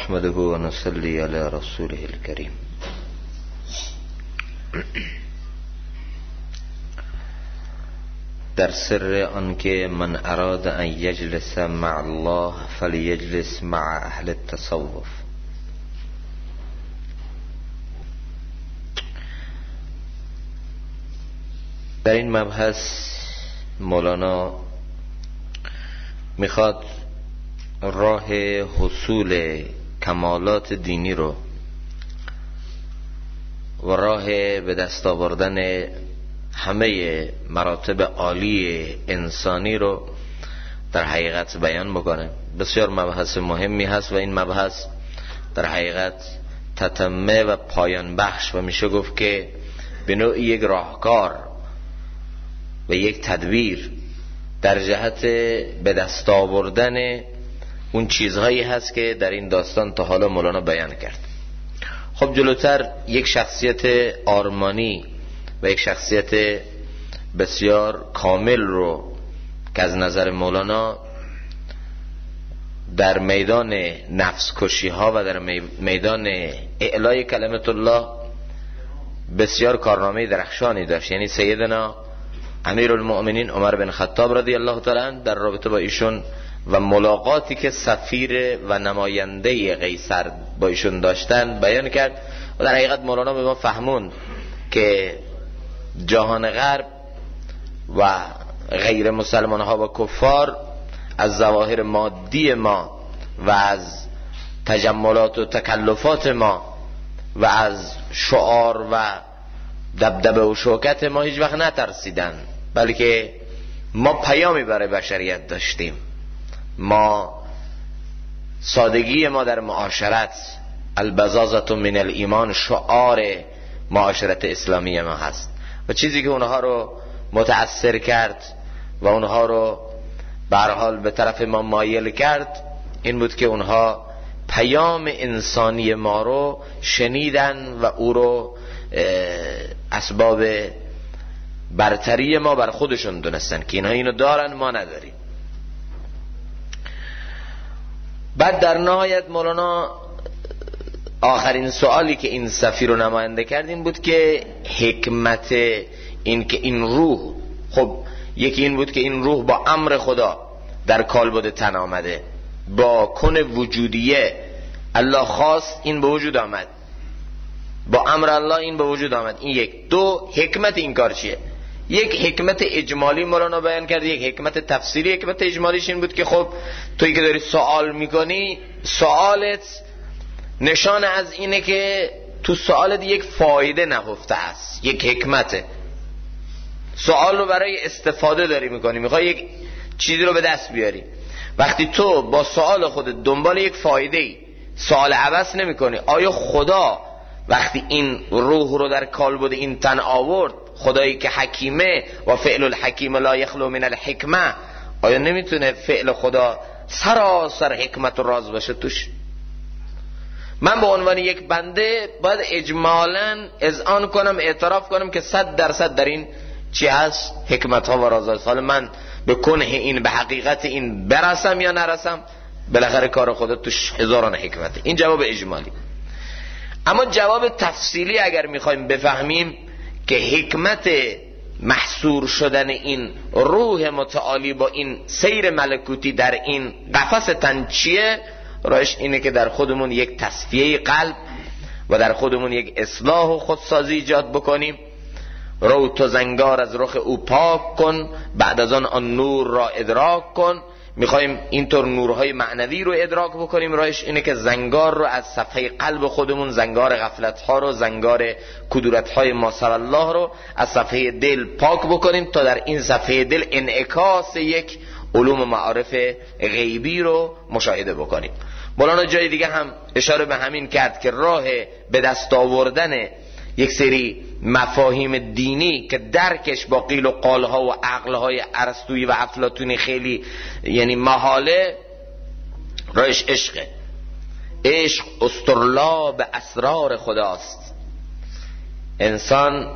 نحمده و نصلي على رسوله الكريم. در سر آنکه من اراد ان یجلس مع الله فلیجلس مع اهل التصوف. در این مبحث مولانا میخواد راه حصول کمالات دینی رو و راه به دست آوردن همه مراتب عالی انسانی رو در حقیقت بیان بکنه. بسیار مبحث مهمی هست و این مبحث در حقیقت تتمه و پایان بخش و میشه گفت که به نوعی یک راهکار و یک تدبیر در جهت به دست آوردن اون چیزهایی هست که در این داستان تا حالا مولانا بیان کرد. خب جلوتر یک شخصیت آرمانی و یک شخصیت بسیار کامل رو که از نظر مولانا در میدان نفس کشی ها و در میدان اعلای کلمت الله بسیار کارنامه درخشانی داشت. یعنی سیدنا امیر المؤمنین عمر بن خطاب رضی الله تعالی عنه در رابطه با ایشون و ملاقاتی که سفیر و نماینده قیصر با ایشون داشتن بیان کرد و در حقیقت مولانا به ما فهموند که جهان غرب و غیر مسلمان ها و کفار از ظواهر مادی ما و از تجملات و تکلفات ما و از شعار و دبدبه و شوکت ما هیچ وقت نترسیدن، بلکه ما پیامی برای بشریت داشتیم. ما سادگی ما در معاشرت، البزازة من الایمان، شعار معاشرت اسلامی ما هست و چیزی که اونها رو متأثر کرد و اونها رو به هر حال به طرف ما مایل کرد این بود که اونها پیام انسانی ما رو شنیدن و او رو اسباب برتری ما بر خودشون دونستن که اینها اینو دارن ما نداریم. بعد در نهایت مولانا آخرین سوالی که این سفیر رو نماینده کرد این بود که حکمت این که این روح، خب یکی این بود که این روح با امر خدا در کالبد تن آمده، با کن وجودیه الله خواست این به وجود آمد، با امر الله این به وجود آمد. این یک. دو، حکمت این کار چیه؟ یک حکمت اجمالی مولانا بیان کرد، یک حکمت تفسیری. حکمت اجمالیش این بود که خب تویی که داری سوال میکنی، سوالت نشان از اینه که تو سوالت یک فایده نهفته است، یک حکمته. سوال رو برای استفاده داری میکنی، میخوای یک چیزی رو به دست بیاری. وقتی تو با سوال خودت دنبال یک فایده سوال عبث نمی کنی، آیا خدا وقتی این روح رو در کالبد این تن آورد، خدایی که حکیمه و فعل الحکیم لا یخلو من الحکمه، آیا نمیتونه فعل خدا سراسر حکمت و راز باشه توش؟ من به عنوان یک بنده باید اجمالاً اذعان کنم، اعتراف کنم که 100% در این چی هست؟ حکمت ها و راز هست. حالا من به کنه این، به حقیقت این برسم یا نرسم، بالاخره کار خدا توش هزاران حکمته. این جواب اجمالی. اما جواب تفصیلی اگر میخوایم بفهمیم که حکمت محصور شدن این روح متعالی با این سیر ملکوتی در این قفس تن چیه، راهش اینه که در خودمون یک تصفیه قلب و در خودمون یک اصلاح و خودسازی ایجاد بکنیم. رو تو زنگار از رخ او پاک کن، بعد از آن نور را ادراک کن. میخوایم اینطور نورهای معنوی رو ادراک بکنیم، راهش اینه که زنگار رو از صفحه قلب خودمون، زنگار غفلت‌ها رو، زنگار کدورت‌های ما سر الله رو از صفحه دل پاک بکنیم تا در این صفحه دل انعکاس یک علوم و معارف غیبی رو مشاهده بکنیم. مولانا جای دیگه هم اشاره به همین کرد که راه به دست آوردن یک سری مفاهیم دینی که درکش با قیل و قالها و عقلهای ارسطویی و افلاطونی خیلی یعنی محاله، راهش عشقه. عشق استرلاب اسرار خداست. انسان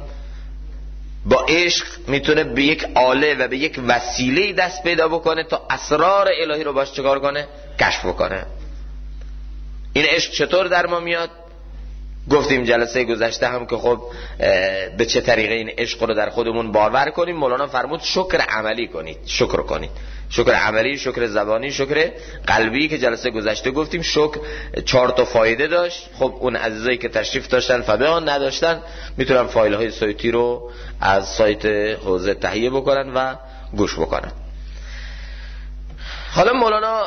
با عشق میتونه به یک آله و به یک وسیله دست پیدا بکنه تا اسرار الهی رو باش چکار کنه؟ کشف بکنه. این عشق چطور در ما میاد؟ گفتیم جلسه گذشته هم که خب به چه طریقه این عشق رو در خودمون باور کنیم. مولانا فرمود شکر عملی کنید، شکر کنید، شکر عملی، شکر زبانی، شکر قلبی که جلسه گذشته گفتیم شکر 4 تا فایده داشت. خب اون عزیزایی که تشریف داشتن فبیان نداشتن میتونن فایل های سایتی رو از سایت حوزه تهیه بکنن و گوش بکنن. حالا مولانا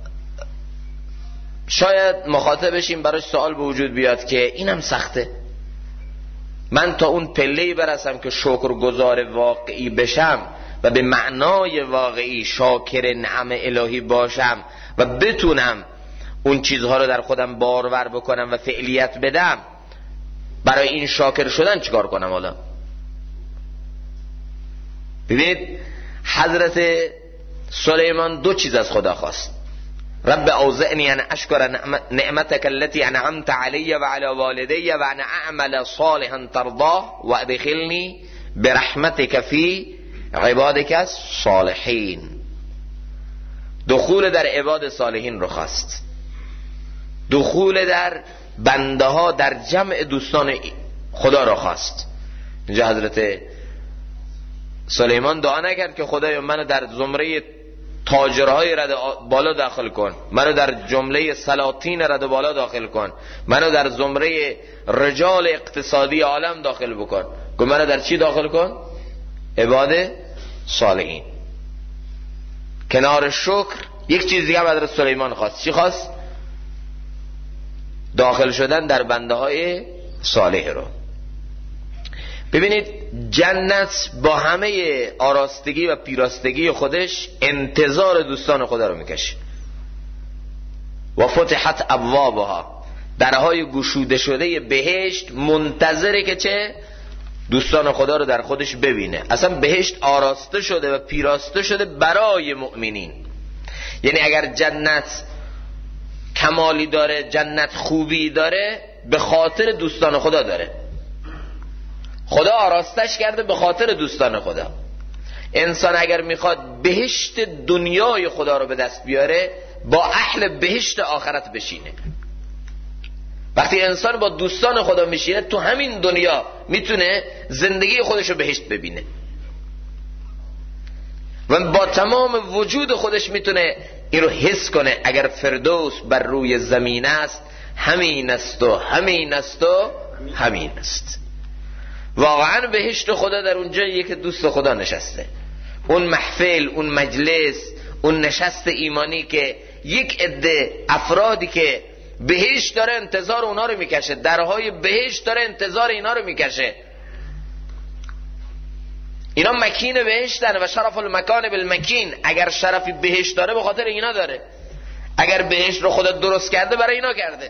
شاید مخاطبشیم براش سوال به وجود بیاد که اینم سخته، من تا اون پله‌ای برسم که شکرگزار واقعی بشم و به معنای واقعی شاکر نعم الهی باشم و بتونم اون چیزها رو در خودم بارور بکنم و فعلیت بدم، برای این شاکر شدن چیکار کنم؟ حالا ببینید حضرت سلیمان 2 چیز از خدا خواست. رب اوزعنی ان اشکر نعمتك التي انعمت علی و علی والدی و ان اعمل صالحا ترضاه و ادخلنی برحمتك فی عبادك الصالحین. دخول در عباد صالحین رو خواست، دخول در بنده ها، در جمع دوستان خدا رو خواست. اینجا حضرت سلیمان دعا نکرد که خدایا منو در زمره تاجرهای رد بالا داخل کن، منو در جمله سلاطین رد بالا داخل کن، منو در زمره رجال اقتصادی عالم داخل بکن. گفت منو در چی داخل کن؟ عباد صالحین. کنار شکر یک چیز دیگه حضرت سلیمان خواست. چی خواست؟ داخل شدن در بنده های صالح رو. ببینید جنت با همه آراستگی و پیراستگی خودش انتظار دوستان خدا رو میکشه. و فتحت ابوابها، درهای گشوده شده بهشت منتظره که چه؟ دوستان خدا رو در خودش ببینه. اصلا بهشت آراسته شده و پیراسته شده برای مؤمنین. یعنی اگر جنت کمالی داره، جنت خوبی داره، به خاطر دوستان خدا داره. خدا آراستش کرده به خاطر دوستان خدا. انسان اگر میخواد بهشت دنیای خدا رو به دست بیاره، با اهل بهشت آخرت بشینه. وقتی انسان با دوستان خدا میشینه، تو همین دنیا میتونه زندگی خودش رو بهشت ببینه و با تمام وجود خودش میتونه این رو حس کنه. اگر فردوس بر روی زمین است، همین است و همین است و همین است. واقعا بهشت خدا در اونجاییه که دوست خدا نشسته. اون محفل، اون مجلس، اون نشست ایمانی که یک عده افرادی که بهشت داره انتظار اونا رو میکشه، درهای بهشت داره انتظار اینا رو میکشه. اینا مکین بهشتن و شرف المکان بالمکین. اگر شرفی بهشت داره به خاطر اینا داره. اگر بهشت رو خدا درست کرده برای اینا کرده.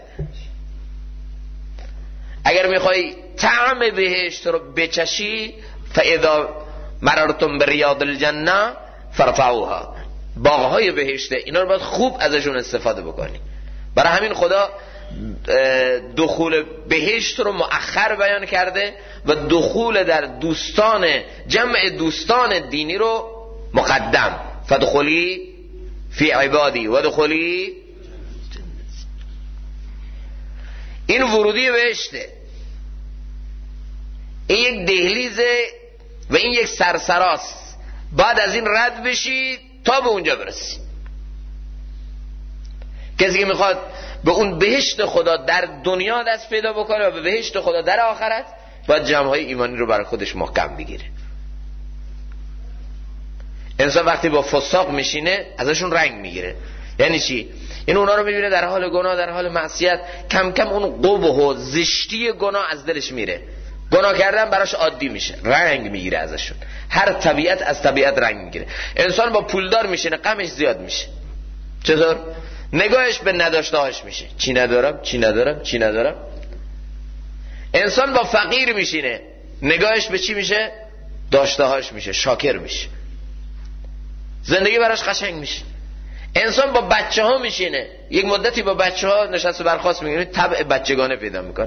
اگر میخوای طعم بهشت رو بچشی، فاذا مررتم بریاض الجنه فرفعوها، باغهای بهشته، اینا رو باید خوب ازشون استفاده بکنی. برای همین خدا دخول بهشت رو مؤخر بیان کرده و دخول در دوستان، جمع دوستان دینی رو مقدم. فدخلی فی عبادی و دخلی. این ورودی بهشته، این یک دهلیزه و این یک سرسراست. بعد از این رد بشی تا به اونجا برسی. کسی که میخواد به اون بهشت خدا در دنیا دست پیدا بکنه و به بهشت خدا در آخرت، باید جمعهای ایمانی رو برای خودش محکم بگیره. انسان وقتی با فساق میشینه ازشون رنگ میگیره. یعنی چی؟ این اونا رو میبینه در حال گناه، در حال معصیت، کم کم اون قبح و زشتی گناه از دلش میره. گناه کردن براش عادی میشه، رنگ میگیره ازشون. هر طبیعت از طبیعت رنگ میگیره. انسان با پولدار میشینه غمش زیاد میشه. چطور؟ نگاهش به نداشتهاش میشه. چی ندارم، چی ندارم، چی ندارم. انسان با فقیر میشینه، نگاهش به چی میشه؟ داشتهاش میشه، شاکر میشه، زندگی براش قشنگ میشه. انسان با بچه ها میشینه، یک مدتی با بچه ها نشست و برخاست میگیره، طبع بچگانه پیدا میکنه.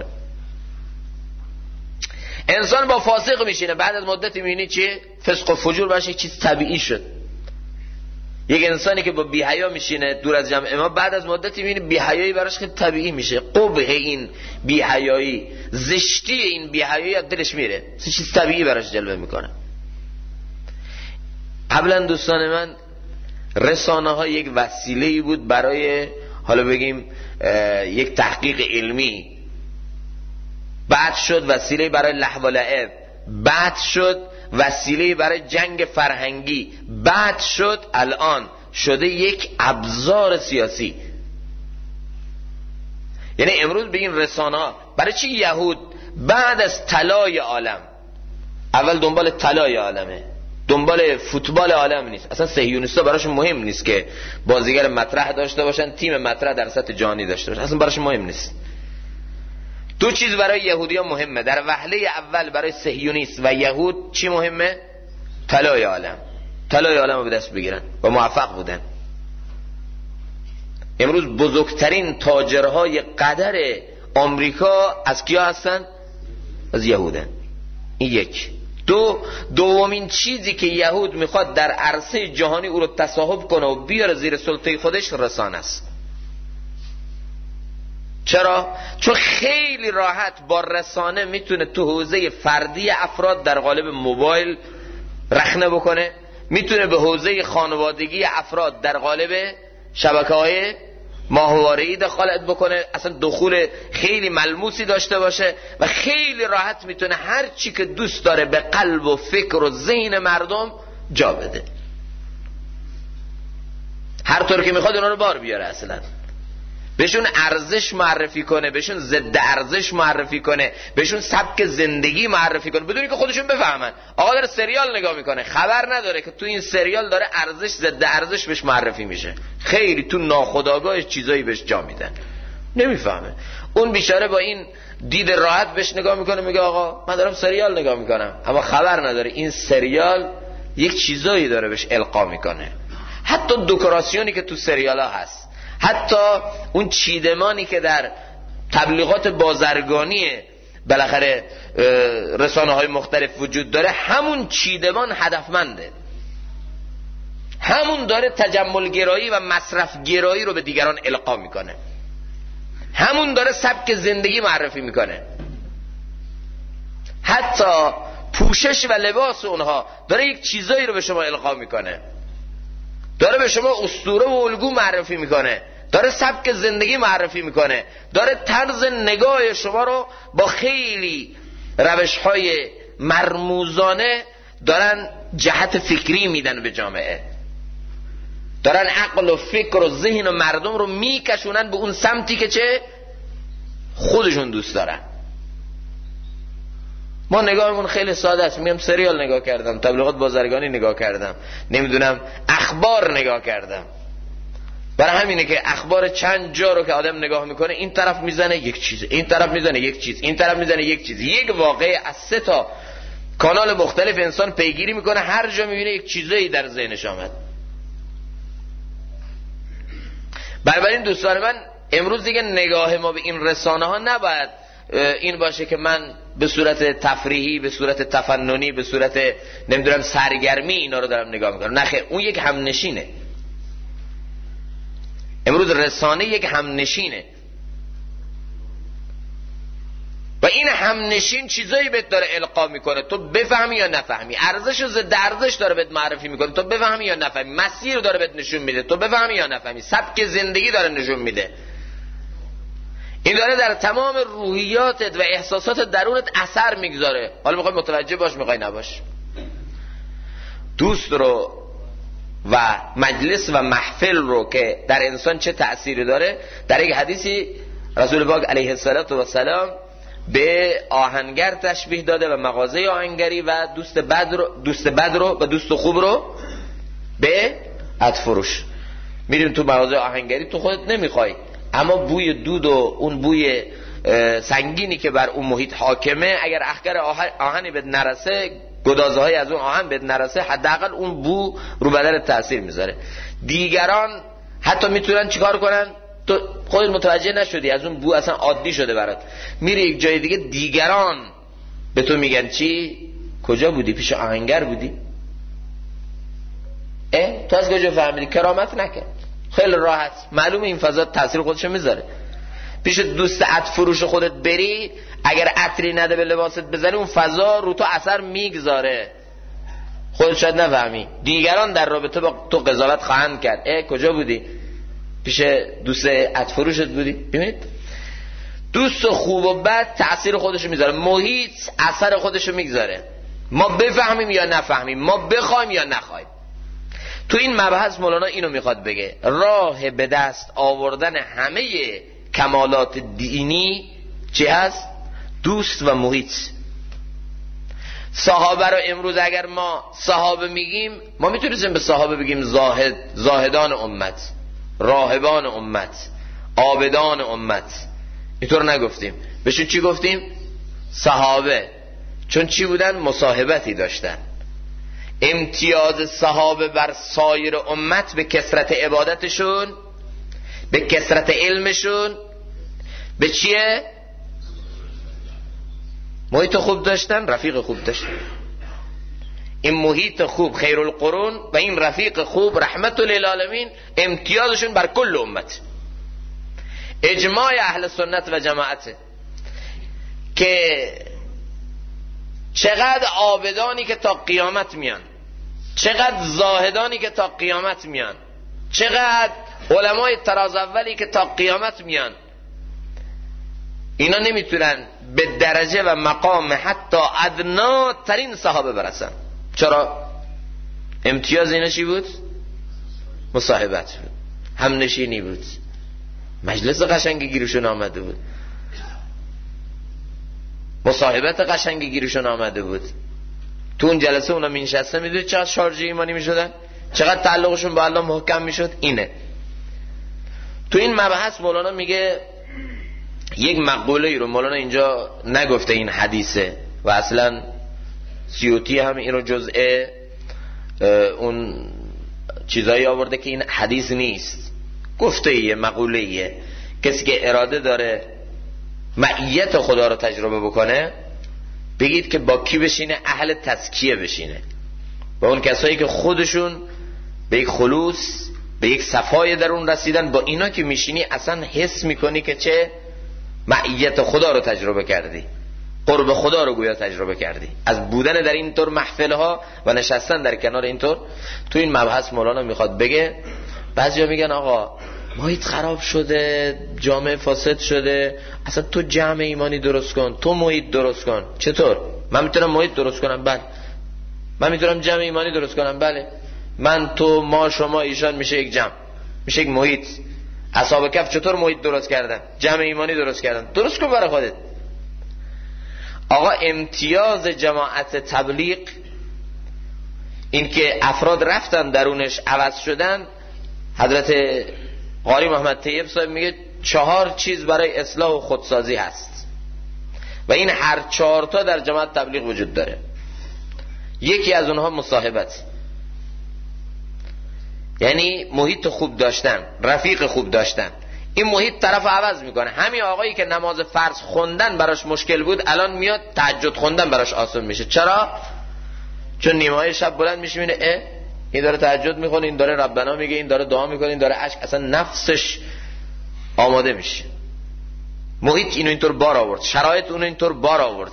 انسان با فاسق میشینه، بعد از مدتی میبینی چیه؟ فسق و فجور براش یک چیز طبیعی شد. یک انسانی که با بی‌حیا میشینه دور از جمع ما، بعد از مدتی میبینی بی‌حیایی براش خیلی طبیعی میشه. قبح این بی‌حیایی، زشتی این بی‌حیایی از دلش میره، چیز طبیعی براش جلوه میکنه. قبلا دوستان من رسانه ها یک وسیله‌ای بود برای حالا بگیم یک تحقیق علمی، بعد شد وسیله برای لهو و لعب، بعد شد وسیله برای جنگ فرهنگی، بعد شد الان شده یک ابزار سیاسی. یعنی امروز به این رسانه ها برای چی یهود بعد از طلای عالم، اول دنبال طلای عالمه، دنبال فوتبال عالم نیست، اصلا صهیونیست‌ها براشون مهم نیست که بازیگر مطرح داشته باشن، تیم مطرح در سطح جهانی داشته باشن، اصلا براشون مهم نیست. دو چیز برای یهودی‌ها مهمه در وهله اول، برای صهیونیست و یهود چی مهمه؟ طلای عالم، طلای عالم رو به دست بگیرن و موفق بودن. امروز بزرگترین تاجرهای قدر آمریکا از کیا هستن؟ از یهودن. این یک. دومین چیزی که یهود میخواد در عرصه جهانی او رو تصاحب کنه و بیاره زیر سلطه خودش، رسانه است. چرا؟ چون خیلی راحت با رسانه میتونه تو حوزه فردی افراد در قالب موبایل رخنه بکنه، میتونه به حوزه خانوادگی افراد در قالب شبکه‌های ماهواره‌ای دخالت بکنه، اصلا دخول خیلی ملموسی داشته باشه و خیلی راحت میتونه هر چی که دوست داره به قلب و فکر و ذهن مردم جا بده، هر طور که میخواد اونا رو بار بیاره، اصلا بهشون ارزش معرفی کنه، بهشون ضد ارزش معرفی کنه، بهشون سبک زندگی معرفی کنه بدون که خودشون بفهمن. آقا داره سریال نگاه میکنه، خبر نداره که تو این سریال داره ارزش ضد ارزش بهش معرفی میشه، خیلی تو ناخودآگاهش چیزایی بهش جا میدن، نمیفهمه. اون بیچاره با این دید راحت بهش نگاه میکنه، میگه آقا من دارم سریال نگاه میکنم، اما خبر نداره این سریال یک چیزایی داره بهش القا میکنه. حتی دکوراسیونی که تو سریال ها هست، حتی اون چیدمانی که در تبلیغات بازرگانی بالاخره رسانه های مختلف وجود داره، همون چیدمان هدفمنده، همون داره تجمل گرایی و مصرف گرایی رو به دیگران القا میکنه، همون داره سبک زندگی معرفی میکنه. حتی پوشش و لباس اونها داره یک چیزایی رو به شما القا میکنه، داره به شما اسطوره و الگو معرفی میکنه، داره سبک زندگی معرفی میکنه، داره طرز نگاه شما رو با خیلی روش‌های مرموزانه دارن جهت فکری میدن به جامعه، دارن عقل و فکر و ذهن و مردم رو میکشونن به اون سمتی که چه خودشون دوست دارن. ما نگاهمون خیلی ساده است، میگم سریال نگاه کردم، تبلیغات بازرگانی نگاه کردم، نمیدونم اخبار نگاه کردم. برای همینه که اخبار چند جا رو که آدم نگاه میکنه، این طرف میزنه یک چیز، این طرف میزنه یک چیز، این طرف میزنه یک چیز، یک واقعه از 3 تا کانال مختلف انسان پیگیری میکنه، هر جا میبینه یک چیزایی در ذهنش آمد. بنابراین دوستان من، امروز دیگه نگاه ما به این رسانه ها نباید این باشه که من به صورت تفریحی، به صورت تفننی، به صورت نمیدونم سرگرمی اینا رو دارم نگاه میکنم. نه خیر، اون یک همنشینه. امروز رسانه یک همنشینه و این همنشین چیزایی بهت داره القا میکنه، تو بفهمی یا نفهمی، ارزش و ضد ارزش داره بهت معرفی میکنه، تو بفهمی یا نفهمی، مسیر داره بهت نشون میده، تو بفهمی یا نفهمی، سبک زندگی داره نشون میده. این داره در تمام روحیاتت و احساسات درونت اثر میگذاره. حالا میخوای متوجه باش، میخوای نباش. دوست رو و مجلس و محفل رو که در انسان چه تأثیری داره، در یک حدیثی رسول پاک علیه السلام به آهنگر تشبیه داده و مغازه آهنگری و دوست بد رو و دوست خوب رو به عطفروش. میریم تو مغازه آهنگری، تو خودت نمیخوای، اما بوی دود و اون بوی سنگینی که بر اون محیط حاکمه، اگر اخگر آهنی بهت نرسه، گدازه های از اون آهن بهت نرسه، حداقل اون بو رو بدنت تاثیر میذاره. دیگران حتی میتونن چیکار کنن؟ تو خودت متوجه نشدی، از اون بو اصلا عادی شده برات، میری یک جای دیگه، دیگران به تو میگن چی؟ کجا بودی؟ پیش آهنگر بودی؟ تو از کجا فهمیدی؟ کرامت نکرد. خیلی راحت معلومه این فضا تاثیر خودشو میذاره. پیش دوست عطر فروش خودت بری، اگر عطری نده به لباست بزنی، اون فضا رو تو اثر میگذاره. خودت شاید نفهمی، دیگران در رابطه با تو قضاوت خواهند کرد. کجا بودی؟ پیش دوست عطر فروشت بودی؟ ببینید دوست خوب و بد تأثیر خودشو میذاره، محیط اثر خودشو میگذاره. ما بفهمیم یا نفهمیم، ما بخوایم یا نخوایم. تو این مبحث مولانا اینو میخواد بگه، راه به دست آوردن همه کمالات دینی چه هست؟ دوست و محیط. صحابه رو امروز اگر ما صحابه میگیم، ما میتونیم به صحابه بگیم زاهدان امت، راهبان امت، عابدان امت. اینطور نگفتیم. بهشون چی گفتیم؟ صحابه. چون چی بودن؟ مصاحبتی داشتن. امتیاز صحابه بر سایر امت به کثرت عبادتشون، به کثرت علمشون، به چیه؟ محیط خوب داشتن، رفیق خوب داشتن. این محیط خوب خیر القرون و این رفیق خوب رحمت للعالمین امتیازشون بر کل امت. اجماع اهل سنت و جماعته که چقدر عابدانی که تا قیامت میان، چقدر زاهدانی که تا قیامت میان، چقدر علمای طراز اولی که تا قیامت میان، اینا نمیتونن به درجه و مقام حتی ادنا ترین صحابه برسن. چرا؟ امتیاز اینا چی بود؟ مصاحبت بود، همنشینی بود، مجلس قشنگی گیرشون آمده بود، مصاحبت قشنگی گیرشون آمده بود. تو اون جلسه اونا می نشسته، میدونید چقدر شارژ ایمانی می شدن، چقدر تعلقشون با الله محکم می شد. اینه تو این مبحث مولانا میگه یک مقوله ای رو مولانا اینجا نگفته این حدیثه و اصلا سیوطی هم این رو جزء اون چیزایی آورده که این حدیث نیست، گفته ایه، مقوله ایه. کسی که اراده داره معیت خدا رو تجربه بکنه، بگید که با کی بشینه؟ اهل تزکیه بشینه، با اون کسایی که خودشون به یک خلوص، به یک صفای درون رسیدن. با اینا که میشینی اصلا حس میکنی که چه معیت خدا رو تجربه کردی، قرب خدا رو گویا تجربه کردی از بودن در این طور محفلها و نشستن در کنار اینطور. تو این مبحث مولانا میخواد بگه بعضیا میگن آقا محیط خراب شده، جامعه فاسد شده، اصلا تو جمع ایمانی درست کن، تو محیط درست کن. چطور؟ من میتونم محیط درست کنم؟ بله. من میتونم جمع ایمانی درست کنم؟ بله. من، تو، ما، شما، ایشان میشه یک جمع، میشه یک محیط. اصحاب کف چطور محیط درست کردن؟ جمع ایمانی درست کردن. درست کن برای خودت. آقا امتیاز جماعت تبلیغ این که افراد رفتن درونش عوض شدن. حضرت قاری محمد طیب صاحب میگه 4 چیز برای اصلاح و خودسازی هست و این هر 4 تا در جماعت تبلیغ وجود داره. یکی از اونها مصاحبت، یعنی محیط خوب داشتن، رفیق خوب داشتن. این محیط طرف عوض میکنه. همین آقایی که نماز فرض خوندن براش مشکل بود، الان میاد تهجد خوندن براش آسان میشه. چرا؟ چون نیمه‌های شب بلند میشه میبینه این داره تهجد میخونه، این داره ربنا میگه، این داره دعا میکنه، این داره اشک، اصلا نفسش آماده میشه. محیط اینو اینطور بار آورد، شرایط اونو اینطور بار آورد.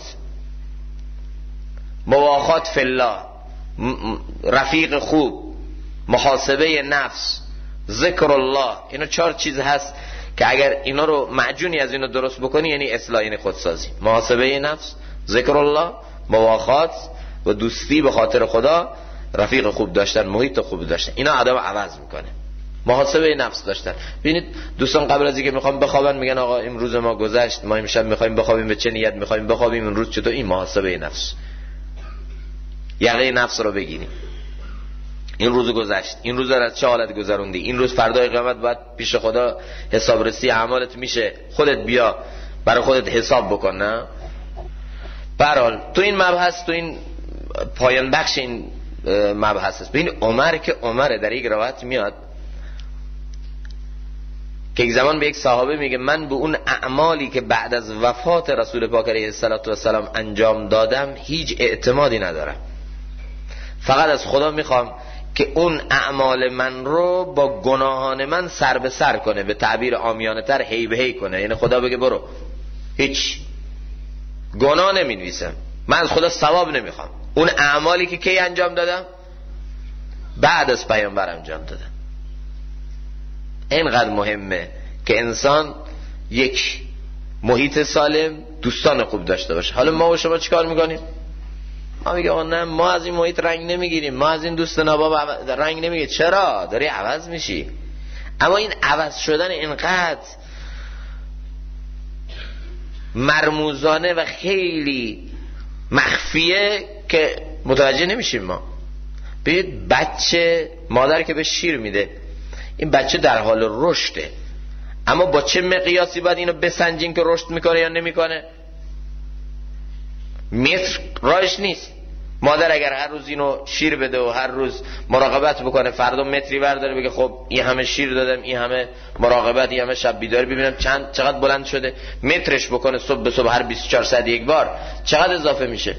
مواخات فی الله، رفیق خوب، محاسبه نفس، ذکر الله. اینا 4 چیز هست که اگر اینا رو معجونی از اینا درست بکنی یعنی اصلاح، یعنی خودسازی. محاسبه نفس، ذکر الله، مواخات و دوستی به خاطر خدا، رفیق خوب داشتن، محیط خوب داشتن. اینا آدم عوض میکنه. محاسبه نفس داشتن. ببینید دوستان قبل از اینکه میخوام بخوابن میگن آقا امروز ما گذشت، ما امشب میخوایم بخوابیم، به چه نیت میخوایم بخوابیم، امروز چطور؟ این محاسبه نفس. یقه نفس رو بگیریم. این روز گذشت، این روز رو از چه حالت گذروندی، این روز فردای قیامت باید پیش خدا حسابرسی اعمالت میشه، خودت بیا برای خودت حساب بکن. نه به هر حال تو این مبحث، تو این پایان بخش این مبحث است. ببین عمر که عمره، در یک روایت میاد که یک زمان به یک صحابه میگه من به اون اعمالی که بعد از وفات رسول پاک علیه السلام انجام دادم هیچ اعتمادی ندارم، فقط از خدا میخوام که اون اعمال من رو با گناهان من سر به سر کنه، به تعبیر عامیانه تر هی به هی کنه. یعنی خدا بگه برو هیچ گناه نمی نویسم، من از خدا ثواب نمیخوام. اون اعمالی که کی انجام دادم؟ بعد از پیامبر انجام دادم. اینقدر مهمه که انسان یک محیط سالم، دوستان خوب داشته باشه. حالا ما و شما چیکار میکنیم؟ ما میگیم نه ما از این محیط رنگ نمیگیریم، ما از این دوست ناباب رنگ نمیگیریم. چرا؟ داری عوض میشی. اما این عوض شدن اینقدر مرموزانه و خیلی مخفیه که متوجه نمیشیم. ما ببینید بچه، مادر که به شیر میده، این بچه در حال رشده، اما با چه مقیاسی باید اینو بسنجیم که رشد میکنه یا نمیکنه؟ متر راهش نیست. مادر اگر هر روز اینو شیر بده و هر روز مراقبت بکنه، فردا متری برداره بگه خب این همه شیر دادم، این همه مراقبت، این همه شب بیداری، ببینم چقدر بلند شده، مترش بکنه صبح به صبح هر 24 ساعت یک بار، چقدر اضافه میشه؟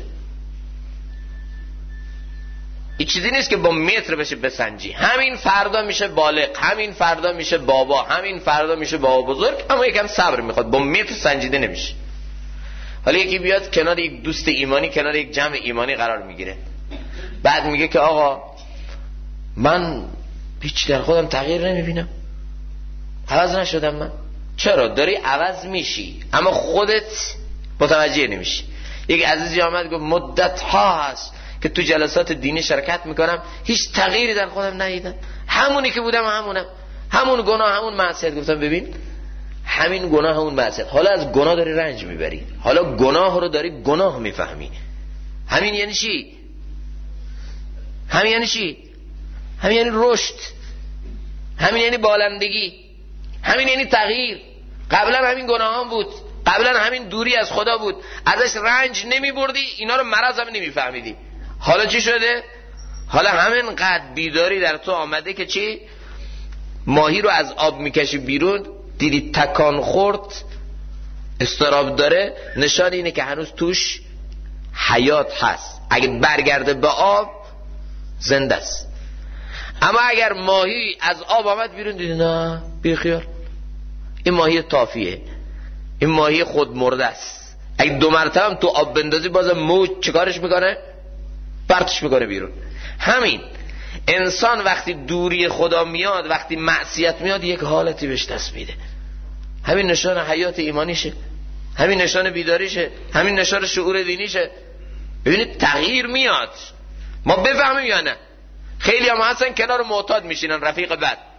این چیزی نیست که با متر بشه بسنجی. همین فردا میشه بالغ، همین فردا میشه بابا، همین فردا میشه بابا بزرگ، اما یکم صبر میخواد، با متر سنجیده نمیشه. حالا یکی بیاد کنار یک دوست ایمانی، کنار یک جمع ایمانی قرار میگیره، بعد میگه که آقا من هیچ در خودم تغییر نمیبینم، عوض نشدم من. چرا؟ داری عوض میشی اما خودت متوجه نمیشی. یک عزیزی آمد گفت مدت ها هست که تو جلسات دینی شرکت میکنم، هیچ تغییری در خودم ندیدم، همونی که بودم همونم، همون گناه، همون معصیت. گفتم ببین همین گناه، همون معصیت، حالا از گناه داری رنج میبری، حالا گناه رو داری گناه میفهمی. همین یعنی چی؟ همین یعنی چی؟ همین یعنی رشد، همین یعنی بالندگی، همین یعنی تغییر. قبلا همین گناهان بود، قبلا همین دوری از خدا بود، ازش رنج نمیبردی، اینا رو مرض هم نمیفهمیدی. حالا چی شده؟ حالا همین قدر بیداری در تو آمده که چی؟ ماهی رو از آب میکشی بیرون، دیدی تکان خورد، استراب داره، نشان اینه که هنوز توش حیات هست. اگه برگرده به آب زنده است. اما اگر ماهی از آب آمد بیرون، دیدی نه بیخیال، این ماهی تافیه، این ماهی خود مرده است. اگه 2 مرتبه هم تو آب بندازی بازم موج چیکارش میکنه؟ پرتش میکنه بیرون. همین انسان وقتی دوری خدا میاد، وقتی معصیت میاد، یک حالتی بهش دست میده. همین نشان حیات ایمانیشه، همین نشان بیداریشه، همین نشان شعور دینیشه. ببینید تغییر میاد، ما بفهمیم یا نه؟ خیلی هم هستن کنار معتاد میشینن، رفیق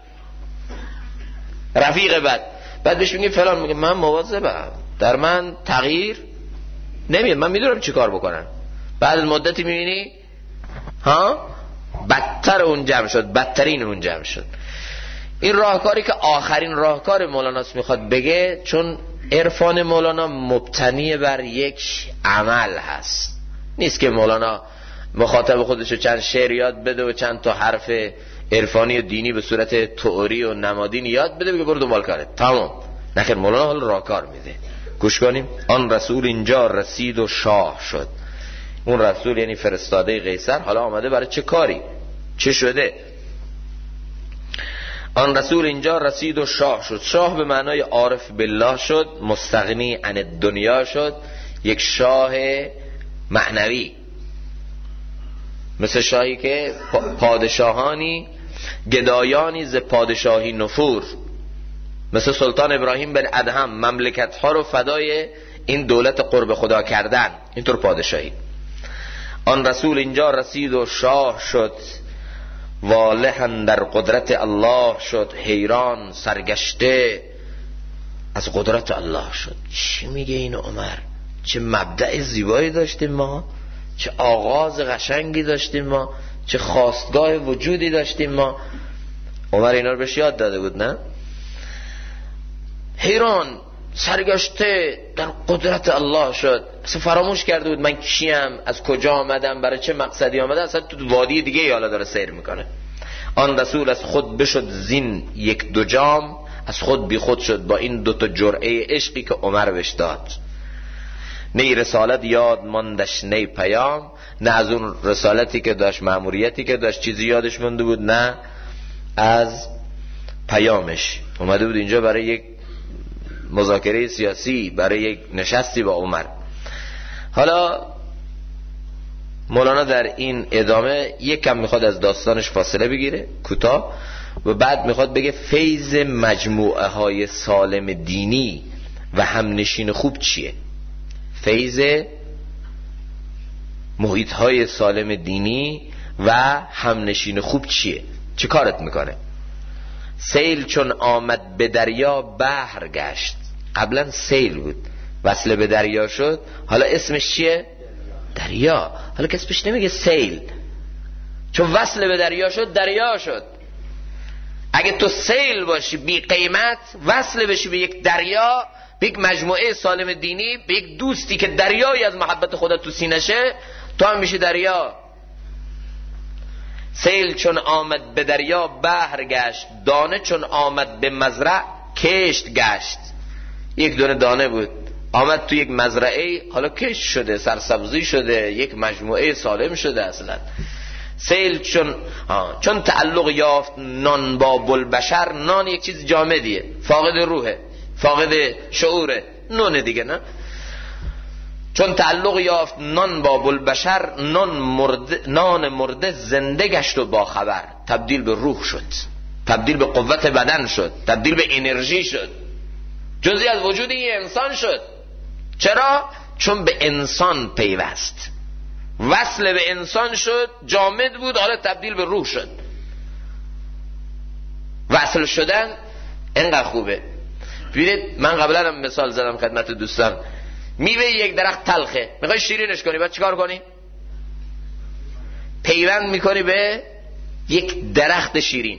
بد، بعد بهش میگه فلان، میگه من مواظبم، در من تغییر نمیاد، من میدونم چی کار بکنم. بعد مدتی میبینی بدتر اون جمع شد، بدترین اون جمع شد. این راهکاری که آخرین راهکار مولاناست میخواد بگه، چون عرفان مولانا مبتنی بر یک عمل هست. نیست که مولانا مخاطب خودشو چند شعر یاد بده و چند تا حرف عرفانی و دینی به صورت تئوری و نمادین یاد بده بگه برو دنبال کاره تمام. نخیر، مولانا حالا راهکار میده. گوش کنیم. آن رسول اینجا رسید و شاه شد. اون رسول یعنی فرستاده قیصر، حالا آمده برای چه کاری؟ چه شده؟ آن رسول اینجا رسید و شاه شد. شاه به معنای عارف بالله شد، مستغنی عن الدنیا شد، یک شاه معنوی، مثل شاهی که پادشاهانی گدایانی ز پادشاهی نفور، مثل سلطان ابراهیم بن ادهم مملکت ها رو فدای این دولت قرب خدا کردن، اینطور پادشاهی. آن رسول اینجا رسید و شاه شد، والهن در قدرت الله شد، حیران سرگشته از قدرت الله شد. چی میگه این عمر؟ چه مبدأ زیبایی داشتیم ما، چه آغاز قشنگی داشتیم ما، چه خواستگاه وجودی داشتیم ما. عمر اینا رو بهش یاد داده بود نه؟ حیران سرگشته در قدرت الله شد، اصلا فراموش کرده بود من کیم، از کجا آمدم، برای چه مقصدی آمدم، اصلا تو وادی دیگه حالا داره سیر میکنه. آن رسول از خود بشد زین 1-2 جام، از خود بی خود شد با این 2 تا جرعه عشقی که عمر بهش داد. نی رسالت یاد ماندش نی پیام، نه از اون رسالتی که داشت، مأموریتی که داشت چیزی یادش مونده بود، نه از پیامش. اومده بود اینجا برای یک مذاکره سیاسی، برای یک نشستی با عمر. حالا مولانا در این ادامه یک کم میخواد از داستانش فاصله بگیره کوتاه و بعد میخواد بگه فیض مجموعه های سالم دینی و همنشین خوب چیه. فیض محیط های سالم دینی و همنشین خوب چیه، چه کارت میکنه؟ سیل چون آمد به دریا بحر گشت. قبلا سیل بود، وصل به دریا شد، حالا اسمش چیه؟ دریا. حالا که اسمش نمیگه سیل، چون وصل به دریا شد دریا شد. اگه تو سیل باشی بی قیمت، وصل بشی به یک دریا، به یک مجموعه سالم دینی، به یک دوستی که دریایی از محبت خدا تو سینشه، تو هم میشی دریا. سیل چون آمد به دریا بحر گشت، دانه چون آمد به مزرع کشت گشت. یک دونه دانه بود، آمد تو یک مزرعه، حالا کشت شده، سرسبزی شده، یک مجموعه سالم شده. اصلا سیل چون تعلق یافت نان با بلبشر. نان یک چیز جامدیه، فاقد روحه، فاقد شعوره، نونه دیگه نه. چون تعلق یافت نان با بلبشر، نان مرده زنده گشت و با خبر. تبدیل به روح شد، تبدیل به قوت بدن شد، تبدیل به انرژی شد، جزئی از وجود این انسان شد. چرا؟ چون به انسان پیوست، وصل به انسان شد، جامد بود، حالا تبدیل به روح شد. وصل شدن اینقدر خوبه. ببینید من قبلا هم مثال زدم خدمت دوستان. میوه یک درخت تلخه، میخوای شیرینش کنی، باید چیکار کنی؟ پیوند میکنی به یک درخت شیرین،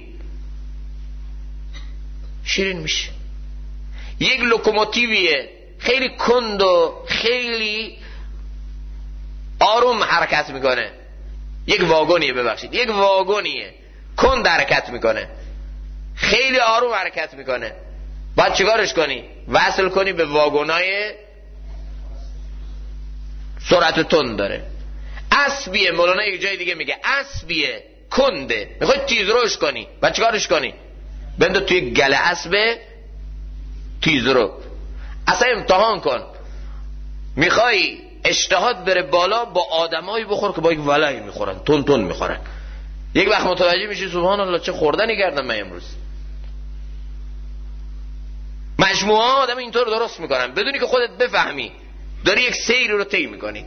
شیرین میشه. یک لوکوموتیویه، خیلی کند و خیلی آروم حرکت میکنه. یک واگونیه، ببخشید، یک واگونیه، کند حرکت میکنه، خیلی آروم حرکت میکنه. باید چیکارش کنی؟ وصل کنی به واگونای سرعت تند داره. اسبیه، مولانا یک جای دیگه میگه اسبیه، کنده، میخوای تیزروش کنی، باید چیکارش کنی؟ بنده توی گله اسب تیزرو. اصلا امتحان کن، میخوای اشتهات بره بالا، با آدمایی بخور که با یک ولعی میخورن، تون تون میخورن. یک وقت متوجه میشی سبحان الله چه خوردنی کردم من امروز. مجموعه آدم اینطور درست میکنن بدونی که خودت بفهمی داری یک سیر رو طی میکنی.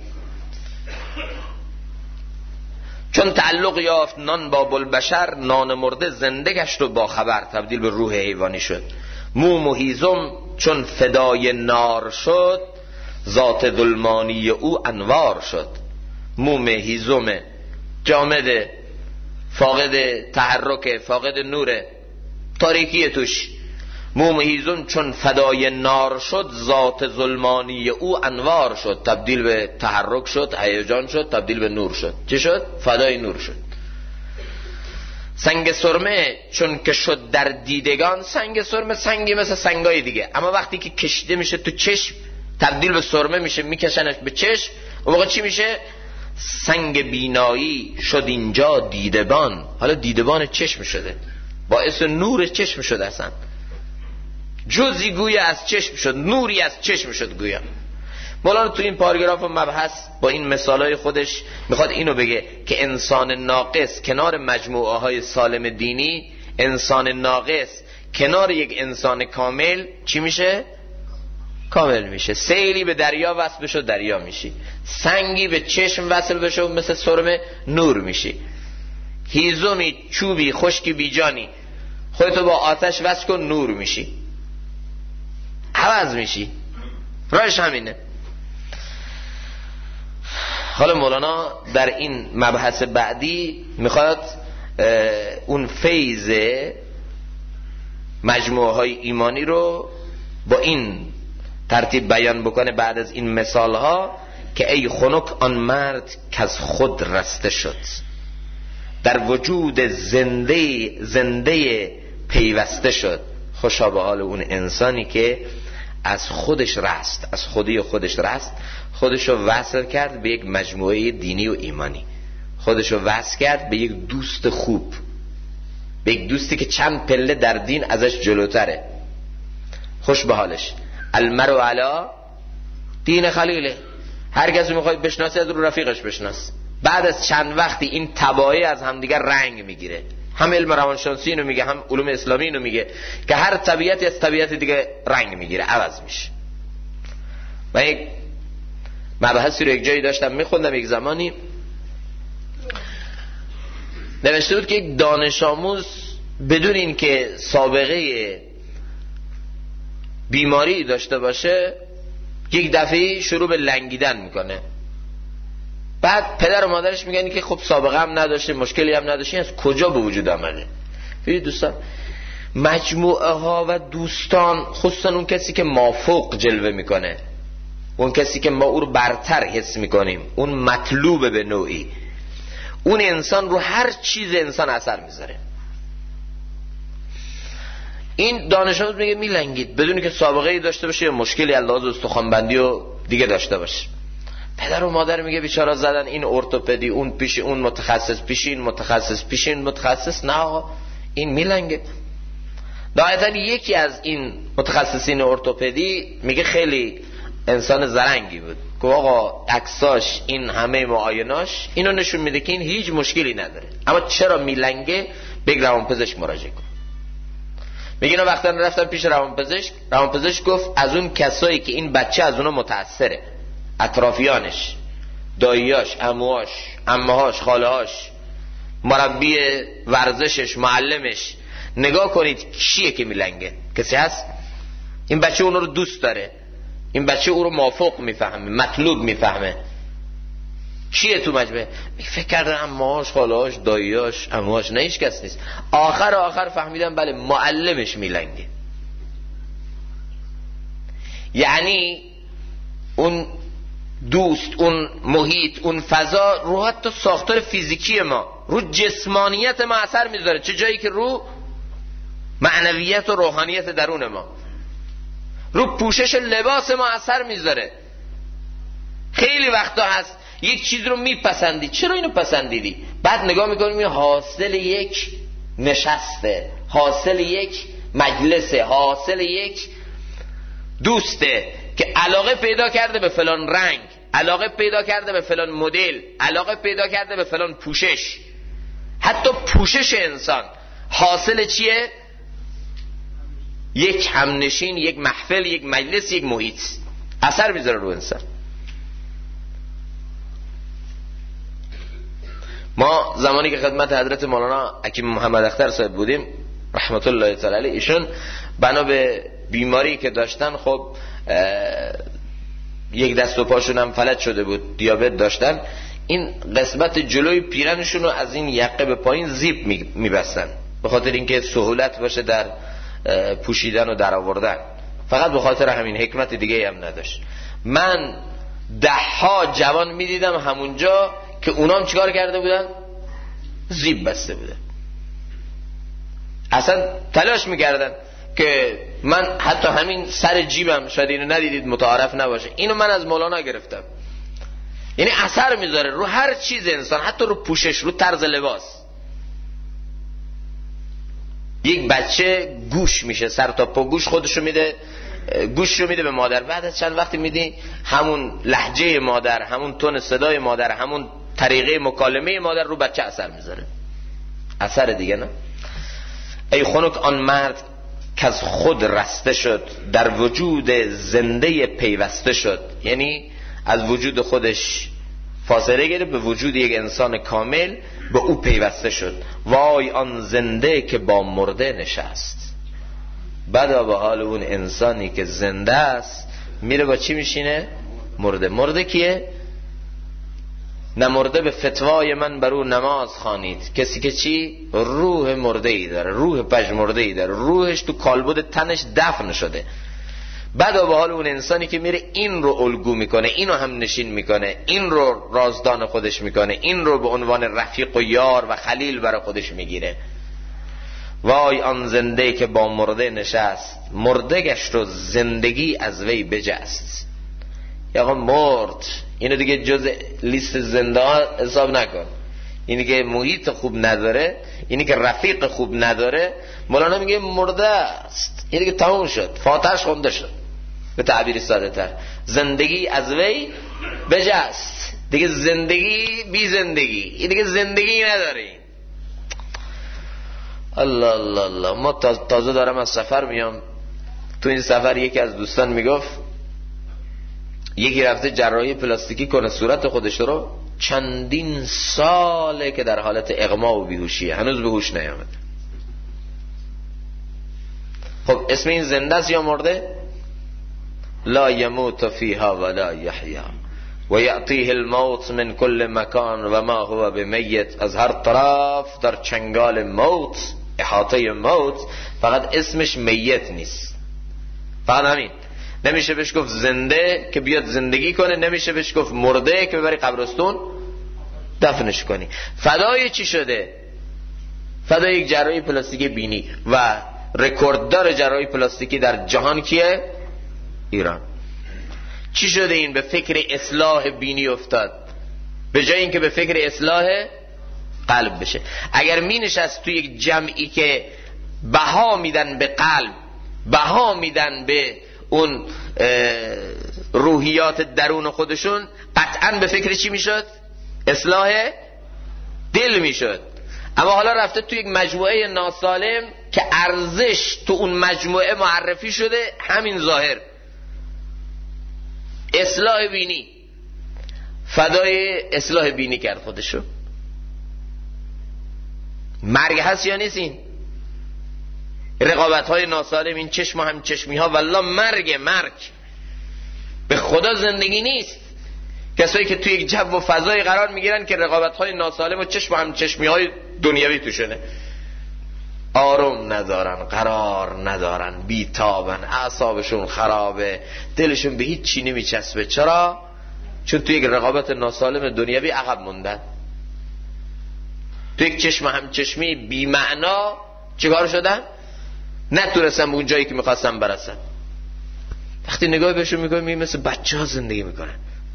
چون تعلق یافت نان با بلبشر، نان مرده زنده گشت و با خبر. تبدیل به روح حیوانی شد. موم و هیزم چون فدای نار شد، ذات ظلمانی او انوار شد. موم هیزم جامده، فاقد تحرک، فاقد نوره، تاریکی توش. موم هیزم چون فدای نار شد، ذات ظلمانی او انوار شد. تبدیل به تحرک شد، هیجان شد، تبدیل به نور شد. چه شد؟ فدای نور شد. سنگ سرمه چون که شد در دیدگان. سنگ سرمه سنگی مثل سنگای دیگه، اما وقتی که کشیده میشه تو چشم تبدیل به سرمه میشه، میکشنش به چشم، اون موقع چی میشه؟ سنگ بینایی شد اینجا دیدبان. حالا دیدبان چشم شده، باعث نور چشم شد، اصلا جزئی گویا از چشم شد، نوری از چشم شد گویا. مولانا تو این پاراگراف و مبحث با این مثالای خودش میخواد اینو بگه که انسان ناقص کنار مجموعه های سالم دینی، انسان ناقص کنار یک انسان کامل چی میشه؟ کامل میشه. سیلی به دریا وصل بشه دریا میشی، سنگی به چشم وصل بشه مثل سرمه نور میشی. هیزمی چوبی خشکی بیجانی خودتو با آتش وصل کن نور میشی، عوض میشی. راهش همینه. حالا مولانا در این مبحث بعدی میخواد اون فیض مجموعه های ایمانی رو با این ترتیب بیان بکنه بعد از این مثال ها که ای خنک آن مرد که از خود رسته شد، در وجود زنده پیوسته شد. خوشا به حال اون انسانی که از خودش رست، از خودی خودش رست، خودش رو وصل کرد به یک مجموعه دینی و ایمانی، خودش رو وصل کرد به یک دوست خوب، به یک دوستی که چند پله در دین ازش جلوتره. خوش به حالش. المرء علی دین خلیله، هر کسی میخواد بشناسی از رو رفیقش بشناس. بعد از چند وقتی این تبایع از همدیگر رنگ میگیره. هم علم روانشناسی اینو میگه، هم علوم اسلامی اینو میگه که هر طبیعتی از طبیعت دیگه رنگ میگیره، عوض میشه. من یک مبحثی رو یک جایی داشتم میخوندم، یک زمانی نوشته بود که یک دانش آموز بدون این که سابقه بیماری داشته باشه یک دفعه شروع به لنگیدن میکنه. بعد پدر و مادرش میگن که خب سابقه هم نداشته، مشکلی هم نداشته، از کجا به وجود آمده؟ ببینید دوستان، مجموعه ها و دوستان، خصوصا اون کسی که مافوق جلوه میکنه، اون کسی که ما او رو برتر حس میکنیم، اون مطلوب به نوعی، اون انسان رو هر چیز انسان اثر میذاره. این دانش آموز میگه میلنگید بدونی که سابقه ای داشته باشه یا مشکلی از لحاظ استخوان‌بندی و دیگه داشته باشه. پدر و مادر میگه بیچاره زدن این ارتوپدی، اون پیش اون متخصص، پیش این متخصص، پیش این متخصص. نه آقا، این میلنگه. نهایتا یکی از این متخصصین ارتوپدی میگه خیلی انسان زرنگی بود که آقا عکساش، این همه معایناش اینو نشون میده که این هیچ مشکلی نداره، اما چرا میلنگه؟ بگ روانپزشک مراجعه کن. میگه اینا وقتا رفتن پیش روانپزشک گفت از اون کسایی که این بچه از اونا متأثره، اطرافیانش، داییاش، عموهاش، عمهاش، خالهاش، مربی ورزشش، معلمش، نگاه کنید کیه که میلنگه؟ کسی هست؟ این بچه اون رو دوست داره، این بچه او رو موافق میفهمه، مطلوب میفهمه. کیه تو مجموعه؟ فکر کردن عمهاش، خالهاش، داییاش، عموهاش، نه هیچ کس نیست. آخر فهمیدم بله معلمش میلنگه. یعنی اون دوست، اون محیط، اون فضا رو حتی ساختار فیزیکی ما، رو جسمانیت ما اثر میذاره، چه جایی که رو معنویت و روحانیت درون ما، رو پوشش لباس ما اثر میذاره. خیلی وقتا هست یک چیز رو میپسندی، چرا اینو پسندیدی؟ بعد نگاه میکنیم حاصل یک نشسته، حاصل یک مجلسه، حاصل یک دوسته که علاقه پیدا کرده به فلان رنگ، علاقه پیدا کرده به فلان مدل، علاقه پیدا کرده به فلان پوشش. حتی پوشش انسان حاصل چیه؟ یک همنشین، یک محفل، یک مجلس، یک محیط اثر میذاره رو انسان. ما زمانی که خدمت حضرت مولانا حکیم محمد اختر صاحب بودیم رحمت الله تعالی علیه، ایشون بنا به بیماری که داشتن، خب یک دست و پاشون هم فلج شده بود، دیابت داشتن، این قسمت جلوی پیرنشون رو از این یقه به پایین زیپ میبستن به خاطر اینکه سهولت باشه در پوشیدن و در آوردن، فقط به خاطر همین، حکمت دیگه هم نداشت. من 10 جوان میدیدم همونجا که اونام چیکار کرده بودن؟ زیپ بسته بودن. اصلا تلاش میکردن که من حتی همین سر جیبم، شاید اینو ندیدید متعارف نباشه، اینو من از مولانا گرفتم. یعنی اثر میذاره رو هر چیز انسان، حتی رو پوشش، رو طرز لباس. یک بچه گوش میشه، سر تا پا گوش خودشو میده، گوششو میده به مادر، بعد از چند وقتی میدی همون لهجه مادر، همون تون صدای مادر، همون طریقه مکالمه مادر رو بچه اثر میذاره. اثر دیگه نه. ای خنک آن مرد که از خود رسته شد، در وجود زنده پیوسته شد. یعنی از وجود خودش فاصله گرفت، به وجود یک انسان کامل به او پیوسته شد. وای آن زنده که با مرده نشست. بدا به حال اون انسانی که زنده است میره با چی میشینه؟ مرده. مرده کیه؟ نمرده به فتوای من بر او نماز خوانید. کسی که چی؟ روح مرده ای داره، روح پژمرده ای داره، روحش تو کالبد تنش دفن شده. بدا به حال اون انسانی که میره این رو الگو میکنه، اینو هم نشین میکنه، این رو رازدان خودش میکنه، این رو به عنوان رفیق و یار و خلیل برای خودش میگیره. وای آن زنده که با مرده نشست، مرده گشت و زندگی از وی بجست. یا آقا مرد، اینو دیگه جز لیست زنده ها حساب نکن. اینی که محیط خوب نداره، اینی که رفیق خوب نداره، مولانا میگه مرده است. این دیگه تموم شد، فاتحش خونده شد. به تعبیر ساده تر، زندگی از وی بجست. دیگه زندگی بی زندگی، این دیگه زندگی نداریم. الله الله الله. ما تازه دارم از سفر میام. تو این سفر یکی از دوستان میگفت یکی رفته جراحی پلاستیکی کنه صورت خودش رو، چندین ساله که در حالت اغما و بیهوشیه، هنوز به هوش نیامده. خب اسم این زنده است یا مرده؟ لا یموت فیها ولا یحیا و یأتیه الموت من کل مکان و ما هو بمیت. از هر طرف در چنگال موت، احاطه موت، فقط اسمش میت نیست. فقط همین. نمیشه بهش گفت زنده که بیاد زندگی کنه، نمیشه بهش گفت مرده که ببری قبرستون دفنش کنی. فدای چی شده؟ فدای یک جراحی پلاستیکی بینی. و رکورددار جراحی پلاستیکی در جهان کیه؟ ایران. چی شده این به فکر اصلاح بینی افتاد به جای اینکه به فکر اصلاح قلب بشه؟ اگر می نشست توی یک جمعی که بها میدن به قلب، بها میدن به اون روحیات درون خودشون، قطعا به فکر چی میشد؟ اصلاح دل میشد. اما حالا رفته توی یک مجموعه ناسالم که ارزش تو اون مجموعه معرفی شده همین ظاهر، اصلاح بینی. فدای اصلاح بینی کرد خودشو. مرگ هست یا نیست؟ این رقابت های ناسالم، این چشم و هم چشمی ها، والله مرگ به خدا زندگی نیست. کسایی که توی یک جو و فضای قرار میگیرن که رقابت های ناسالم و چشم و هم چشمی های دنیوی توشونه، آروم ندارن، قرار ندارن، بیتابن، اعصابشون خرابه، دلشون به هیچ چی نمیچسبه. چرا؟ چون توی یک رقابت ناسالم دنیوی عقب موندن. توی یک چشم هم چشمی بی معنا چیکار شدن؟ نتونستن به اون جایی که میخواستن برسن. وقتی نگاه بهشون میکنی مثل بچه ها زندگی میکنن.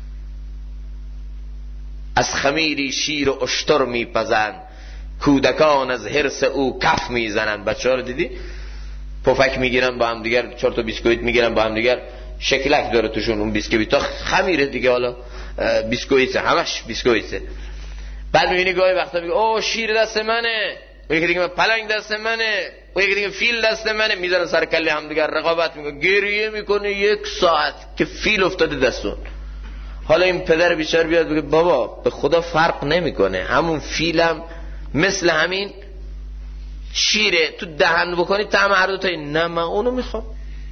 از خمیری شیر و اشتر میپزن، کودکان از حرص او کف میزنن. بچه ها رو دیدی؟ پفک میگیرن با هم دیگر، 4 تا بیسکویت میگیرن با هم دیگر، شکلک داره توشون اون بیسکویت ها، خمیره دیگه، حالا بیسکویته، همش بیسکویته. بعد میبینی گاهی وقتا میگه اوه شیر دست منه، و یکی دیگه پلنگ دست منه، و یکی دیگه فیل دست منه، میذارن سر کله هم دیگر رقابت میکنه، گریه میکنه 1 ساعت که فیل افتاده دستون. حالا این پدر بیچاره بیاد بگه بابا به خدا فرق نمیکنه، همون فیلم مثل همین شیره، تو دهن بکنی طعم هر دو تایی. نه من اونو میخوام،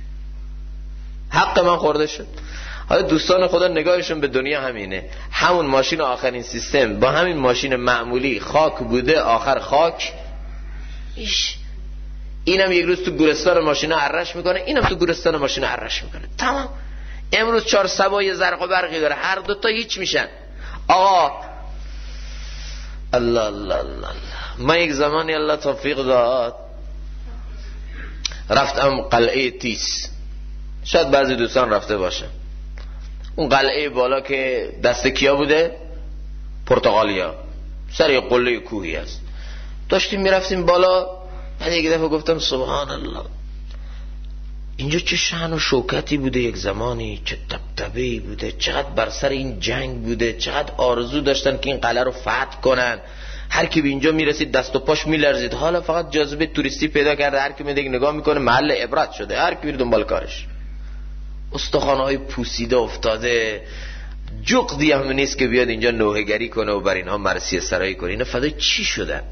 حق من خورده شد. حالا دوستان خدا نگاهشون به دنیا همینه، همون ماشین آخرین سیستم با همین ماشین معمولی خاک بوده، آخر خاک ایش. اینم یک روز تو گورستان ماشینا عرش میکنه، اینم تو گورستان ماشینا عرش میکنه. تمام. امروز 4 سبای زرق و برقی داره، هر دوتا هیچ میشن. آقا الله الله الله، من یک زمانی الله توفیق داد رفتم قلعه تیس، شاید بعضی دوستان رفته باشه. اون قلعه بالا که دست کیا بوده؟ پرتغالیا، سر یه قله کوهی است. داشتیم میرفتیم بالا، بعد یک دفعه گفتم سبحان الله، اینجا چه شأن و شوکتی بوده یک زمانی، چه دبدبه‌ای بوده، چقدر بر سر این جنگ بوده، چقدر آرزو داشتن که این قلعه رو فتح کنن. هر کی به اینجا میرسید دست و پاش میلرزید. حالا فقط جاذبه توریستی پیدا کرده، هر کی میاد نگاه میکنه محل عبرت شده، هر کی میره دنبال کارش. استخوان‌های پوسیده افتاده، جغدی هم نیست که بیاد اینجا نوحه‌گری کنه و بر اینها مرثیه سرایی کنه. اینا فدای چی شدن؟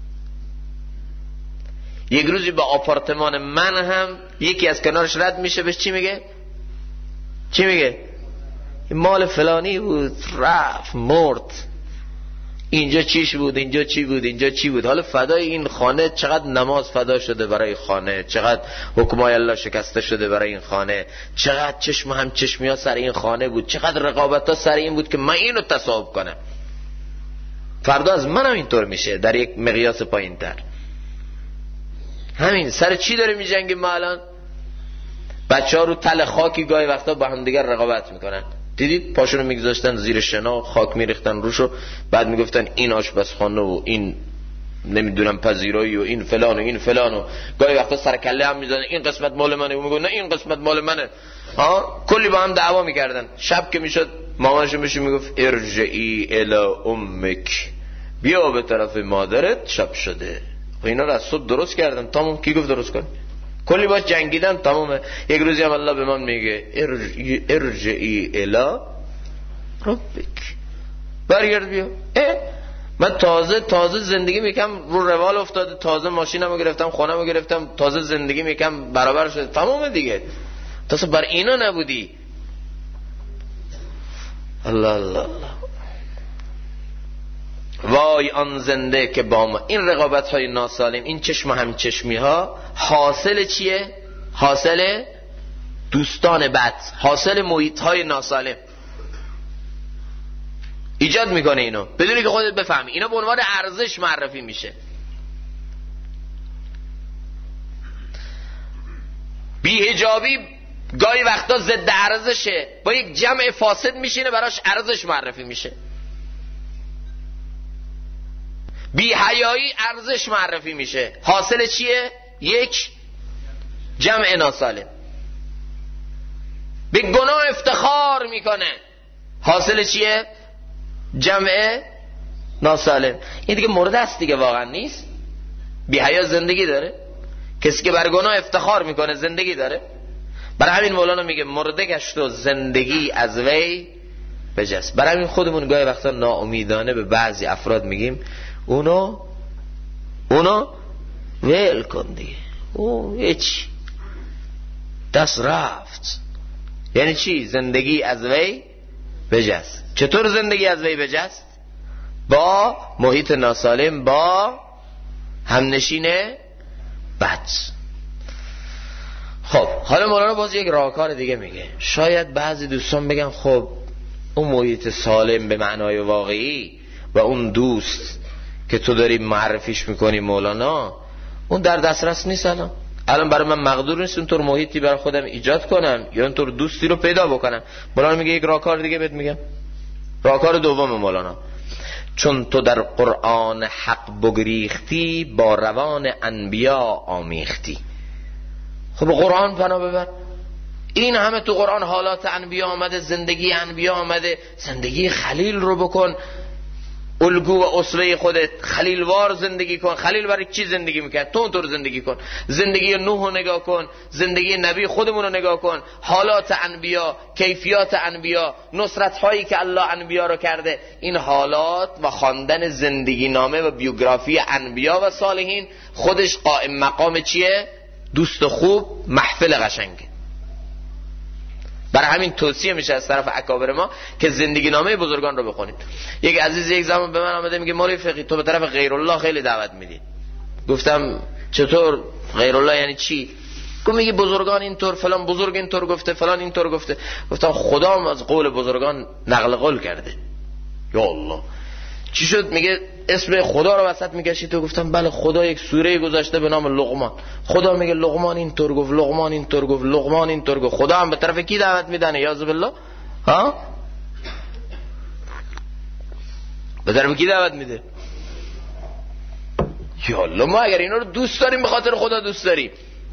یک روزی با آپارتمان من هم یکی از کنارش رد میشه، بهش چی میگه؟ این مال فلانی بود، رفت مرد. اینجا چیش بود، اینجا چی بود. حالا فدای این خانه چقدر نماز فدا شده برای خانه، چقدر حکمای الله شکسته شده برای این خانه، چقدر چشم هم چشمی ها سر این خانه بود، چقدر رقابت ها سر این بود که من اینو تصاحب کنم. فردا از منم اینطور میشه در یک مقیاس پایین تر. همین سر چی داره میجنگیم ما الان؟ بچه ها رو تل خاکی گاهی وقتا با هم دیگر رقابت میکنن. دیدید پاشونو میگذاشتن زیر شنا، خاک میریختن روشو، بعد میگفتن این آشپزخانه و این نمیدونم پذیرایی و این فلان و این فلان و گاهی وقتا سر کله هم میزنن این قسمت مال منه و میگن نه این قسمت مال منه. کلی با هم دعوا میکردن. شب که میشد مامانشون بهش میگفت ارجعی الی امک، بیا به طرف مادرت، شب شده. و اینا رو از صبح درست کردن. تمام. کی گفت درست کن؟ کلی باش جنگیدن. تمامه. یک روزی هم الله به من میگه ارجعی الی ربک، برگرد بیا. من تازه زندگی میکنم رو روال افتاده، تازه ماشینمو گرفتم، خونه‌مو گرفتم، تازه زندگی میکنم برابر شده. تمامه دیگه. تازه بر اینا نبودی. الله الله الله. وای آن زنده که با ما. این رقابت های ناسالم، این چشم هم چشمی ها حاصل چیه؟ حاصل دوستان بد، حاصل محیط های ناسالم ایجاد میکنه. اینو بدونی که خودت بفهمی. اینا به عنوان ارزش معرفی میشه. بی‌حجابی گاهی وقتا ضد ارزشه، با یک جمع فاسد میشینه براش ارزش معرفی میشه. بی‌حیایی ارزش معرفی میشه. حاصل چیه؟ یک جمع ناسالم. به گناه افتخار میکنه. حاصل چیه؟ جمع ناسالم. این دیگه مرده است دیگه، واقعا نیست. بی‌حیا زندگی داره؟ کسی که بر گناه افتخار میکنه زندگی داره؟ برای همین مولانا میگه مرده گشت و زندگی از وی بجست. برای همین خودمون گاهی وقتا ناامیدانه به بعضی افراد میگیم اونو ویل کن دیگه، او هیچ دست رفت. یعنی چی؟ زندگی از وی بجست. چطور زندگی از وی بجست؟ با محیط ناسالم، با همنشین بد. خب حالا مولانا باز یک راهکار دیگه میگه. شاید بعضی دوستان بگن خب اون محیط سالم به معنای واقعی و اون دوست که تو داری معرفیش میکنی مولانا، اون در دسترس نیست. الان برای من مقدور نیست اونطور محیطی برای خودم ایجاد کنم یا اونطور دوستی رو پیدا بکنم. مولانا میگه یک راهکار دیگه بهت میگم. راهکار دوم مولانا: چون تو در قرآن حق بگریختی، با روان انبیا آمیختی. خب قرآن پناه ببر. این همه تو قرآن حالات انبیا آمده، زندگی انبیا آمده. زندگی خلیل رو بکن، الگو و اسوه خودت، خلیلوار زندگی کن. خلیل برای چی زندگی میکرد؟ تو اونطور زندگی کن. زندگی نوح رو نگاه کن، زندگی نبی خودمون رو نگاه کن، حالات انبیا، کیفیات انبیا، نصرت هایی که الله انبیا رو کرده. این حالات و خواندن زندگی نامه و بیوگرافی انبیا و صالحین خودش قائم مقام چیه؟ دوست خوب، محفل قشنگه. برای همین توصیه میشه از طرف اکابر ما که زندگی نامه بزرگان رو بخونید. یک عزیز یک زمان به من آمده میگه مولوی فقیه تو به طرف غیر الله خیلی دعوت میدی. گفتم چطور غیر الله یعنی چی؟ گفت میگه بزرگان اینطور، فلان بزرگ اینطور گفته، فلان اینطور گفته. گفتم خدا هم از قول بزرگان نقل قول کرده. یا الله چی شد؟ میگه اسم خدا رو وسط میکشی تو. گفتم بله، خدا یک سوره گذاشته به نام لقمان. خدا میگه لقمان اینطور گفت، لقمان اینطور گفت، لقمان اینطور گفت. خدا هم به طرف کی دعوت میدنه؟ یعوذ بالله. به طرف کی دعوت میده؟ یا الله، ما اگر اینا رو دوست داریم به خاطر خدا دوست داریم.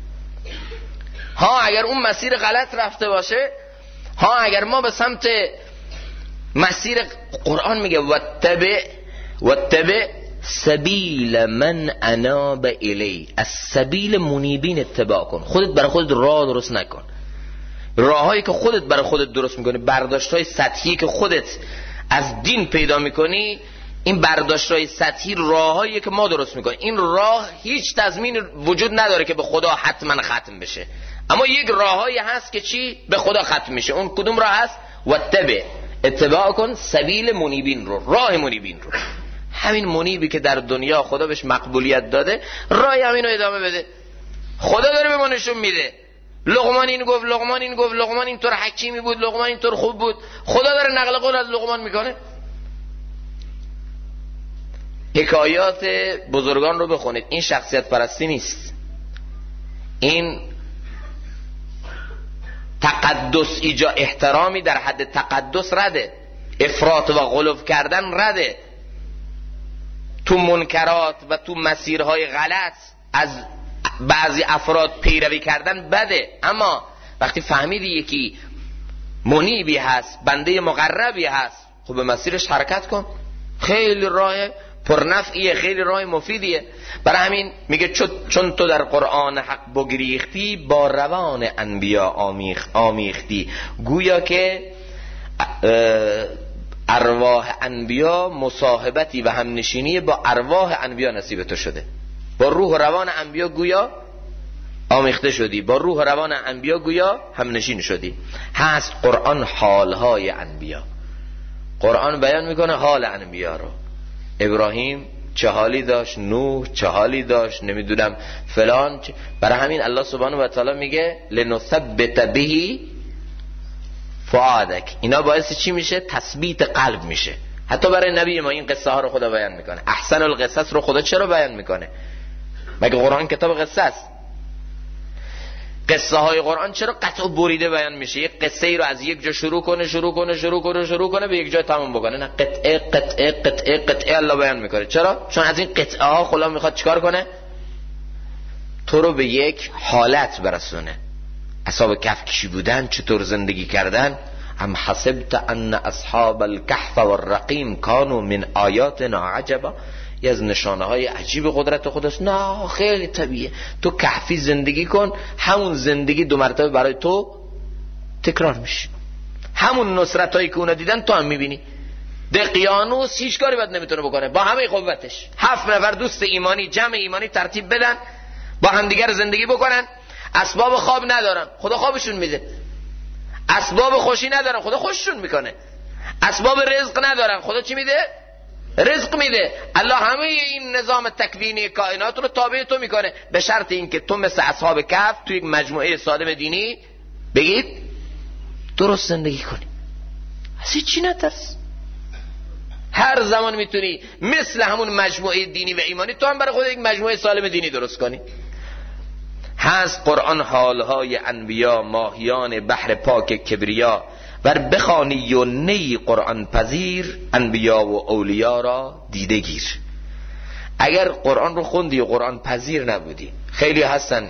اگر اون مسیر غلط رفته باشه، اگر ما به سمت مسیر قرآن میگه واتبع سبیل من اناب الی، از سبیل منیبین اتباع کن. خودت برای خودت راه درست نکن. راههایی که خودت برای خودت درست میکنی، برداشتهای سطحی که خودت از دین پیدا میکنی، این برداشتهای سطحی راههایی که ما درست میکنیم. این راه هیچ تضمین وجود نداره که به خدا حتما ختم بشه، اما یک راههایی هست که چی؟ به خدا ختم میشه. اون کدوم راه هست؟ واتبع، اتباع کن سبیل منیبین رو، راه منیبین رو. همین منیبی که در دنیا خدا بهش مقبولیت داده، راه همین رو ادامه بده. خدا داره به ما نشون میده. لقمان این گفت، لقمان این گفت، لقمان اینطور حکیمی بود، لقمان اینطور خوب بود. خدا داره نقل قول از لقمان میکنه. حکایات بزرگان رو بخونید. این شخصیت پرستی نیست. این تقدس احترامی در حد تقدس رده، افراط و غلو کردن رده، تو منکرات و تو مسیرهای غلط از بعضی افراد پیروی کردن بده. اما وقتی فهمیدی یکی منیبی هست، بنده مقربی هست، خب به مسیرش حرکت کن. خیلی راه پرنفعیه، خیلی راه مفیدیه. برای همین میگه چون تو در قرآن حق بگریختی با روان انبیا آمیختی. گویا که ارواح انبیا مصاحبتی و همنشینی با ارواح انبیا نصیب تو شده. با روح و روان انبیا گویا آمیخته شدی، با روح و روان انبیا گویا همنشین شدی. هست قرآن حالهای انبیا، قرآن بیان میکنه حال انبیا رو. ابراهیم چه حالی داشت، نوح چه حالی داشت، نمیدونم فلان برای همین الله سبحانه و تعالی میگه لنثبت به فؤادک. اینا باعث چی میشه؟ تثبیت قلب میشه. حتی برای نبی ما این قصه ها رو خدا بیان میکنه. احسن القصص رو خدا چرا بیان میکنه؟ مگه قرآن کتاب قصه است؟ قصه های قرآن چرا قطع و بریده بیان میشه؟ یک قصه ای رو از یک جا شروع کنه به یک جا تمام بکنه؟ نه، قطعه الله بیان میکنه. چرا؟ چون از این قطعه ها خدا میخواد چیکار کنه؟ تو رو به یک حالت برسونه. اصحاب کهف کی بودن؟ چطور زندگی کردن؟ ام حسبت ان اصحاب الكهف والرقیم كانوا من آیاتنا عجبا. یه از نشانه های عجیب قدرت خداست. نه خیلی طبیعیه. تو کهفی زندگی کن، همون زندگی 2 مرتبه برای تو تکرار میشه. همون نصرت هایی که اونا دیدن تو هم میبینی. دقیانوس هیچ کاری بد نمیتونه بکنه با همه قوتش. 7 نفر دوست ایمانی، جمع ایمانی ترتیب بدن، با همدیگر زندگی بکنن. اسباب خواب ندارن، خدا خوابشون میده. اسباب خوشی ندارن، خدا خوششون میکنه. اسباب رزق ندارن، خدا چی میده؟ رزق میده. الله همه این نظام تکوینی کائنات رو تابع تو میکنه، به شرط اینکه تو مثل اصحاب کهف تو یک مجموعه سالم دینی بگید درست زندگی کنی. از هیچ چی نترس. هر زمان میتونی مثل همون مجموعه دینی و ایمانی تو هم برای خود یک مجموعه سالم دینی درست کنی. هست قرآن حالهای انبیا، ماهیان بحر پاک کبریا. ور بخوانی و نی قرآن پذیر، انبیا و اولیا را دیده گیر. اگر قرآن رو خوندی و قرآن پذیر نبودی، خیلی هستن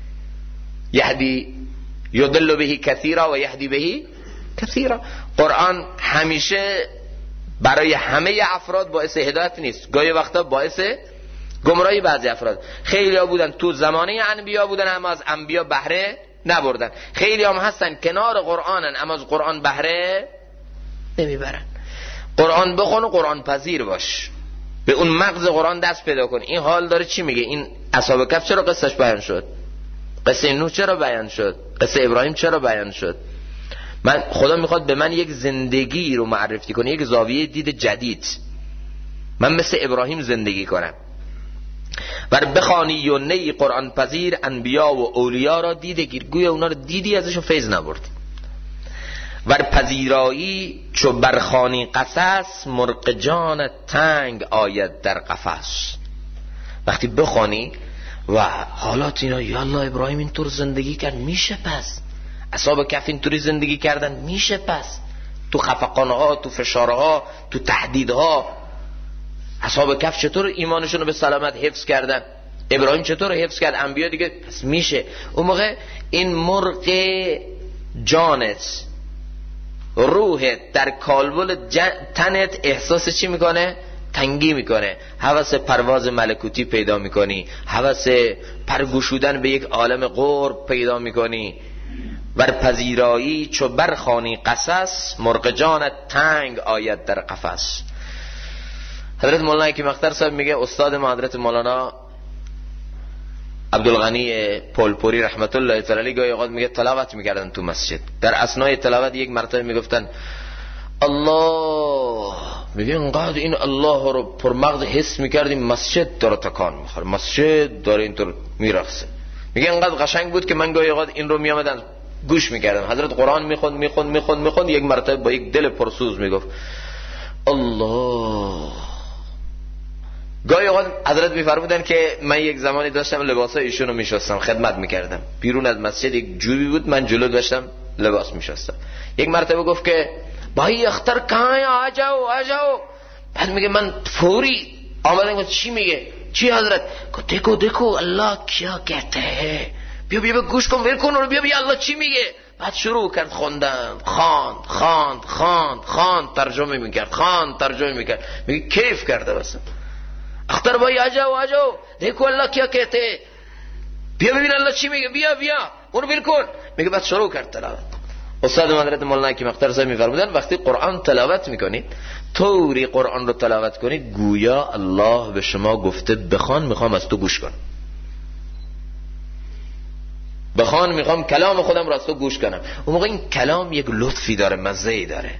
یهدی یضل به کثیرا و یهدی به کثیرا. قرآن همیشه برای همه افراد باعث هدایت نیست، گاهی وقتا باعث گمراهی بعضی افراد. خیلی ها بودن تو زمانه انبیا بودن اما از انبیا بهره نبردن. خیلی هم هستن کنار قرآنن اما از قرآن بهره نمیبرن. قرآن بخون و قرآن پذیر باش، به اون مغز قرآن دست پیدا کن. این حال داره چی میگه؟ این اصحاب کهف چرا قصهش بیان شد؟ قصه نوح چرا بیان شد؟ قصه ابراهیم چرا بیان شد؟ خدا میخواد به من یک زندگی رو معرفی کنه، یک زاویه دید جدید. من مثل ابراهیم زندگی کنم. ور بخوانی و نی قرآن پذیر، انبیا و اولیا را دیده گیر. گویا اونا رو دیدی ازشون فیض نبردی. ور پذیرایی چو برخوانی قصص، مرغ جان تنگ آید در قفس. وقتی بخوانی و حالات اینا، یا الله ابراهیم اینطور زندگی کرد، میشه پس اصحاب کهف اینطوری زندگی کردن، میشه پس تو خفقانها، تو فشارها، تو تهدیدها. اصحاب کهف چطور ایمانشون رو به سلامت حفظ کردن؟ ابراهیم چطور حفظ کرد؟ انبیا دیگه. پس میشه. اون موقع این مرغ جانت، روحت در کالبد تنت احساس چی میکنه؟ تنگی میکنه. هوس پرواز ملکوتی پیدا میکنی، هوس پرگشودن به یک عالم قرب پیدا میکنی. ور پذیرایی چو برخوانی قصص، مرغ جانت تنگ آید در قفس. حضرت مولانا حکیم اختر صاحب میگه استاد ما حضرت مولانا عبدالغنی پولپوری رحمت الله تعالی علیه گاهی اوقات میگه تلاوت میکردن تو مسجد. در اثنای تلاوت یک مرتبه میگفتن الله، میگه انقدر این الله رو پر مغز حس میکردیم مسجد داره تکان میخوره، مسجد داره اینطور میرقصه. میگه انقدر قشنگ بود که من گاهی اوقات این رو میامدن گوش میکردم. حضرت قرآن میخوند یک مرتبه با یک دل پرسوز میگفت الله گاهی اوقات حضرت میفرمودن که من یک زمانی داشتم لباسای ایشون رو میشستم، خدمت میکردم. بیرون از مسجد یک جوبی بود، من جلو داشتم لباس میشستم. یک مرتبه گفت که بھائی اختر کہاں ہے، آ جاؤ آ جاؤ. بعد میگه من فوری آمدم. گفت چی میگه؟ چی حضرت؟ گفت دیکھو دیکھو اللہ کیا کہتے ہیں، بیا بیا گوش کن، ول کن رو، بیا بیا الله چی میگه. بعد شروع کرد خوندن، خواند ترجمه میکرد، ترجمه میکرد. میگه کیف کرده بسم. اختر بھائی آ جاؤ دیکھو اللہ کیا کہتے ہیں، بیا ببین الله چی میگه، بیا اون ول کن. میگه بعد شروع کرد تلاوت. استاد حضرت مولانا حکیم اختر صاحب میفرمودن وقتی قرآن تلاوت میکنید طوری قرآن رو تلاوت کنید گویا الله به شما گفته بخوان، میخوام از تو گوش کنم، بخوان میخوام کلام خودم رو از تو گوش کنم. اون موقع این کلام یک لطفی داره، مزه‌ای داره.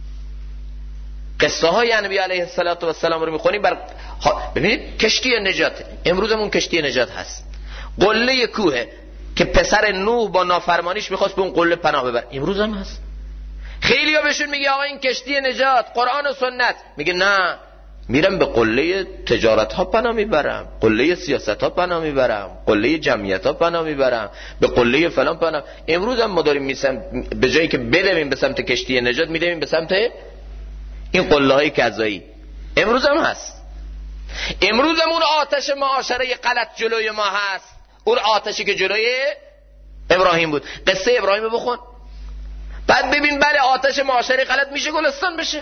قصه های نبی علیه السلام رو میخونیم ببینید کشتی نجات، امروز همون کشتی نجات هست. قله کوه که پسر نوح با نافرمانیش میخواست به اون قله پناه ببره، امروز هم هست. خیلی ها بهشون میگه آقا این کشتی نجات قرآن و سنت، میگه نه میرم به قله تجارت ها پناه میبرم، قله سیاست ها پناه میبرم، قله جمعیت ها پناه میبرم، به قله فلان پناه. امروز هم ما داریم به جایی که بدویم به سمت کشتی نجات میدویم به سمت این قله های کذایی. امروز هم هست. امروز هم اون آتش معاشره غلط جلوی ما هست، اون آتشی که جلوی ابراهیم بود. قصه ابراهیم رو بخون، بعد ببین بله آتش معاشره غلط میشه گلستان بشه.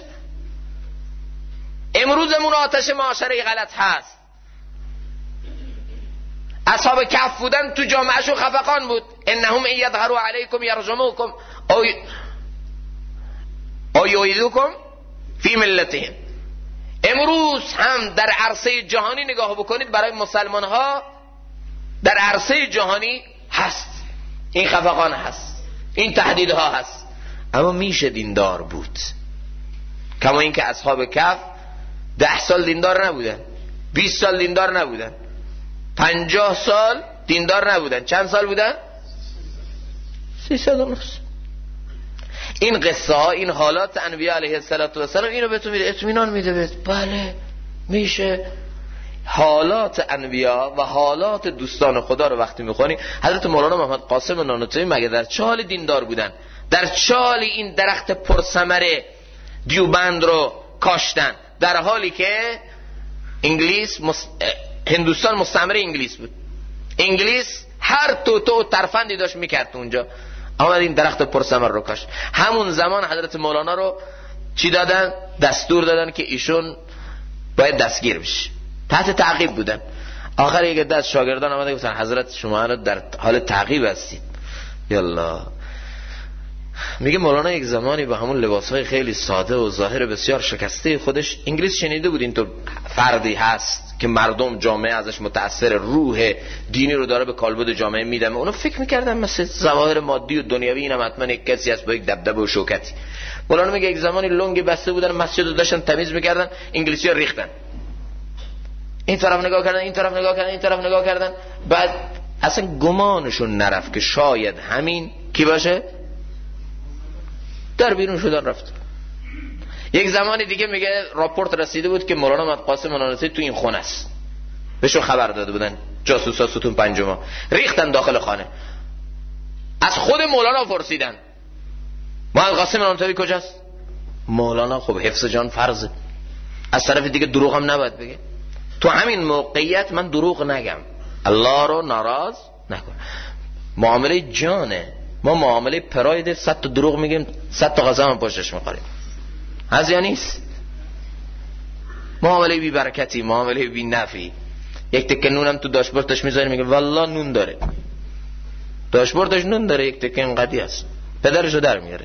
امروز هم اون آتش معاشره غلط هست. اصحاب کهف بودن، تو جامعهشون خفقان بود. انهم ان یظهروا علیکم یرجموکم او یعیدوکم فی ملتهم. امروز هم در عرصه جهانی نگاه بکنید، برای مسلمان ها در عرصه جهانی هست، این خفقان هست، این تهدیدها هست. اما میشه دیندار بود، کما اینکه اصحاب کهف 10 سال دیندار نبودن، 20 سال دیندار نبودن، 50 سال دیندار نبودن. چند سال بودن؟ 309 سال. این قصه ها، این حالات انبیاء علیه السلام اینو بهتون میده، اطمینان میده. بله میشه. حالات انبیاء و حالات دوستان خدا رو وقتی میخونی، حضرت مولانا محمد قاسم نانوتویی مگه در چه حال دیندار بودن؟ در چه حال این درخت پرثمر دیوبند رو کاشتن، در حالی که هندوستان مستعمره انگلیس بود. انگلیس هر توته و ترفندی داشت میکرد اونجا، آمد این درخت پرثمر رو کاشت. همون زمان حضرت مولانا رو چی دادن؟ دستور دادن که ایشون باید دستگیر بشه، تحت تعقیب بودن. آخر یک عده از شاگردان آمده گفتن حضرت شما در حال تعقیب هستید. یالله. میگه مولانا یک زمانی با همون لباسهای خیلی ساده و ظاهر بسیار شکسته خودش، انگلیس شنیده بود اینطور فردی هست که مردم جامعه ازش متأثر، روح دینی رو داره به کالبد جامعه میدمه. اونو فکر میکردن مثل ظواهر مادی و دنیوی اینم حتما یک کسی هست با یک دبدبه و شوکتی. مولانا میگه یک زمانی لنگی بسته بودن، مسجد رو داشتن تمیز میکردن، انگلیسی‌ها ریختن، این طرف نگاه کردن، این طرف نگاه کردن، این طرف نگاه کردن. بعد اصلا گمانشون نرفت که شاید همین کی باشه، در بیرون شدن رفت. یک زمانی دیگه میگه راپورت رسیده بود که مولانا محمد قاسم نانوتویی تو این خونه است، بهشون خبر داده بودن جاسوسا ستون پنجم، ریختن داخل خانه. از خود مولانا پرسیدن محمد قاسم نانوتویی کجاست؟ مولانا خب حفظ جان فرضه، از طرف دیگه دروغ هم نباید بگه. تو همین موقعیت من دروغ نگم، الله رو ناراض نکن. معامله جانه، ما معامله پراید 100 تا دروغ میگیم، 100 تا قسم هم پشتش میخوریم، هست یا نیست؟ معامله بی برکتی، معامله بی نفعی. یک تکه نونم تو داشبورتش میذاری، میگه والله نون داره، داشبورتش نون داره، یک تکه اینقدی هست، پدرشو در میاره.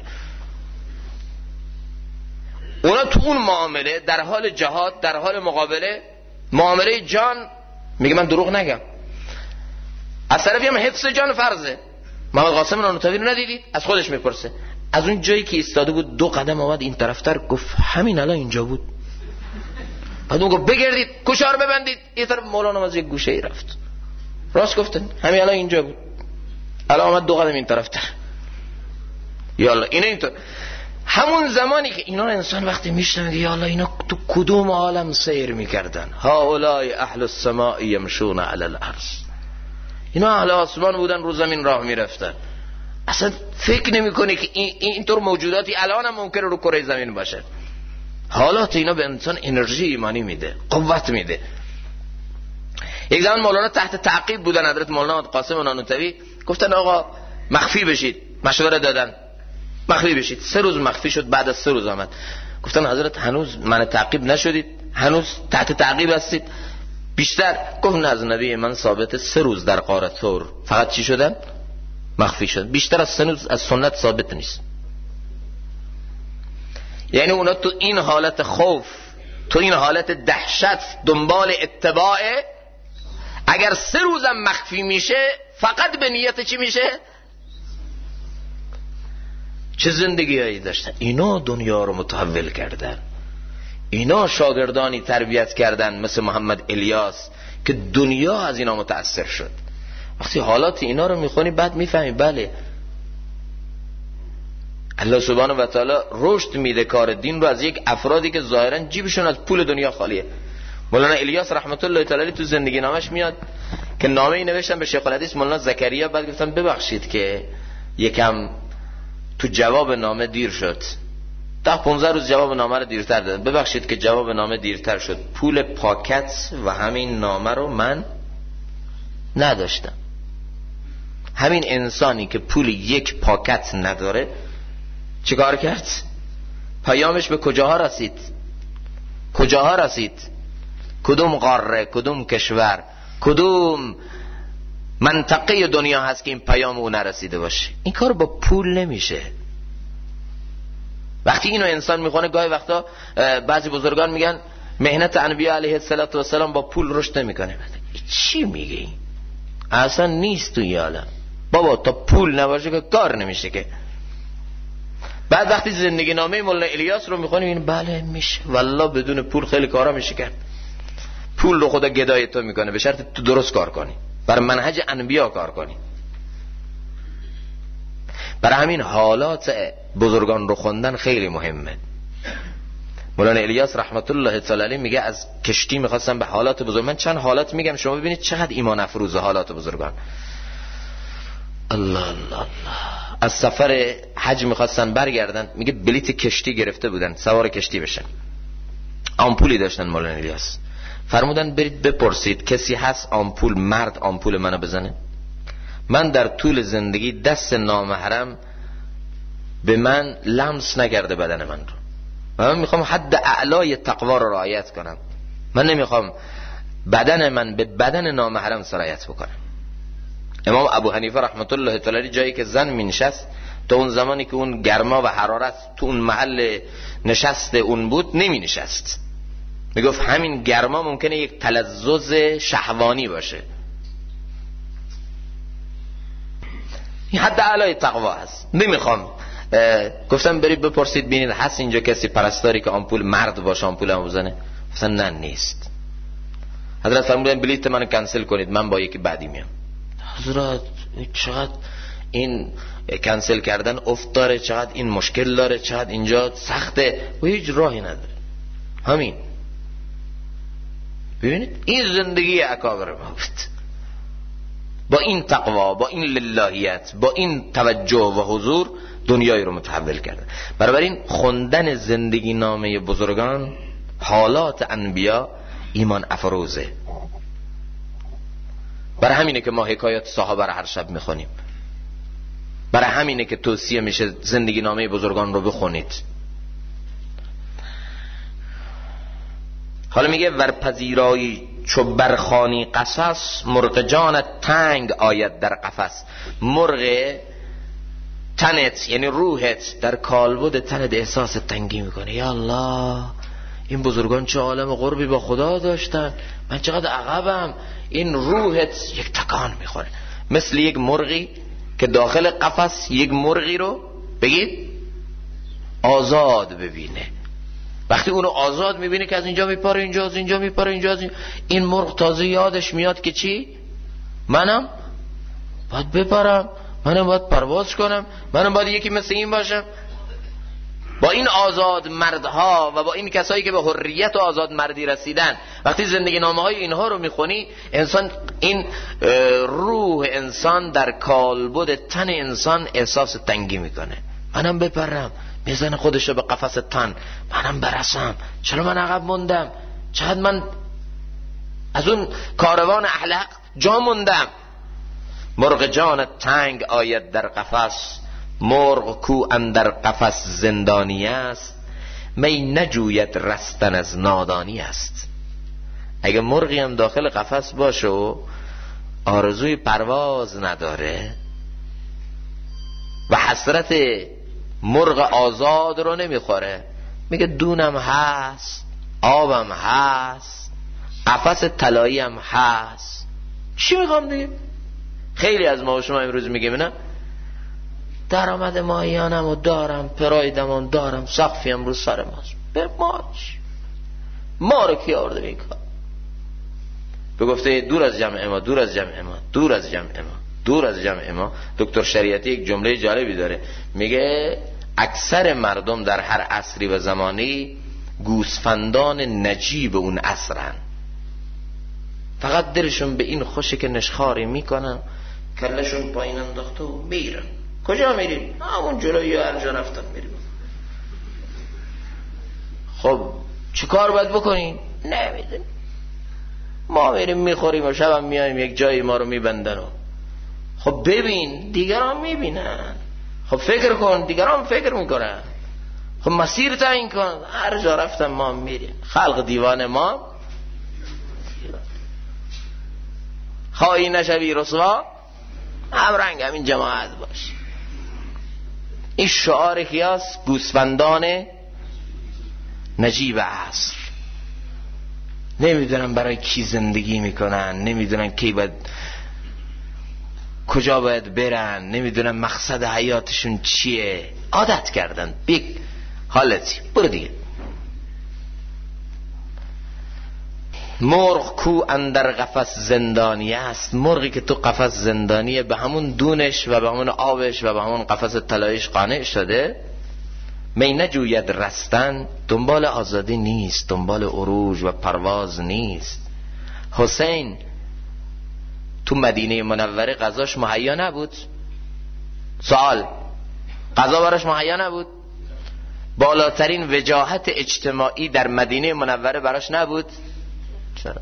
اونا تو اون معامله در حال جهاد، در حال مقابله، معامله جان، میگه من دروغ نگم. از طرفی هم حفظ جان فرضه. محمد قاسم نانوتویی رو ندیدید؟ از خودش میپرسه. از اون جایی که ایستاده بود 2 قدم آمد این طرفتر، گفت همین الان اینجا بود. بعد اون گفت بگردید کوچه رو ببندید. این طرف مولانا از یک گوشه ای رفت، راست گفتن، همین الان اینجا بود. الان آمد 2 قدم این طرفتر. یالا اینطور همون زمانی که اینا انسان وقتی میشنه میگه یا الله اینا تو کدوم عالم سیر میکردن؟ هؤلاء اهل السماء یمشون علی الارض، اینا اهل آسمان بودن رو زمین راه میرفتن. اصلا فکر نمیکنه که اینطور موجوداتی الان هم ممکنه رو کره زمین باشه. حالات اینا به انسان انرژی ایمانی میده، قوت میده. یک زمان مولانا تحت تعقیب بودن، حضرت مولانا قاسم نانوتوی گفتن آقا مخفی بشید، مشوره دادن مخفی بشید. 3 روز مخفی شد، بعد از 3 روز آمد. گفتن حضرت هنوز من تعقیب نشدید؟ هنوز تحت تعقیب هستید؟ بیشتر؟ گفت نه، از نبی من ثابت 3 روز در غار ثور فقط چی شدن؟ مخفی شد. بیشتر از 3 روز از سنت ثابت نیست. یعنی اونا تو این حالت خوف، تو این حالت دهشت دنبال اتباعه. اگر 3 روزم مخفی میشه فقط به نیت چی میشه؟ چه زندگی هایی داشتن. اینا دنیا رو متحول کردن، اینا شاگردانی تربیت کردن مثل محمد الیاس که دنیا از اینا متأثر شد. وقتی حالات اینا رو میخونی بعد میفهمی بله الله سبحانه و تعالی رشد میده کار دین رو از یک افرادی که ظاهرا جیبشون از پول دنیا خالیه. مولانا الیاس رحمت الله تعالی تو زندگی نامش میاد که نامه‌ای نوشتن به شیخ الحدیث مولانا زکریا، بعد گفتن ببخشید که یکم تو جواب نامه دیر شد، 10-15 روز جواب نامه رو دیرتر دادن، ببخشید که جواب نامه دیرتر شد، پول پاکت و همین نامه رو من نداشتم. همین انسانی که پول یک پاکت نداره چه کار کرد؟ پیامش به کجاها رسید؟ کجاها رسید؟ کدوم قاره، کدوم کشور، کدوم منطقه دنیا هست که این پیام او نرسیده باشه؟ این کار با پول نمیشه. وقتی اینو انسان میخونه، گاهی وقتا بعضی بزرگان میگن مهنت انبیاء علیه السلام با پول رشد نمیکنه. چی میگی؟ اصلا نیست توی عالم بابا، تا پول نباشه که کار نمیشه که. بعد وقتی زندگی نامه مولانا الیاس رو میخونی این بله میشه، والله بدون پول خیلی کارا میشه کرد. پول رو خدا گدای تو میکنه به شرط تو درست کار کنی، بر منهج انبیا کار کنی. برای همین حالات بزرگان رو خوندن خیلی مهمه. مولانا الیاس رحمت الله تعالی علیه میگه از کشتی میخواستم به حالات بزرگ، من چند حالات میگم شما ببینید چقدر ایمان افروز حالات بزرگان. الله الله الله. از سفر حج میخواستن برگردن، میگه بلیت کشتی گرفته بودن سوار کشتی بشن، آمپولی داشتن. مولانا الیاس فرمودن برید بپرسید کسی هست آمپول، مرد آمپول منو بزنه. من در طول زندگی دست نامحرم به من لمس نکرده بدن من رو، من میخوام حد اعلای تقوا رو رعایت کنم. من نمیخوام بدن من به بدن نامحرم سرایت بکنم. امام ابو حنیفه رحمت الله تعالی جایی که زن مینشست، تا اون زمانی که اون گرما و حرارت تو اون محل نشست اون بود نمی نشست. میگفت همین گرما ممکنه یک تلذذ شهوانی باشه. این حد اعلای تقوا هست. نمیخوام. گفتم برید بپرسید ببینید هست اینجا کسی پرستاری که آمپول مرد باشه آمپولمو بزنه؟ گفتن نه نیست. حضرت فرمودن بلیت منو کنسل کنید، من با یکی بعدی میام. حضرت چقدر این کنسل کردن افت داره، چقدر این مشکل داره، چقدر اینجا سخته و هیچ راهی نداره. همین ببینید این زندگی اکابر ما بود، با این تقوا، با این للهیت، با این توجه و حضور دنیای رو متحول کردن. بنابراین خوندن زندگی نامه بزرگان، حالات انبیا ایمان افروزه. برای همینه که ما حکایات صحابه رو هر شب میخونیم، برای همینه که توصیه میشه زندگی نامه بزرگان رو بخونید. حالا میگه ورپذیرایی چو برخانی قصص، مرغ جانت تنگ آید در قفس. مرغ تنت یعنی روحت در کالبد تنت احساس تنگی میکنه. یا الله این بزرگان چه عالم قربی با خدا داشتن، من چقدر عقبم. این روحت یک تکان میخوره، مثل یک مرغی که داخل قفس یک مرغی رو بگید آزاد ببینه. وقتی اونو آزاد میبینه که از اینجا میپاره اینجا، از اینجا میپاره اینجا، این مرغ تازه یادش میاد که چی؟ منم باید بپرم، منم باید پرواز کنم، منم باید یکی مثل این باشم. با این آزاد مردها و با این کسایی که به حریت و آزاد مردی رسیدن، وقتی زندگی نامه های اینها رو میخونی، انسان این روح انسان در کالبد تن انسان احساس تنگی میکنه. منم بپرم، میزنه خودشو به قفس تن، منم برسم، چرا من عقب موندم، چقدر من از اون کاروان اهل حق جا موندم. مرغ جان تنگ آید در قفس، مرغ کو اندر قفس زندانی است، می نجوید رستن از نادانی است. اگه مرغی هم داخل قفس باشه و آرزوی پرواز نداره و حسرت مرغ آزاد رو نمیخوره، میگه دونم هست، آبم هست، قفس طلایی هم هست، چی میخوام دیگه؟ خیلی از ما و شما امروز میگیم نه درآمد ماهیانم و دارم، پرایدم دارم، سقفیم رو سر ماست، به ما رو کی آورده این کار؟ به گفته دور از جمع ما، دور از جمع ما، دور از جمع ما، دور از جمع ما. دکتر شریعتی یک جمله جالبی داره، میگه اکثر مردم در هر عصری و زمانی گوسفندان نجیب اون عصرن، فقط دلشون به این خوشه که نشخاری میکنن، کلشون پایین انداخته و میرن. کجا میرین؟ همون جلوی هر جا رفتن میریم. خب چی کار باید بکنین؟ نمیدونیم. ما میریم میخوریم و شب هم میایم یک جایی ما رو میبندن و خب ببین دیگران میبینن، خب فکر کن دیگران فکر میکنن، خب مسیر تعیین کن، هر جا رفتن ما میریم. خلق دیوان ما، خواهی نشوی رسوا، هم رنگ همین جماعت باش. این شعار کیاست؟ گوسفندان نجیب عصر. نمیدونن برای کی زندگی میکنن، نمیدونن کی باید کجا باید برن، نمیدونن مقصد حیاتشون چیه، عادت کردن بیگ حالتی. برو دیگه. مرغ کو اندر قفس زندانی است، مرغی که تو قفس زندانیه، به همون دونش و به همون آبش و به همون قفس طلاییش قانع شده، می نجوید رستن، دنبال آزادی نیست، دنبال عروج و پرواز نیست. حسین تو مدینه منوره غذاش مهیا نبود؟ سوال، غذا براش مهیا نبود؟ بالاترین وجاهت اجتماعی در مدینه منوره براش نبود؟ چرا؟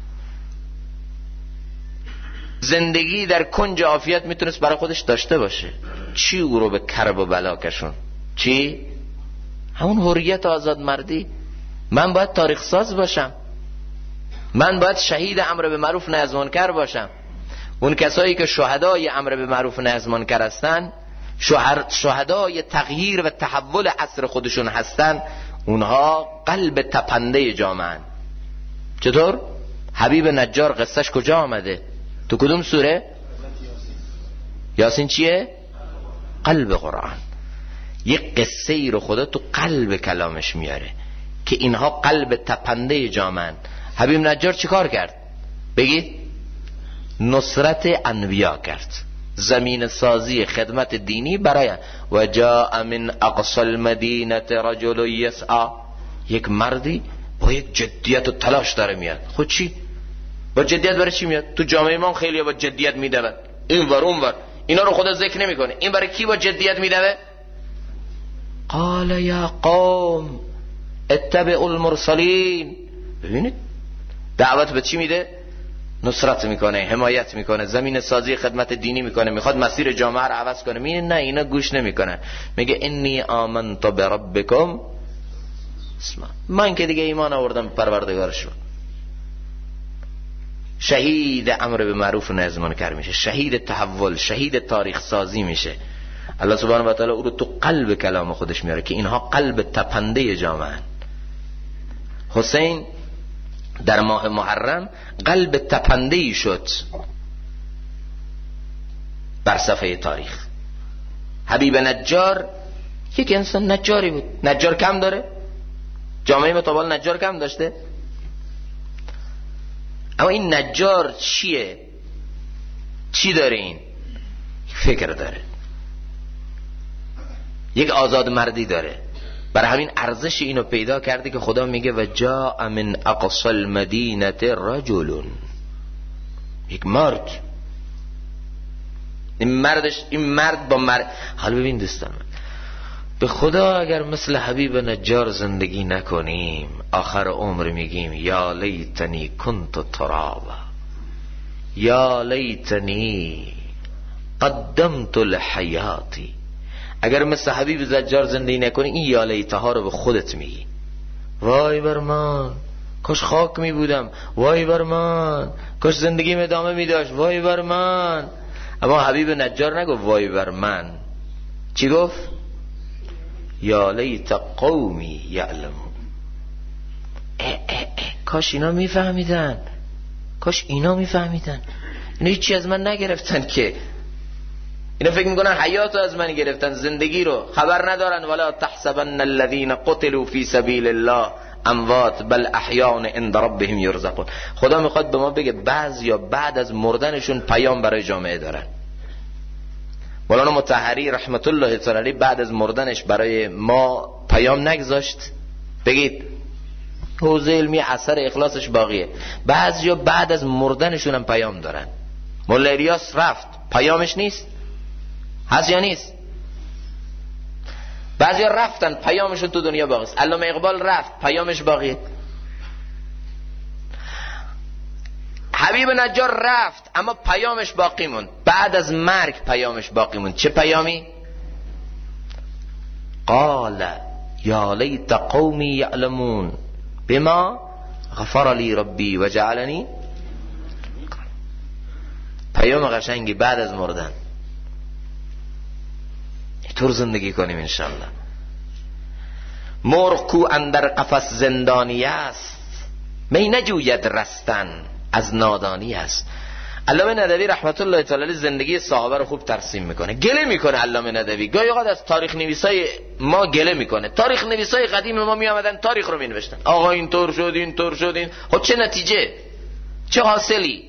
زندگی در کنج عافیت میتونست برای خودش داشته باشه. چی او رو به کرب و بلا کشون؟ چی؟ همون حریت آزاد مردی. من باید تاریخ ساز باشم، من باید شهید امر به معروف نهی از منکر باشم. اون کسایی که شهدای امر به معروف نهی از منکر هستن، شهدای تغییر و تحول عصر خودشون هستن، اونها قلب تپنده جامعه. چطور؟ حبیب نجار قصهش کجا آمده؟ تو کدوم سوره؟ یاسین چیه؟ قلب قرآن. یک قصه ای رو خدا تو قلب کلامش میاره که اینها قلب تپنده جامعه. حبیب نجار چی کار کرد؟ بگید. نصرت انبیا کرد، زمین سازی خدمت دینی برای و جاء من اقصى المدینه رجل یسعی. یک مردی با یک جدیت و تلاش داره میاد. خود چی؟ با جدیت برای چی میاد؟ تو جامعه ما خیلی با جدیت میدوند، این ور اون ور، اینا رو خدا ذکر نمیکنه. این برای کی با جدیت میدوه؟ قال یا قوم اتبعوا المرسلین. ببینید دعوت به چی میده؟ نصرت میکنه، حمایت میکنه، زمین سازی خدمت دینی میکنه، میخواد مسیر جامعه رو عوض کنه. میگه نه، اینا گوش نمیکنن. میگه انی آمنت بربکم، من که دیگه ایمان آوردم پروردگارشون. شهید امر به معروف و نهی از منکر میشه، شهید تحول، شهید تاریخ سازی میشه. الله سبحانه و تعالی او رو تو قلب کلام خودش میاره که اینها قلب تپنده جامعه. حسین در ماه محرم قلب تپنده‌ای شد بر صفحه تاریخ. حبیب نجار یک انسان نجاری بود. نجار کم داره؟ جامعه متابال نجار کم داشته؟ اما این نجار چیه؟ چی داره این؟ فکر داره، یک آزاد مردی داره، برای همین ارزش اینو پیدا کرده که خدا میگه و جاء من اقصى المدینه رجل، یک مرد، این مرد با مرد. حالا ببین دوستان، به خدا اگر مثل حبیب نجار زندگی نکنیم آخر عمر میگیم یا لیتنی کنت ترابا، یا لیتنی قدمت لحیاتی. اگر مثل حبیب نجار زندگی نکنی این یا لیتها رو به خودت میگی. وای بر من، کاش خاک میبودم، وای بر من، کاش زندگیم ادامه میداشت، وای بر من. اما حبیب نجار نگفت وای بر من، چی گفت؟ یا لیت قومی یعلمون. کاش اینا میفهمیدن، کاش اینا میفهمیدن. اینا هیچی از من نگرفتن که، اینا فکر میکنن حیاتو از من گرفتن، زندگی رو خبر ندارن. ولا تحسبن الذين قتلوا في سبيل الله اموات بل احیاء عند ربهم یرزقون. خدا میخواد به ما بگه بعضیا بعد از مردنشون پیام برای جامعه دارن. مولانا مطهری رحمت الله تعالی علیه بعد از مردنش برای ما پیام نگذاشت؟ بگید حوزه علمی اثر اخلاصش باقیه. بعضیا بعد از مردنشون هم پیام دارن. مولا الیاس رفت، پیامش نیست؟ هست یا نیست؟ بعضیا رفتن، پیامشون تو دنیا باقی است. علامه اقبال رفت، پیامش باقیه. حبیب نجار رفت اما پیامش باقی موند. بعد از مرگ پیامش باقی موند. چه پیامی؟ قال یا لیت قومی یعلمون بما غفر لی ربی و جعلنی. پیام قشنگی بعد از مردن. اینطور زندگی کنیم انشالله. مرغ کو اندر قفس زندانی است، می نجوید رستن از نادانی است. علامه ندوی رحمت الله تعالی علیه زندگی صحابه رو خوب ترسیم میکنه. گله میکنه علامه ندوی، گاهی اوقات از تاریخ نویسای ما گله میکنه. تاریخ نویسای قدیم ما میآمدن تاریخ رو مینوشتن، آقا اینطور شد، اینطور شد، این خب چه نتیجه، چه حاصلی،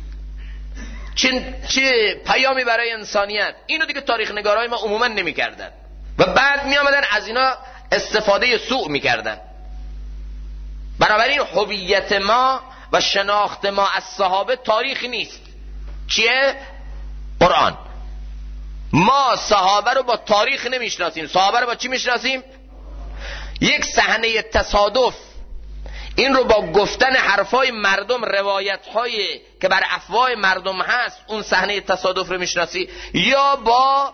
چه پیامی برای انسانیت؟ اینو دیگه تاریخ نگارای ما عموما نمیکردن و بعد میآمدن از اینا استفاده سوء میکردن. بنابراین هویت ما و شناخت ما از صحابه تاریخ نیست. چیه؟ قرآن. ما صحابه رو با تاریخ نمیشناسیم. صحابه رو با چی میشناسیم؟ یک صحنه تصادف، این رو با گفتن حرفای مردم، روایت‌های که بر افواه مردم هست، اون صحنه تصادف رو میشناسی، یا با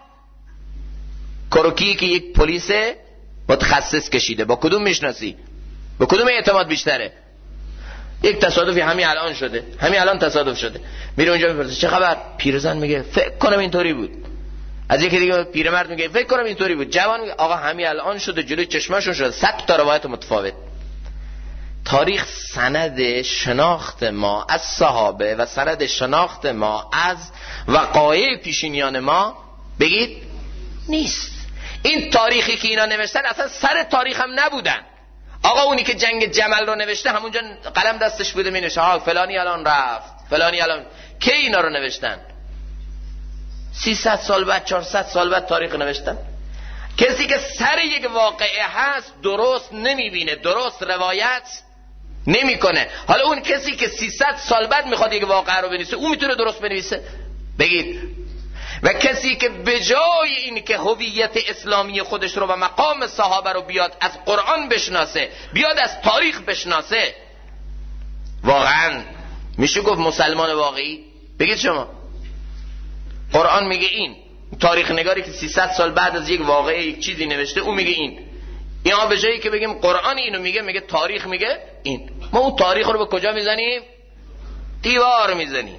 کروکی که یک پلیس متخصص کشیده؟ با کدوم میشناسی؟ با کدوم اعتماد بیشتره؟ یک تصادفی همین الان شده، همین الان تصادف شده، میره اونجا میپرسه چه خبر؟ پیرزن میگه فکر کنم اینطوری بود. از یکی دیگه پیرمرد میگه فکر کنم اینطوری بود. جوان میگه آقا همین الان شده، جلوی چشمشون شده. 100 تا روایت متفاوت. تاریخ سند شناخت ما از صحابه و سند شناخت ما از وقایع پیشینیان ما بگید نیست. این تاریخی که اینا نوشتن اصلا سر تاریخ هم نبودن. آقا اونی که جنگ جمل رو نوشته همونجا قلم دستش بوده مینوشه ها فلانی الان رفت، فلانی الان. کی اینا رو نوشتن؟ 300 سال بعد، 400 سال بعد تاریخ نوشتن. کسی که سر یک واقعه هست درست نمیبینه، درست روایت نمیکنه. حالا اون کسی که 300 سال بعد میخواد یک واقعه رو بنویسه، اون میتونه درست بنویسه؟ بگید. و کسی که به جای این که هویت اسلامی خودش رو و مقام صحابه رو بیاد از قرآن بشناسه، بیاد از تاریخ بشناسه، واقعا میشه گفت مسلمان واقعی؟ بگید شما. قرآن میگه این، تاریخ نگاری که 300 سال بعد از یک واقعه یک چیزی نوشته اون میگه این. اینا به جایی که بگیم قرآن اینو میگه تاریخ میگه این. ما اون تاریخ رو به کجا میزنیم؟ دیوار میزنیم.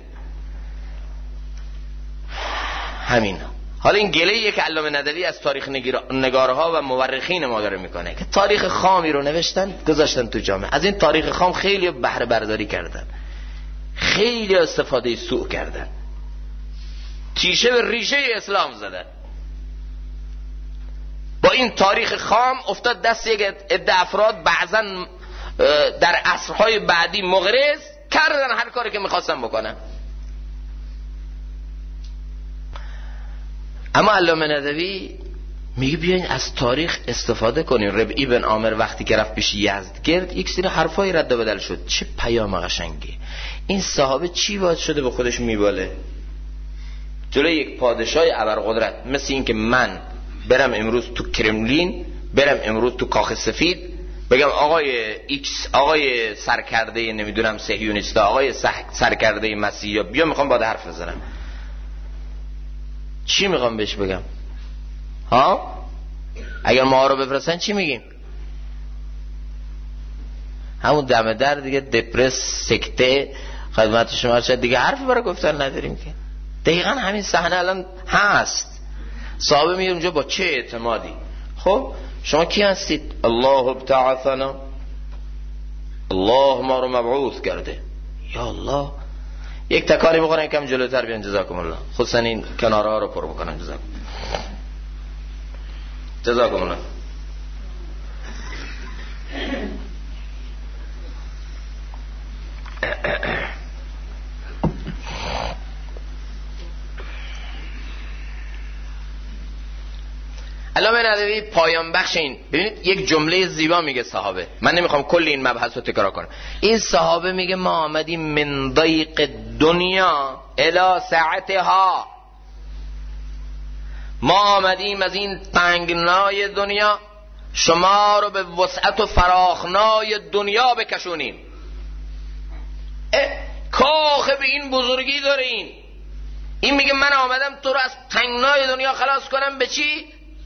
همین. حالا این گله‌ایه که علامه ندوی از تاریخ نگارها و مورخین ما داره میکنه که تاریخ خامی رو نوشتن گذاشتن تو جامعه. از این تاریخ خام خیلی بهره برداری کردن، خیلی استفاده سوء کردن، تیشه به ریشه اسلام زدن. با این تاریخ خام افتاد دست یک عده افراد، بعضا در عصرهای بعدی مغرض کردن هر کاری که میخواستن بکنن. اما علامه ندوی میگه بیاین از تاریخ استفاده کنین. ربعی بن عامر وقتی که رفت پیش یزدگرد یک سری حرفای رد و بدل شد. چه پیام قشنگی. این صحابه چی باید شده به خودش میباله جلوی یک پادشاه ابرقدرت، مثل این که من برم امروز تو کرملین، برم امروز تو کاخ سفید بگم آقای ایکس، آقای سرکرده نمیدونم صهیونیستا، آقای سرکرده مسیحا، بیا میخوام باهات حرف بزنم. چی میخوام بهش بگم؟ ها؟ اگر ما رو بفرستن چی میگیم؟ همون دم در دیگه، دپرس، سکته، خدمت شما شد دیگه، حرفی برای گفتن نداریم که. دقیقا همین صحنه الان هست. صحابه میگه اونجا با چه اعتمادی؟ خب شما کی هستید؟ الله ابتعثنا، الله ما رو مبعوث کرده. یا الله. یک تکاری بخورن کم جلوتر بیان. جزاکم الله. خصوصا این کناره ها رو پر بکنن. جزاکم الله. علامه ندوی پایان بخش این، ببینید یک جمله زیبا میگه صحابه. من نمیخوام کل این مبحث رو تکرار کنم. این صحابه میگه ما آمدیم من ضیق دنیا الی سعتها، ما آمدیم از این تنگنای دنیا شما رو به وسعت و فراخنای دنیا بکشونیم. کاخ به این بزرگی داره این میگه من آمدم تو رو از تنگنای دنیا خلاص کنم. به چی؟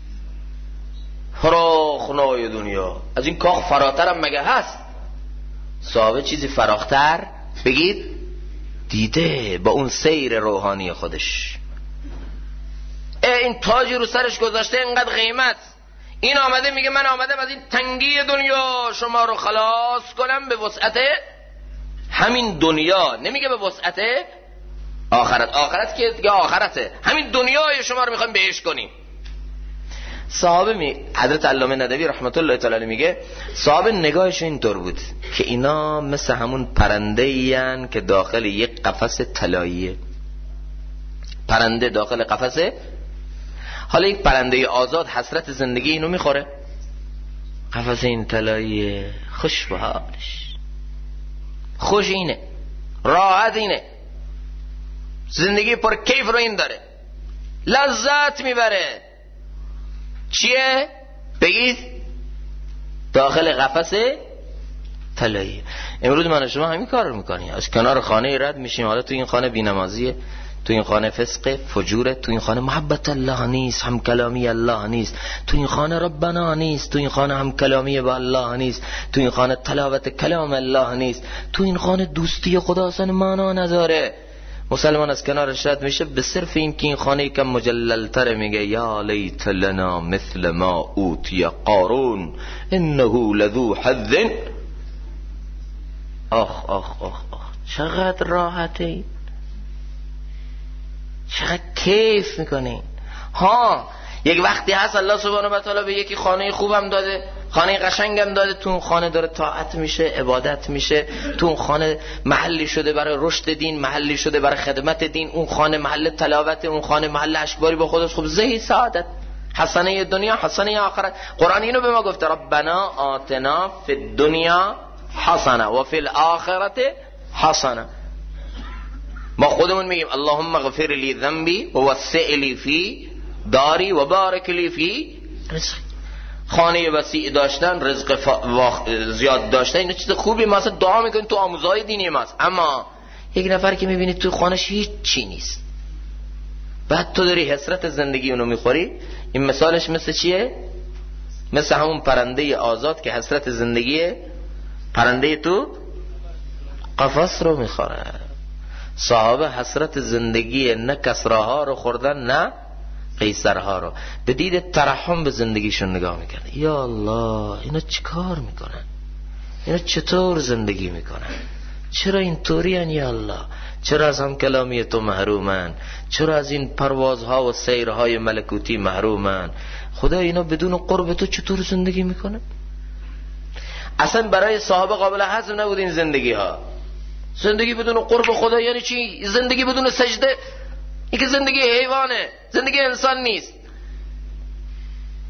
فراخنای دنیا. از این کاخ فراترم مگه هست؟ صحابه چیزی فراختر بگید دیده با اون سیر روحانی خودش. این تاجی رو سرش گذاشته اینقدر قیمت، این آمده میگه من آمدم از این تنگی دنیا شما رو خلاص کنم به وسعت همین دنیا. نمیگه به وسعت آخرت. آخرت که دیگه آخرته، همین دنیای شما رو میخوایم بهش کنیم. صحابه حضرت علامه ندوی رحمت الله تعالی علیه میگه صحابه نگاهش اینطور بود که اینا مثل همون پرنده این که داخل یک قفس طلاییه. پرنده داخل قفسه. حالا یک پرنده آزاد حسرت زندگی اینو میخوره. قفس این طلاییه، خوش به حالش، خوش اینه، راحت اینه، زندگی پر کیف رو این داره، لذت میبره. چیه؟ بگید داخل قفس طلایی. امروز من و شما همین کار رو میکنیم. از کنار خانه رد میشیم، حالا تو این خانه بی‌نمازیه، تو این خانه فسق فجوره، تو این خانه محبت الله نیست، هم کلامی الله نیست، تو این خانه ربنا نیست، تو این خانه هم کلامی با الله نیست، تو این خانه تلاوت کلام الله نیست، تو این خانه دوستی خدا اصلا معنا نداره. مسلمان از کنارش رد میشه به صرف این که این خانه کم مجلل تره میگه یا لیت لنا مثل ما اوتی قارون انه لذو حظ. آخ آخ آخ آخ چقدر راحته، چقدر کیف میکنین. ها یک وقتی هست الله سبحانه و تعالی به یکی خانه خوبم داده، خانه قشنگم داده، تو اون خانه داره طاعت میشه، عبادت میشه، تو اون خانه محلی شده برای رشد دین، محلی شده برای خدمت دین، اون خانه محل تلاوت، اون خانه محل اشکباری با خودش. خب زهی سعادت، حسنه دنیا حسنه آخرت. قرآن اینو به ما گفته ربنا آتنا فی الدنیا حسنه و فی الاخرت حسنه. ما خودمون میگیم اللهم اغفر لی ذنبی و وسع لی فی داری و بارک لی فی رزقی. خانه وسیع داشتن، رزق زیاد داشتن، اینا چیز خوبی، ما اصلا دعا میکنیم تو آموزهای دینی ماست. اما یک نفر که میبینی تو خانهش هیچ چی نیست، بعد تو داری حسرت زندگی اونو میخوری. این مثالش مثل چیه؟ مثل همون پرنده آزاد که حسرت زندگی پرنده تو قفس رو میخوره. صحابه حسرت زندگی نه کسراها رو خوردن نه قیصرها رو. به دید ترحم به زندگیشون نگاه میکردن. یا الله اینا چی کار میکنن؟ اینا چطور زندگی میکنن؟ چرا این طوری هن یا الله؟ چرا از هم کلامی تو محرومن؟ چرا از این پروازها و سیرهای ملکوتی محرومن؟ خدا اینا بدون قرب تو چطور زندگی میکنن؟ اصلا برای صحابه قابل هضم نبود این زندگی ها. زندگی بدون قرب خدا یعنی چی؟ زندگی بدون سجده، این که زندگی حیوانه، زندگی انسان نیست.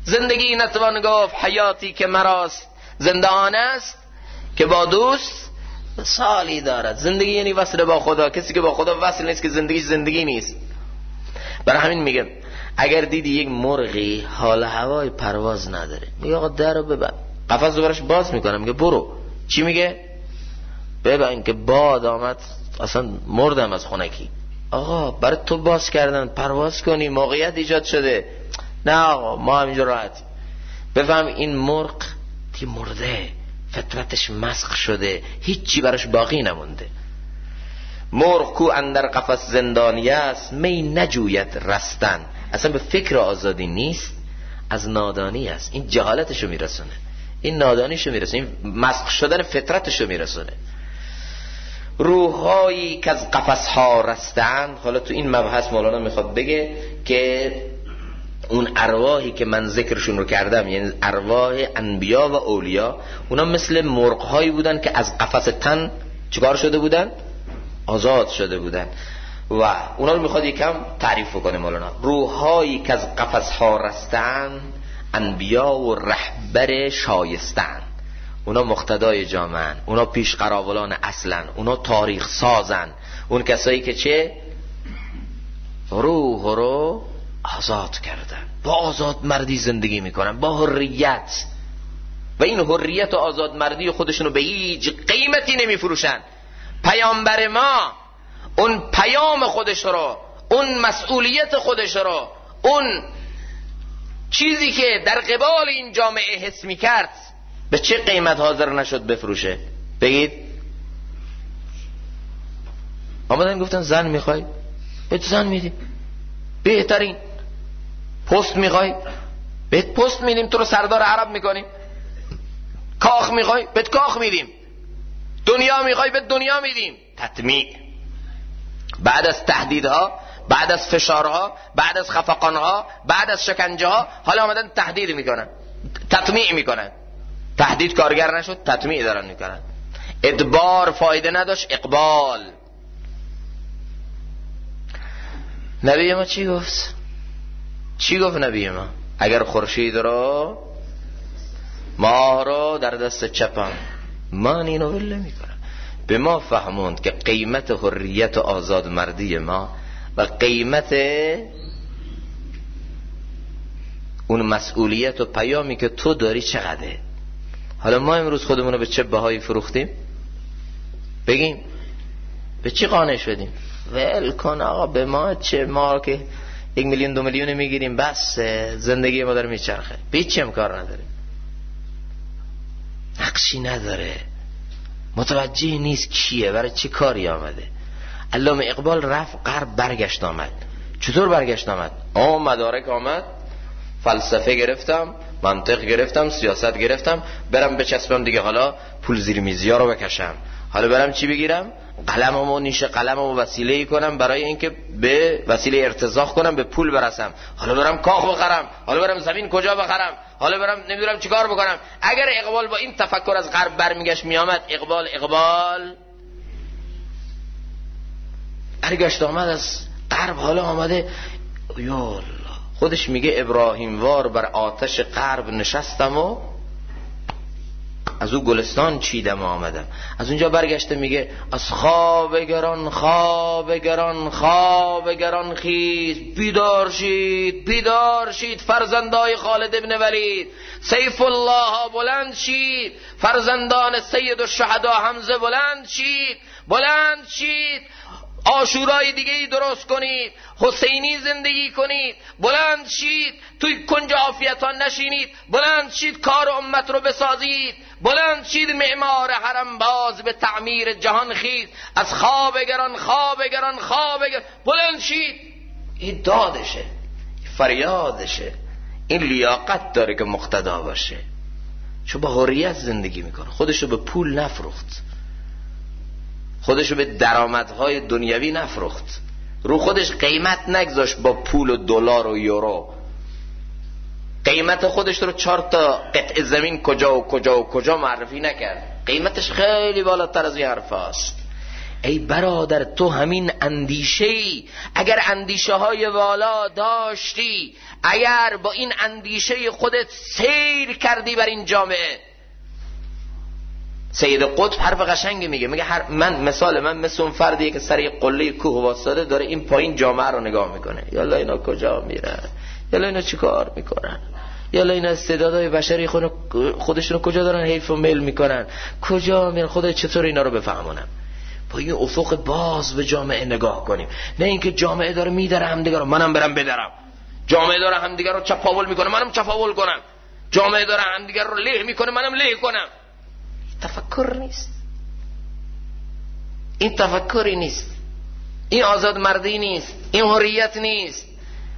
زندگی نتوان گفت حیاتی که مراست زنده آن است که با دوست سالی دارد. زندگی یعنی وصل با خدا. کسی که با خدا وصل نیست که زندگیش زندگی نیست. برای همین میگم اگر دیدی یک مرغی حال هوای پرواز نداره، میگه آقا درو ببند، قفس رو براش باز میکنه، میگه برو. چی میگه؟ ببین که باد آمد اصلا مردم از خنکی. آقا برای تو باز کردن پرواز کنی، موقعیت ایجاد شده. نه آقا ما همینجا راحتی. بفهم این مرغ دی مرده، فطرتش مسخ شده، هیچی براش باقی نمونده. مرغ کو اندر قفس زندانی است، می نجوید رستن. اصلا به فکر آزادی نیست، از نادانی است. این جهالتشو میرسونه، این نادانیشو میرسونه، این مسخ شدن فطرتشو میرسونه. روحایی که از قفس ها رستن. حالا تو این مبحث مولانا میخواد بگه که اون ارواحی که من ذکرشون رو کردم، یعنی ارواح انبیا و اولیا، اونا مثل مرغ هایی بودن که از قفس تن چیکار شده بودن؟ آزاد شده بودن. و اونا رو میخواد یکم تعریف کنه مولانا. روحایی که از قفس ها رستن، انبیا و رهبر شایستن. اونا مقتدای جامعن، اونا پیش قراولان اصلن، اونا تاریخ سازن. اون کسایی که چه؟ روح رو آزاد کردن، با آزاد مردی زندگی میکنن، با حریت. و این حریت و آزاد مردی خودشونو به هیچ قیمتی نمیفروشن. پیامبر ما اون پیام خودش رو، اون مسئولیت خودش رو، اون چیزی که در قبال این جامعه حس میکرد، به چه قیمت حاضر نشد بفروشه؟ بگید. آمدن گفتن زن میخوای؟ بهت زن میدیم. بهترین پست میخوای؟ بهت پست میدیم، تو رو سردار عرب میکنیم. کاخ میخوای؟ بهت کاخ میدیم. دنیا میخوای؟ بهت دنیا میدیم. تطمیع. بعد از تهدیدها، بعد از فشارها، بعد از خفقانها، بعد از شکنجه ها، حالا آمدن تهدید میکنن، تطمیع میکنن. تهدید کارگر نشد، تطمیع دارن میکنن. ادبار فایده نداشت، اقبال. نبی ما چی گفت؟ چی گفت نبی ما؟ اگر خورشید رو، ماه رو در دست چپم، من اینو وله میکنم. به ما فهموند که قیمت حریت و آزاد مردی ما و قیمت اون مسئولیت و پیامی که تو داری چقدره. حالا ما امروز خودمونو به چه بهایی فروختیم؟ بگیم به چی قانع شدیم؟ ول کن آقا، به ما چه، ما که 1 میلیون 2 میلیون میگیریم بس زندگی ما داره میچرخه، به هیچ هم کار نداره، نقشی نداره، متوجه نیست کیه، برای چی کاری آمده. علامه اقبال رفت غرب، برگشت آمد. چطور برگشت آمد؟ مدارک آمد، فلسفه گرفتم، منطق گرفتم، سیاست گرفتم، برم بچسبم دیگه. حالا پول زیر میزیا رو بکشم، حالا برم چی بگیرم؟ قلممو، نیش قلممو وسیله‌ای کنم برای اینکه به وسیله ارتزاق کنم به پول برسم. حالا برم کاخ بخرم، حالا برم زمین کجا بخرم، حالا برم نمیدونم چیکار بکنم. اگر اقبال با این تفکر از غرب برمیگشت میآمد، اقبال برگشت آمد از غرب، حالا آمده یا الله، خودش میگه ابراهیم وار بر آتش غرب نشستم و از او گلستان چیدم و آمدم. از اونجا برگشته میگه از خواب گران خیز، بیدار شید فرزندای خالد ابن ولید، سیف الله بلند شید، فرزندان سید الشهدا حمزه بلند شید، عاشورای دیگه ای درست کنید، حسینی زندگی کنید، بلند شید، توی کنج عافیتان نشینید، بلند شید کار امت رو بسازید، بلند شید معمار حرم باز به تعمیر جهان خیز، از خواب گران بلند شید. این دادشه، فریادشه، این لیاقت داره که مقتدا باشه، چون با حریت زندگی میکنه، خودشو به پول نفروخت، خودشو به درآمدهای دنیوی نفروخت، رو خودش قیمت نگذاشت با پول و دلار و یورو. قیمت خودش رو 4 تا قطعه زمین کجا معرفی نکرد. قیمتش خیلی بالاتر از این حرف هست. ای برادر تو همین اندیشه‌ای، اگر اندیشه های والا داشتی، اگر با این اندیشه خودت سیر کردی بر این جامعه. سید قطب حرف قشنگی میگه من مثل اون فردیه که سر یه قله کوه واسطه داره این پایین جامعه رو نگاه میکنه. یالا اینا کجا میرن، یالا اینا چیکار میکنن، یالا اینا استعدادهای بشری خودشونو کجا دارن حیف و میل میکنن، کجا میرن، خدا چطور اینا رو بفهمونم. با این افق باز به جامعه نگاه کنیم، نه اینکه جامعه داره میدره همدیگه رو منم برم بدرم، جامعه داره همدیگه رو چپاول میکنه منم چپاول کنم، جامعه داره همدیگه رو له میکنه منم له کنم. تفکر نیست، این تفکری نیست، این آزاد مردی نیست، این حریت نیست.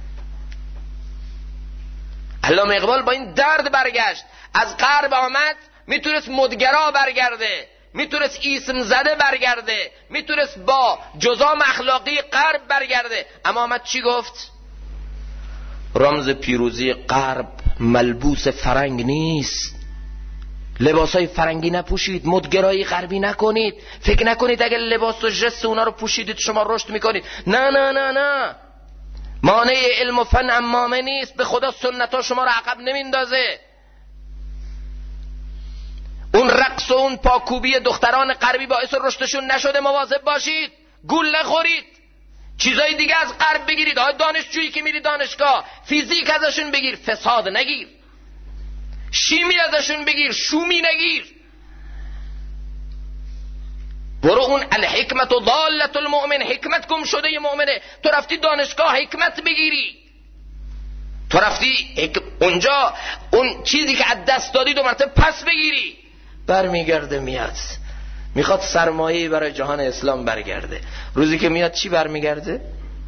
علامه اقبال با این درد برگشت، از غرب آمد، میتونست مدگرا برگرده، میتونست ایسم زده برگرده، میتونست با جزام اخلاقی غرب برگرده، اما آمد چی گفت؟ رمز پیروزی غرب ملبوس فرنگ نیست، لباسای فرنگی نپوشید، مدگرایی غربی نکنید، فکر نکنید اگه لباس و ژست اونا رو پوشیدید شما رشد میکنید. نه نه نه نه، مانع علم و فن عمامه نیست، به خدا سنتا شما رو عقب نمیندازه. اون رقص و اون پاکوبی دختران غربی باعث رشدشون نشده، مواظب باشید گول نخورید. چیزای دیگه از غرب بگیرید، دانشجویی که میری دانشگاه فیزیک ازشون بگیر، فساد نگیر، شیمی ازشون بگیر، شومی نگیر. برو اون الحکمت و ضالت المؤمن، حکمت گم شده ی مؤمنه. تو رفتی دانشگاه حکمت بگیری، تو رفتی اونجا اون چیزی که از دست دادی دو مرتبه پس بگیری. برمیگرده میاد میخواد سرمایه‌ای برای جهان اسلام برگرده، روزی که میاد چی برمیگرده؟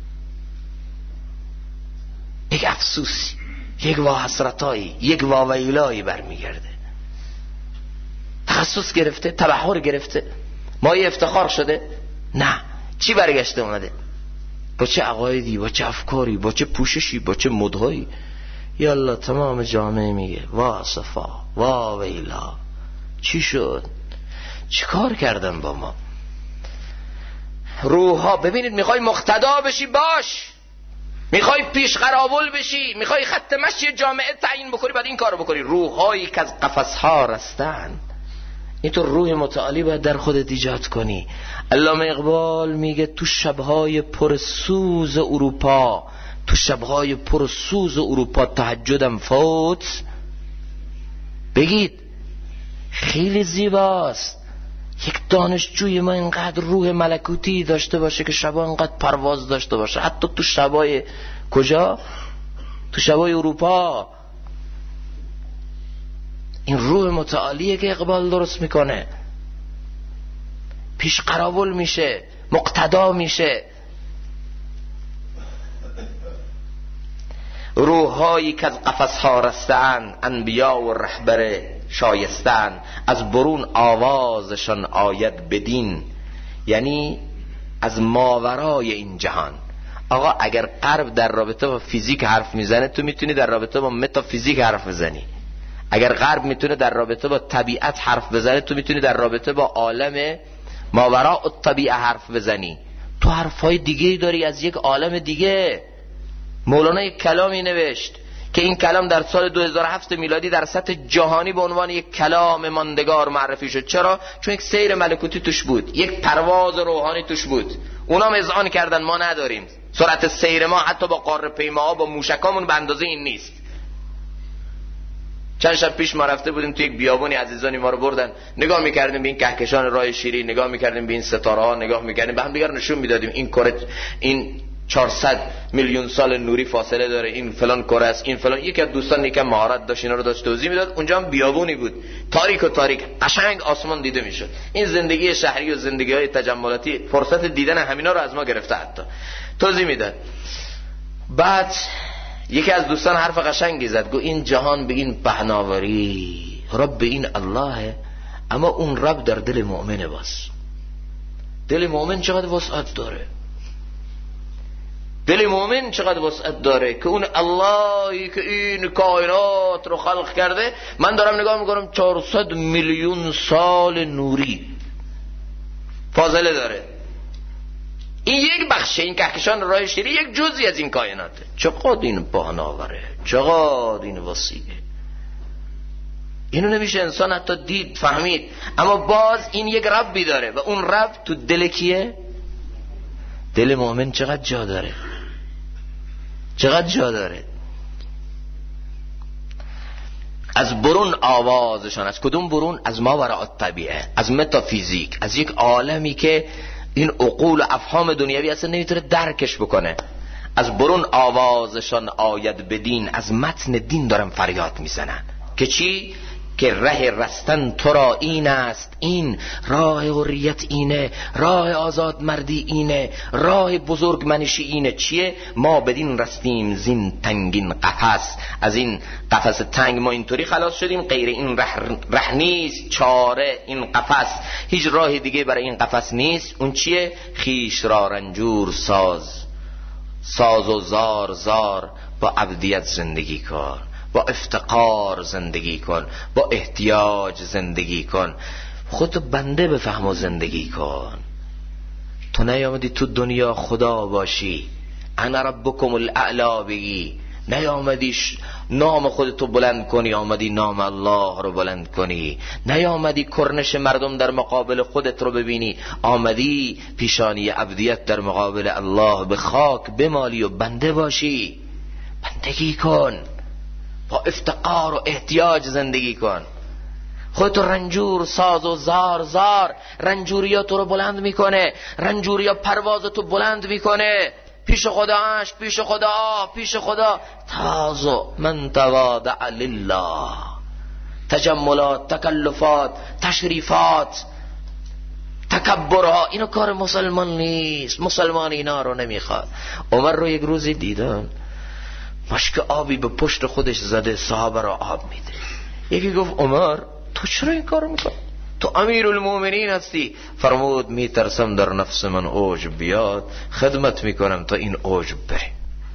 یک افسوسی، یک واحسرتایی، یک واویلایی برمیگرده. تخصص گرفته، تبحر گرفته، مایه افتخار شده؟ نه، چی برگشته اومده؟ با چه عقایدی، با چه افکاری، با چه پوششی، با چه مدهایی. یالله تمام جامعه میگه وا صفا وا ویلا، چی شد؟ چی کار کردن با ما؟ روحا ببینید، میخوای مقتدا بشی باش، میخوای پیش قراول بشی، میخوای خط مشی جامعه تعیین بکنی، بعد این کارو بکنی. روحایی که از قفسها رستن، این تو روح متعالی باید در خودت ایجاد کنی. علامه اقبال میگه تو شبهای پرسوز اروپا، تو شبهای پرسوز اروپا تهجدم فوت. بگید خیلی زیباست یک دانشجوی ما اینقدر روح ملکوتی داشته باشه که شبا اینقدر پرواز داشته باشه، حتی تو شبای کجا؟ تو شبای اروپا. این روح متعالیه که اقبال درست میکنه، پیش قراول میشه، مقتدا میشه. روحایی که از قفسها رستن، انبیا و رهبر شایستن، از برون آوازشان آید بدین، یعنی از ماورای این جهان. آقا اگر غرب در رابطه با فیزیک حرف میزنه، تو میتونی در رابطه با متافیزیک حرف بزنی. اگر غرب میتونه در رابطه با طبیعت حرف بزنه، تو میتونی در رابطه با عالم ماوراء الطبیعه حرف بزنی. تو حرفای دیگه داری از یک عالم دیگه. مولانا یک کلامی نوشت که این کلام در سال 2007 میلادی در سطح جهانی به عنوان یک کلام ماندگار معرفی شد. چرا؟ چون یک سیر ملکوتی توش بود، یک پرواز روحانی توش بود. اونا اذعان کردن ما نداریم، سرعت سیر ما حتی با قاره پیماها با موشکامون به اندازه این نیست. چند شب پیش ما رفته بودیم تو یک بیابانی، عزیزانی ما رو بردن، نگاه میکردیم به این کهکشان راه شیری، نگاه میکردیم به این ستاره ها، نگاه میکردیم به هم دیگر نشون میدادیم این کره، این 400 میلیون سال نوری فاصله داره، این فلان کره است، این فلان. یکی از دوستان یکم مهارت داشت اینا رو داشت توضیح میداد. اونجا هم بیابونی بود، تاریک و تاریک، قشنگ آسمان دیده میشد. این زندگی شهری و زندگی های تجملاتی فرصت دیدن همینا رو از ما گرفته. حتی توضیح میداد. بعد یکی از دوستان حرف قشنگی زد، گو این جهان به این پهناوری رب این اللهه، اما اون رب در دل مؤمنه. باز دل مؤمن چقدر وسعت داره، دل مؤمن چقدر وسعت داره که اون اللهی که این کائنات رو خلق کرده، من دارم نگاه میکنم 400 میلیون سال نوری فاصله داره. این یک بخشه، این کهکشان راه شیری یک جزئی از این کائناته. چقدر این پهناوره، چقدر این وسیعه. اینو نمیشه انسان حتی دید فهمید. اما باز این یک ربی داره و اون رب تو دل کیه؟ دل مؤمن. چقدر جا داره، چقدر جا داره. از برون آوازشان، از کدوم برون؟ از ماوراء الطبیعه، از متافیزیک، از یک عالمی که این عقول و افهام دنیوی اصلا نمیتونه درکش بکنه. از برون آوازشان آید بدین، از متن دین دارن فریاد میزنن که چی؟ که ره رستن تو را این است، این راه حریت اینه، راه آزاد مردی اینه، راه بزرگ منشی اینه. چیه؟ ما بدین رستیم زین تنگین قفس، از این قفس تنگ ما اینطوری خلاص شدیم، غیر این ره نیست چاره. این قفس هیچ راه دیگه برای این قفس نیست. اون چیه؟ خیش را رنجور ساز، ساز و زار زار، با عبدیت زندگی کن، با افتقار زندگی کن، با احتیاج زندگی کن، خودتو بنده بفهم و زندگی کن. تو نیامدی تو دنیا خدا باشی، انا ربکم الاعلی بگی، نیامدی نام خودتو بلند کنی، آمدی نام الله رو بلند کنی. نیامدی کرنش مردم در مقابل خودت رو ببینی، آمدی پیشانی عبدیت در مقابل الله به خاک بمالی و بنده باشی. بندگی کن، با افتقار و احتیاج زندگی کن. خودتو رنجور ساز و زار زار. رنجوریا تو رو بلند میکنه، رنجوریا پروازتو بلند میکنه. پیش خدا عشق، پیش خدا آه، پیش خدا تازو. من تواضع لله. تجملات، تکلفات، تشریفات، تکبرها، اینو کار مسلمان نیست. مسلمان اینا رو نمیخواد. عمر رو یک روزی دیدم مشک آبی به پشت خودش زده، صحابه را آب میده. یکی گفت عمر تو چرا این کارو میکنی؟ تو امیر المومنین هستی. فرمود میترسم در نفس من اوج بیاد، خدمت میکنم تا این اوج بره.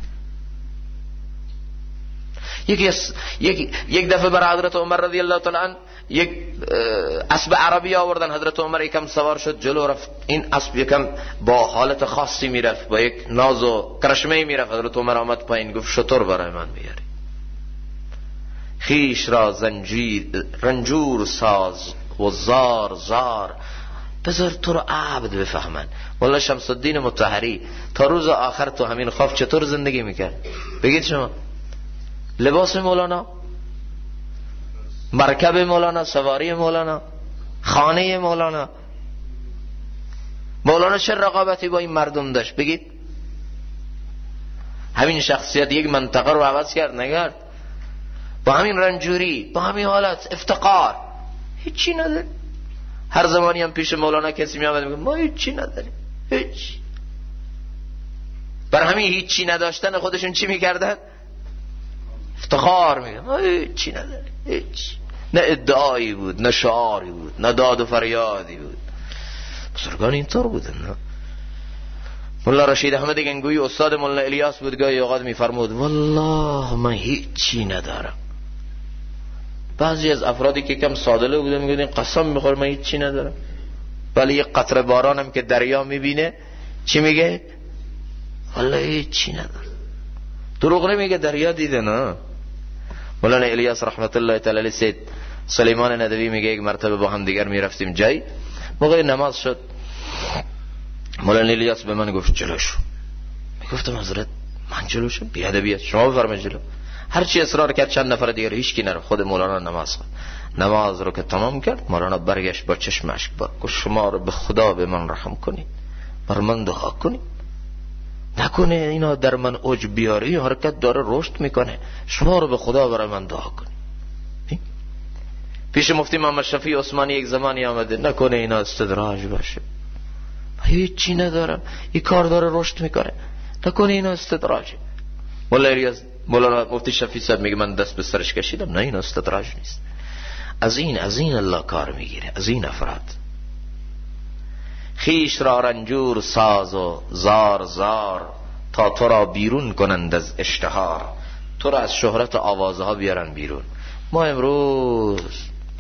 یک دفعه برای حضرت عمر رضی الله تعالی عنه یک اسب عربی آوردن. حضرت عمر یکم سوار شد جلو رفت. این اسب یکم با حالت خاصی میرفت، با یک ناز و کرشمه میرفت. حضرت عمر آمد پایین گفت شطور برای من بیاری. خیش را رنجور ساز و زار زار، بذار تو رو عبد بفهمن. مولا شمس الدین مطهری تا روز آخر تو همین خوف چطور زندگی میکرد؟ بگید شما. لباس مولانا، مرکب مولانا، سواری مولانا، خانه مولانا. مولانا چه رقابتی با این مردم داشت؟ بگید. همین شخصیت یک منطقه رو عوض کرد؟ نگرد. با همین رنجوری، با همین حالت افتقار، هیچی نداریم. هر زمانی هم پیش مولانا کسی می آمد میگه ما هیچی نداریم، هیچ. بر همین هیچی نداشتن خودشون چی میکردن؟ افتخار میگن ما هیچی نداریم، هیچ. نه ادعایی بود، نه شعاری بود، نه داد و فریادی بود. بزرگان اینطور بودن. نه مولا رشید احمد گنگوی استاد مولا الیاس بود، گاهی اوقات میفرمود والله من هیچی ندارم. بعضی از افرادی که کم سادله بودن میگن قسم میخورم من هیچی ندارم، ولی یک قطره بارانم که دریا میبینه چی میگه؟ والله هیچی ندارم. دروغ نمیگه، دریا دیده. نه مولانا الیاس رحمت الله تعالی علیه سید سلیمان ندوی میگه یک مرتبه با هم دیگر میرفتیم جای، موقع نماز شد. مولانا الیاس به من گفت جلو شو. گفتم حضرت من جلو شو؟ بی ادبیات، شما بفرمایید جلو. هرچی اصرار کرد چند نفر دیگر هیچ کی نره. خود مولانا نماز خواند. نماز رو که تمام کرد مولانا برگشت با چشم اشک گفت شما رو به خدا به من رحم کنید، بر من دعا کنید، نکنه اینا در من اوج بیاره. این حرکت داره رشد میکنه، شما رو به خدا برای من دعا کنید. پیش مفتی محمد شفیع عثمانی یک زمانی آمده، نکنه اینا استدراج باشه، هیچ چی ندارم، این کار داره رشد میکنه، نکنه اینا استدراجه. مولانا مفتی شفیع صاحب میگه من دست به سرش کشیدم، نه این استدراج نیست. از این الله کار میگیره، از این افراد. خیش را رنجور ساز و زار زار، تا تو را بیرون کنند از اشتهار. تو را از شهرت و آوازها بیارن بیرون. ما امروز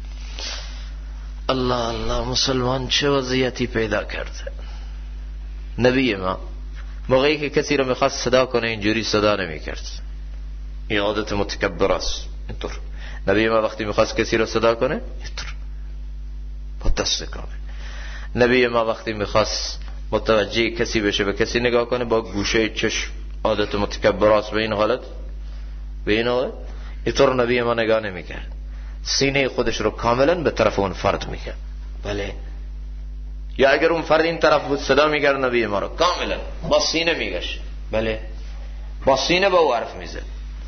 الله الله مسلمان چه وضعیتی پیدا کرده. نبی ما موقعی که کسی رو میخواست صدا کنه اینجوری صدا نمیکرد. این عادت متکبر است. اینطور نبی ما وقتی میخواست کسی رو صدا کنه اینطور با دست کامل. نبی ما وقتی میخواست متوجه کسی بشه به کسی نگاه کنه با گوشه چشم. عادت متکبر است. به این حالت اینطور نبی ما نگاه نمیکرد. سینه خودش رو کاملا به طرف اون فرد میکرد. بله. یا اگر اون فرد این طرف بود صدا میکرد نبی ما رو کاملا با سینه میگشت. بله. با سینه با او حرف میزد.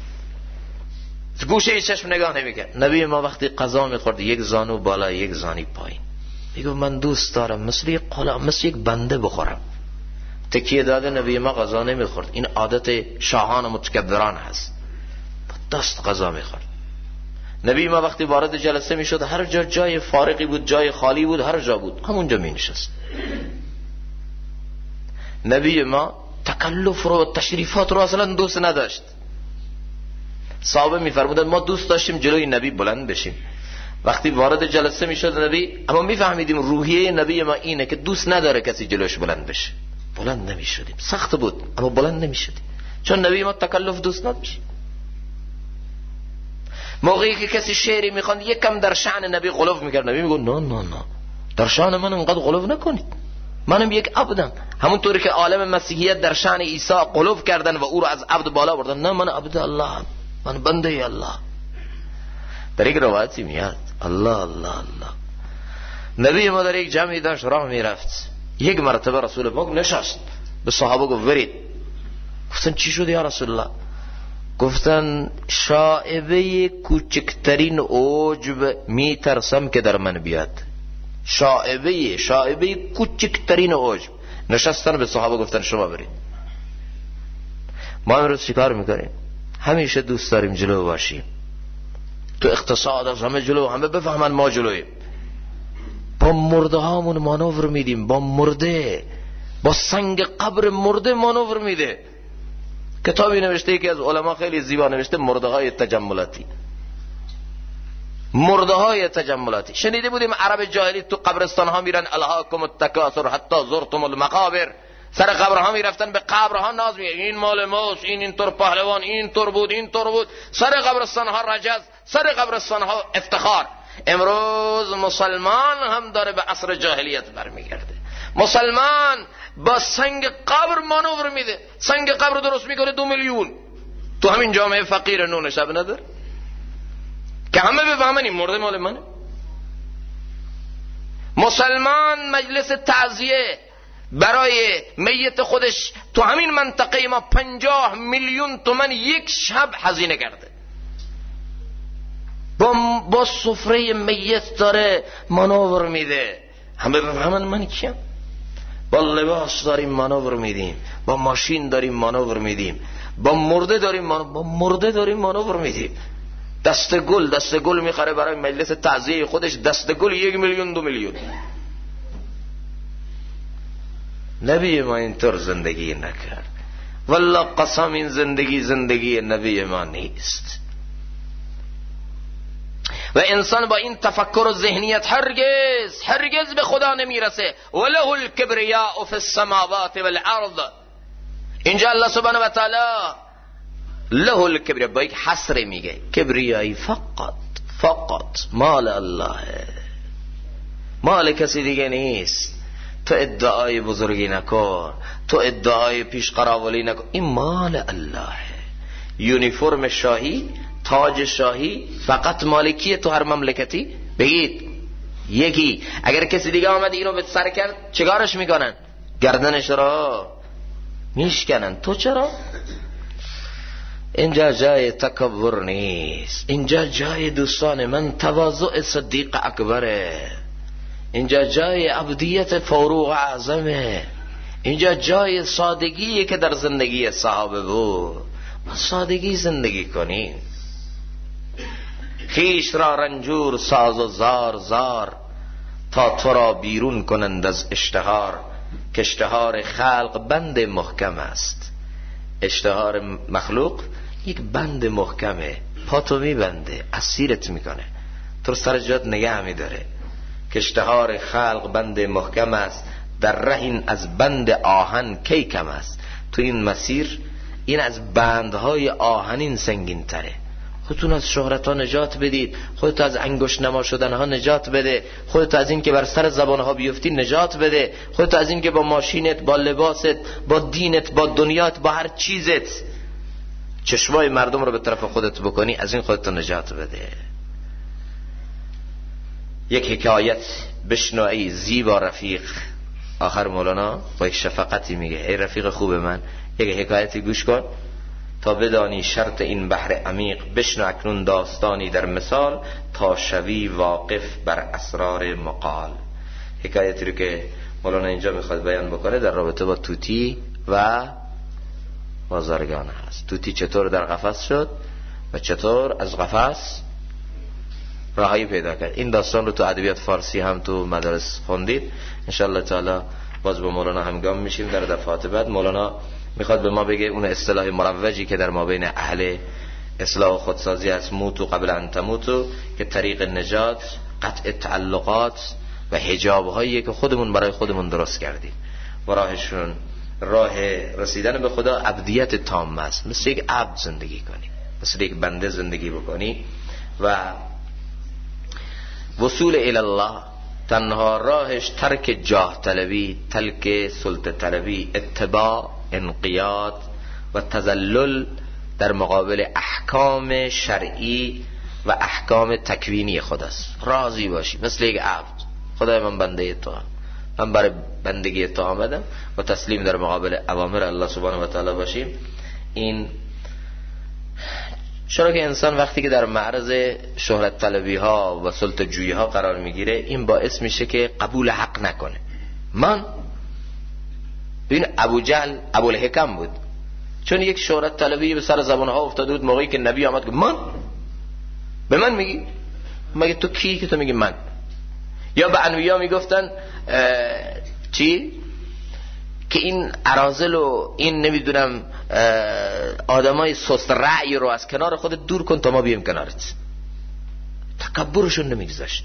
گوشه چشم نگاه نمیکرد. نبی ما وقتی غذا میخورد یک زانو بالا یک زانی پایین. میگه من دوست دارم مثل یک غلام مثل یک بنده بخورم. تکیه داده نبی ما غذا نمیخورد. این عادت شاهان و متکبران هست. با دست غذا میخورد. نبی ما وقتی وارد جلسه میشد هر جا جای فارغی بود جای خالی بود هر جا بود همونجا می نشست. نبی ما تکلف رو تشریفات رو اصلا دوست نداشت. صحابه میفرمودند ما دوست داشتیم جلوی نبی بلند بشیم. وقتی وارد جلسه میشد نبی اما میفهمیدیم روحیه نبی ما اینه که دوست نداره کسی جلوش بلند بشه. بلند نمیشدیم. سخت بود اما بلند نمیشدیم چون نبی ما تکلف دوست نداشت. موقعی که کسی شعری میخوند یکم در شأن نبی غلو میکرد نبی میگه نه در شأن من انقدر غلو نکنید منم یک عبدم. همونطوری که عالم مسیحیت در شأن عیسی غلو کردن و او رو از عبد بالا بردن. نه من عبد الله من بنده الله. در یک روایتی میاد الله الله الله نبی ما در یک جمعی داشت راه میرفت. یک مرتبه رسول پاک نشست به صحابه گفت برید. گفتن چی شد یا رسول الله؟ گفتن شائبه کوچکترین عجب میترسم که در من بیاد. شائبه کوچکترین عجب. نشستن به صحابه گفتن شما برید. ما امروز چیکار میکنیم؟ همیشه دوست داریم جلو باشیم. تو اقتصاد از همه جلو، همه بفهمن ما جلویم. با مرده هامون مانور میدیم. با مرده، با سنگ قبر مرده مانور میده. کتابی نوشته یکی از علما خیلی زیبا نوشته مرده های تجملاتی. مرده های تجملاتی. شنیده بودیم عرب جاهلی تو قبرستان ها میرن الهاکم التکاثر حتی زرتم المقابر. سر قبرها میرفتن به قبرها ناز میگن این مال ماست، این اینطور پهلوان، اینطور بود، اینطور بود. سر قبرستان ها رجز، سر قبرستان ها افتخار. امروز مسلمان هم داره به عصر جاهلیت برمیگرده. مسلمان با سنگ قبر مانور میده. سنگ قبر درست میکنه 2 میلیون. تو همین جامعه فقیر نون شب نداره که همه بفهمن این مرده مال منه. مسلمان مجلس تعزیه برای میت خودش تو همین منطقه ما 50 میلیون تومان یک شب هزینه کرده. با سفره میت داره مانور میده. همه بفهمن من کیم. با لباس داریم مانور میدیم، با ماشین داریم مانور میدیم، با مرده داریم مانور میدیم. دست گل میخره برای مجلس تعزیه خودش. دست گل 1 میلیون 2 میلیون. نبی ما اینطور زندگی نکرد. والله قسم این زندگی نبی ما نیست. و انسان با این تفکر و ذهنیت هرگز به خدا نمیرسه. وله الکبریاء فی السماوات والارض. اینجا الله سبحانه و تعالی له الکبریاء با یک حصر میگه کبریایی فقط مال الله، مال کسی دیگه نیست. تو ادعای بزرگی نکن، تو ادعای پیش قراولی نکن. این مال الله. یونیفرم شاهی، تاج شاهی فقط مالکیه تو هر مملکتی؟ بگید یکی. اگر کسی دیگه آمد اینو به سر کرد چیکارش میکنن؟ گردنش را میشکنن. تو چرا؟ اینجا جای تکبر نیست. اینجا جای دوستان من تواضع صدیق اکبره. اینجا جای عبدیت فاروق اعظمه. اینجا جای سادگیه که در زندگی صحابه بود. ما سادگی زندگی کنیم. خیش را رنجور ساز و زار تا تو را بیرون کنند از اشتهار. که اشتهار خلق بند محکم است. اشتهار مخلوق یک بند محکمه. پا تو میبنده، اسیرت میکنه، تو سر جات نگه میداره. که اشتهار خلق بند محکم است. در ره این از بند آهن کی کم است. تو این مسیر این از بندهای آهنین سنگین تره. خودتون از شهرت ها نجات بدید، خودت از انگشت نما شدن ها نجات بده، خودت از این که بر سر زبان ها بیفتی نجات بده، خودت از این که با ماشینت، با لباست، با دینت، با دنیات، با هر چیزت چشمای مردم رو به طرف خودت بکنی، از این خودت نجات بده. یک حکایت بشنوی زیبا رفیق. آخر مولانا با یک شفقتی میگه ای رفیق خوب من، یک حکایتی گوش کن تا بدانی شرط این بحر عمیق. بشنو اکنون داستانی در مثال تا شوی واقف بر اسرار مقال. حکایتی رو که مولانا اینجا میخواد بیان بکنه در رابطه با طوطی و بازرگان هست. طوطی چطور در قفس شد و چطور از قفس رهایی پیدا کرد. این داستان رو تو ادبیات فارسی هم تو مدارس خوندید. انشالله تعالی باز با مولانا همگام میشیم در دفعات بعد. مولانا میخواد به ما بگه اون اصطلاح مروجی که در ما بین اهل اصلاح و خودسازی است، موتو قبل ان تموتو، که طریق نجات قطع تعلقات و حجاب هایی که خودمون برای خودمون درست کردیم و راهشون راه رسیدن به خدا عبدیت تام است. مثل یک عبد زندگی کنی، مثل یک بنده زندگی بکنی و وصول الی الله تنها راهش ترک جاه طلبی، ترک سلطه طلبی، اتباع، انقیاد و تذلل در مقابل احکام شرعی و احکام تکوینی خداست. راضی باشی مثل یک عبد. خدای من بنده تو هم، من برای بندگی تو آمدم و تسلیم در مقابل اوامر الله سبحانه و تعالی باشیم. این چرا که انسان وقتی که در معرض شهرت طلبی ها و سلطه جویی ها قرار میگیره، این باعث میشه که قبول حق نکنه. من ببین ابو جهل ابوالحکم بود، چون یک شهرت طلبی به سر زبان ها افتاده بود. موقعی که نبی آمد گفت من به من میگی؟ مگه تو کی که تو میگی من؟ یا به انبیا میگفتن چی؟ که این اراذل و این نمیدونم آدمای سست رأی رو از کنار خودت دور کن تا ما بیایم کنارت. تکبرشون نمیگذاشت،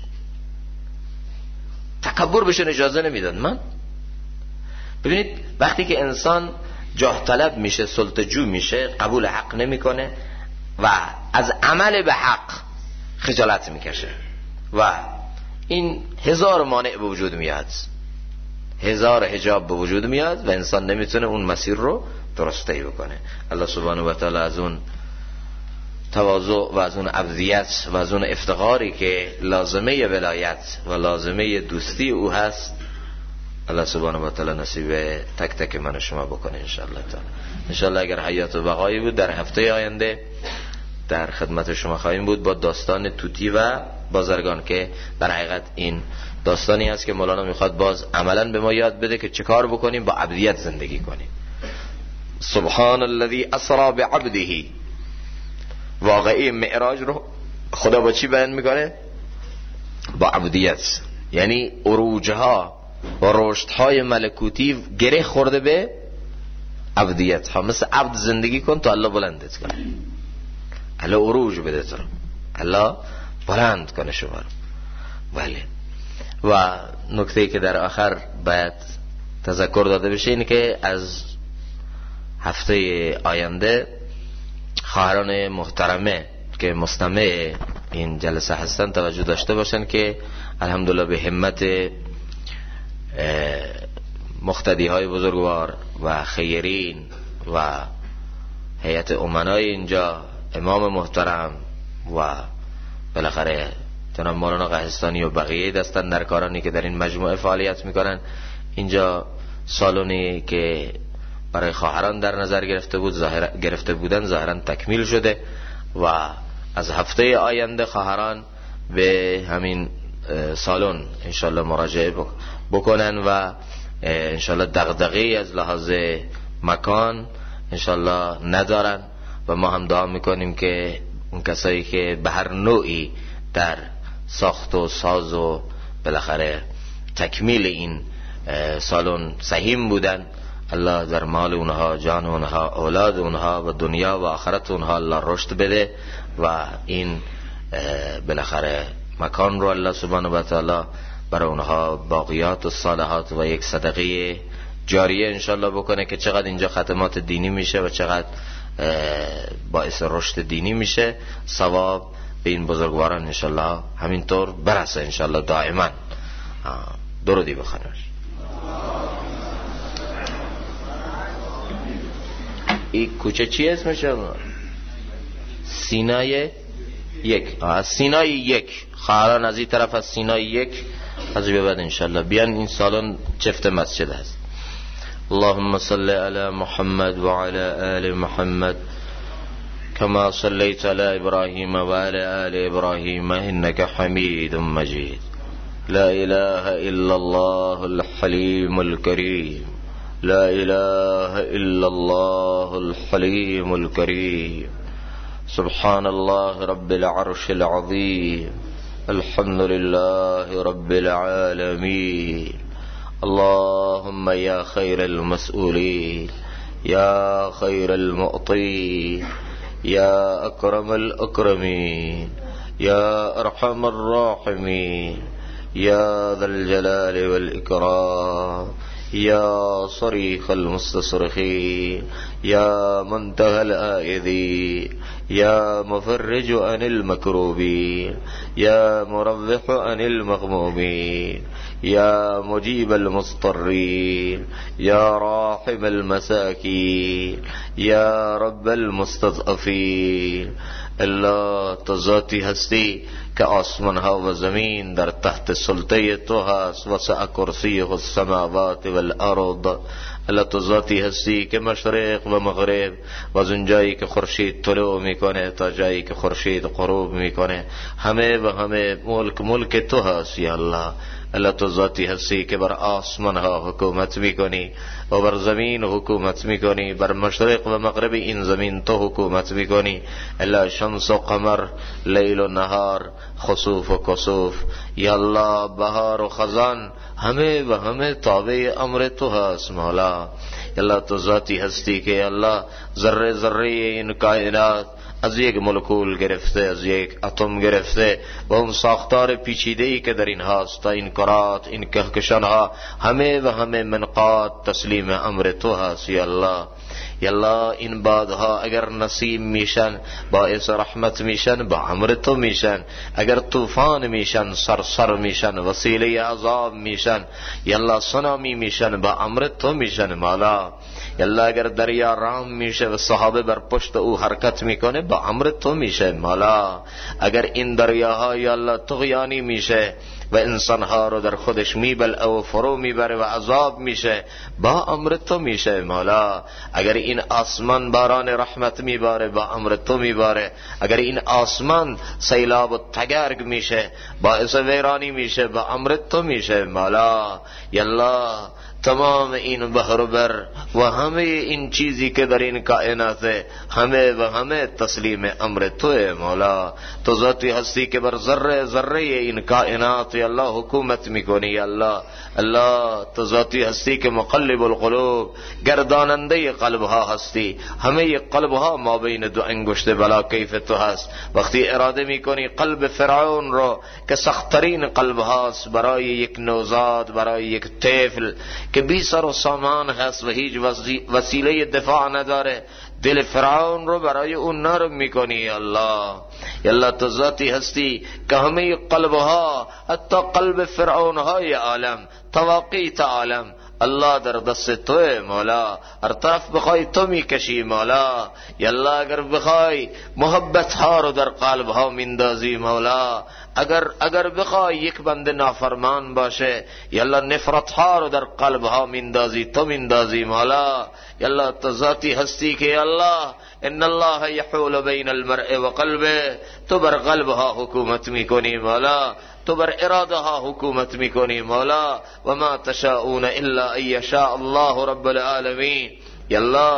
تکبر بهشون اجازه نمیداد. من ببینید وقتی که انسان جاه طلب میشه، سلطه جو میشه، قبول حق نمیکنه و از عمل به حق خجالت میکشه و این هزار مانع به وجود میاد، هزار حجاب به وجود میاد و انسان نمیتونه اون مسیر رو درستی بکنه. الله سبحانه و تعالی از اون تواضع و از اون عبدیت و از اون افتقاری که لازمه ولایت و لازمه دوستی او هست، الله سبحانه و تعالی نصیب تک تک من و شما بکنه انشاءالله تعالی. انشاءالله اگر حیات و بقایی بود در هفته آینده در خدمت شما خواهیم بود با داستان طوطی و بازرگان، که در حقیقت این داستانی است که مولانا میخواد باز عملا به ما یاد بده که چه کار بکنیم با عبدیت زندگی کنیم. سبحان الذي اسرا بعبده. واقعی معراج رو خدا با چی بیان میکنه؟ با عبدیت. یعنی عروجها و رشدهای ملکوتی گره خورده به عبدیت ها. مثل عبد زندگی کن تا الله بلندت کنه، الله عروج بده تو، الله بلند کنه شما رو. بله. و نکته‌ای که در آخر باید تذکر داده بشه اینه که از هفته آینده خواهران محترمه که مستمع این جلسه هستن توجه داشته باشن که الحمدلله به همت مقتدی های بزرگوار و خیرین و هیئت امنای اینجا، امام محترم و بالاخره جناب مولانا قحطانی و بقیه دستاندرکارانی که در این مجموعه فعالیت میکنن، اینجا سالونی که برای خواهران در نظر گرفته بودن ظاهرا تکمیل شده و از هفته آینده خواهران به همین سالن انشالله مراجعه بکنن و انشالله دغدغه‌ای از لحاظ مکان انشالله ندارن و ما هم دعا میکنیم که اون کسایی که به هر نوعی در ساخت و ساز و بالاخره تکمیل این سالن سهیم بودن، الله در مال اونها، جان اونها، اولاد اونها و دنیا و آخرت اونها الله رشد بده و این بالاخره مکان رو الله سبحانه و تعالی برای اونها باقیات و صالحات و یک صدقه جاریه انشالله بکنه که چقدر اینجا خدمات دینی میشه و چقدر باعث رشد دینی میشه. ثواب به این بزرگواران انشالله همینطور برسه انشالله دائما. درودی بخونید. این کوچه چی اسمشه؟ سینای یک. سینای یک. خواهران از این طرف از سینای یک از به بعد انشالله بیان. این سالن چفت مسجد هست. اللهم صل على محمد وعلى آل محمد كما صليت على إبراهيم وعلى آل إبراهيم إنك حميد مجيد. لا إله إلا الله الحليم الكريم. لا إله إلا الله الحليم الكريم. سبحان الله رب العرش العظيم. الحمد لله رب العالمين. اللهم يا خير المسؤولين، يا خير المعطين، يا أكرم الأكرمين، يا أرحم الراحمين، يا ذا الجلال والإكرام، يا صريخ المستصرخين، يا منتهى الآيذين، يا مفرج عن المكروبين، يا مربح عن المغمومين، يا مجيب المضطرين، يا راحم المساكين، يا رب المستضعفين. الله تو ذاتی هستی که آسمان ها و زمین در تحت سلطه تو هست. وسع کرسیه السماوات والارض. الله تو ذاتی هستی که مشرق و مغرب و از اون جایی که خورشید طلوع میکنه تا جایی که خورشید غروب میکنه همه و همه ملک تو هست یا الله. الله تو ذاتی هستی که بر آسمان ها حکومت میکنی و بر زمین حکومت میکنی. بر مشرق و مغرب این زمین تو حکومت میکنی. الله شمس و قمر، لیل و نهار، خسوف و کسوف یا الله، بهار و خزان همه و همه تابع امر تو هست مولا. یا الله تو ذاتی هستی که یا الله ذره ذره این کائنات از یک مولکول گرفته، از یک اتم گرفته و اون ساختار پیچیده‌ای که در این هاست تا این کرات، این کهکشان‌ها همه و همه منقاد تسلیم امر تو هست یا الله. یا الله این بادها اگر نسیم میشن باعث رحمت میشن با امر تو میشن. اگر طوفان میشن سرسر میشن وسیله عذاب میشن یا الله. سونامی میشن با امر تو میشن مولا. یا الله اگر دریا رام میشه و صحابه بر پشت او حرکت میکنه با امر تو میشه مولا. اگر این دریاها یا الله طغیانی میشه و انسانها رو در خودش میبلعه و فرو میبره و عذاب میشه با امر تو میشه مولا. اگر این آسمان باران رحمت میباره با امر تو میباره. اگر این آسمان سیلاب و تگرگ میشه باعث ویرانی میشه با امر تو میشه مولا. یا الله تمام این بحر و بر و همه این چیزی که در این کائنات همه و همه تسلیم امر توه مولا. تو ذاتی هستی که بر ذره ذره این کائنات یا الله حکومت میکنی یا الله. الله تو ذاتی هستی که مقلب القلوب، گرداننده قلبها هستی. همه قلبها ما بین دو انگشت بلا کیف تو هست. وقتی اراده میکنی قلب فرعون رو که سختترین قلب هاست برای یک نوزاد، برای یک طفل که بی سر و سامان هست و هیچ وسیله دفاع نداره، دل فرعون رو برای اون نرم میکنی یا الله. یا الله تو ذاتی هستی که همه قلبها حتی قلب فرعون های عالم، تواقیت عالم الله در دست توه مولا. هر طرف بخوای تو میکشی مولا. یا الله اگر بخوای محبت ها رو در قلب ها میندازی مولا. اگر بخوای یک بنده نافرمان باشه یا الله نفرت ها رو در قلب ها میندازی تو میندازی مولا. یا الله تو ذاتی هستی که یا الله ان الله یحول بین المرء و قلبه. تو بر قلب ها حکومت میکنی مولا. تو بر اراده ها حکومت میکنی مولا. و ما تشاءون الا ان یشاء الله رب العالمین. یا الله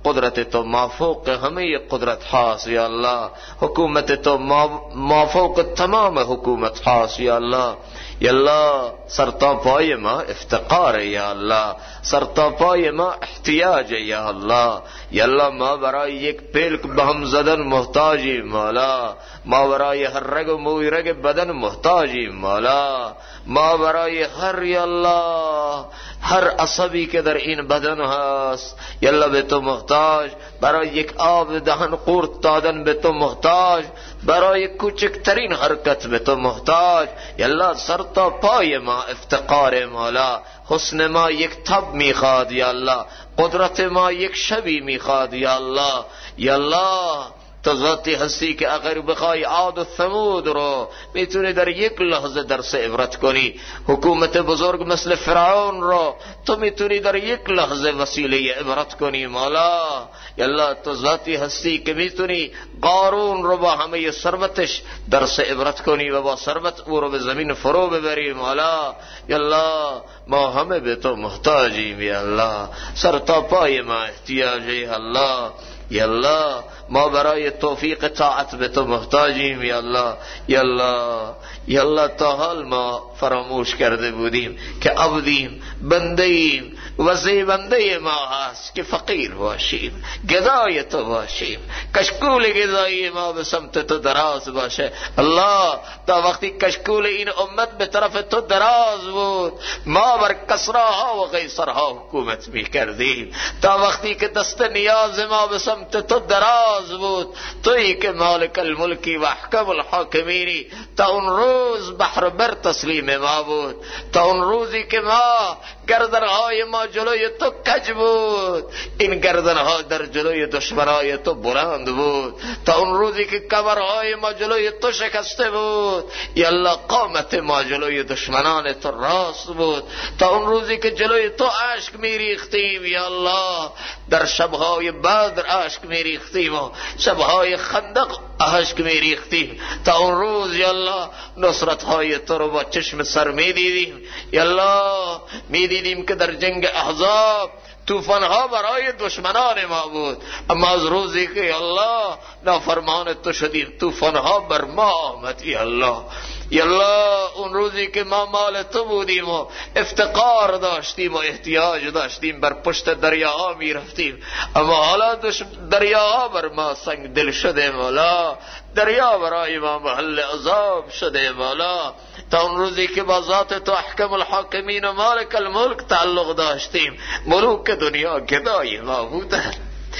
قدرت تو مافوق همه قدرت هاست یا الله، حکومت تو مافوق تمام حکومت هاست یا الله. یا الله سرتا پای ما افتقار یا الله، سرتا پای ما احتیاج یا الله. یا الله ما برای یک پلک به هم زدن محتاجیم مولا، ما برای هر رگ و موی رگ بدن محتاجیم مولا، ما برای هر یا الله هر عصبی که در این بدن هست یا الله به تو محتاج، برای یک آب دهن قورت دادن به تو محتاج، برای کوچکترین حرکت به تو محتاج. یا الله سر تا پای ما افتقار مولا، حسن ما یک تب میخواد یا الله، قدرت ما یک شبی میخواد یا الله. یا الله تو ذاتی هستی که اگر بخوای عاد و ثمود رو میتونی در یک لحظه درس عبرت کنی، حکومت بزرگ مثل فرعون رو تو میتونی در یک لحظه وسیله عبرت کنی مولا. یا الله تو ذاتی هستی که میتونی قارون رو با همه ثروتش درس عبرت کنی و با ثروت او رو به زمین فرو ببری مولا. یا الله ما همه به تو محتاجیم یا الله، سر تا پای ما احتیاجی یا الله. یا الله ما برای توفیق طاعت به تو محتاجیم یا الله. یا الله یا الله تا حال ما فراموش کرده بودیم که عبدیم، بندهیم، وزی بنده ما هست که فقیر باشیم، گدای تو باشیم، کشکول گدایی ما به سمت تو دراز باشه الله. تا وقتی کشکول این امت به طرف تو دراز بود ما بر کسراها و قیصرها حکومت می کردیم، تا وقتی که دست نیاز ما به سمت تو دراز بود، تویی که مالک الملکی و احکم الحاکمینی، تا اون روز بحر بر تسلیم ما بود، تا اون روزی که ما گردنهای ما جلوی تو کج بود، این گردنها در جلوی دشمنای تو بلند بود، تا اون روزی که کمرهای ما جلوی تو شکسته بود یا الله قامت ما جلوی دشمنان تو راست بود، تا اون روزی که جلوی تو اشک میریختیم یا الله، در شبهای بدر اشک میریختیم و شبهای خندق اشک میریختیم، تا اون روز یا الله نصرتهای تو رو با چشم سر میدیدیم یا الله، میدیدیم که در جنگ احزاب طوفانها برای دشمنان ما بود، اما از روزی که یا الله نافرمان تو شدیم طوفانها بر ما آمد یا الله. یا الله اون روزی که ما مال تو بودیم و افتقار داشتیم و احتیاج داشتیم بر پشت دریاها می رفتیم، اما حالا دریاها بر ما سنگ دل شده مولا، دریا برای ما محل عذاب شده مولا، تا اون روزی که با ذات تو احکم الحاکمین و مالک الملک تعلق داشتیم ملوک دنیا گدای ما بودند،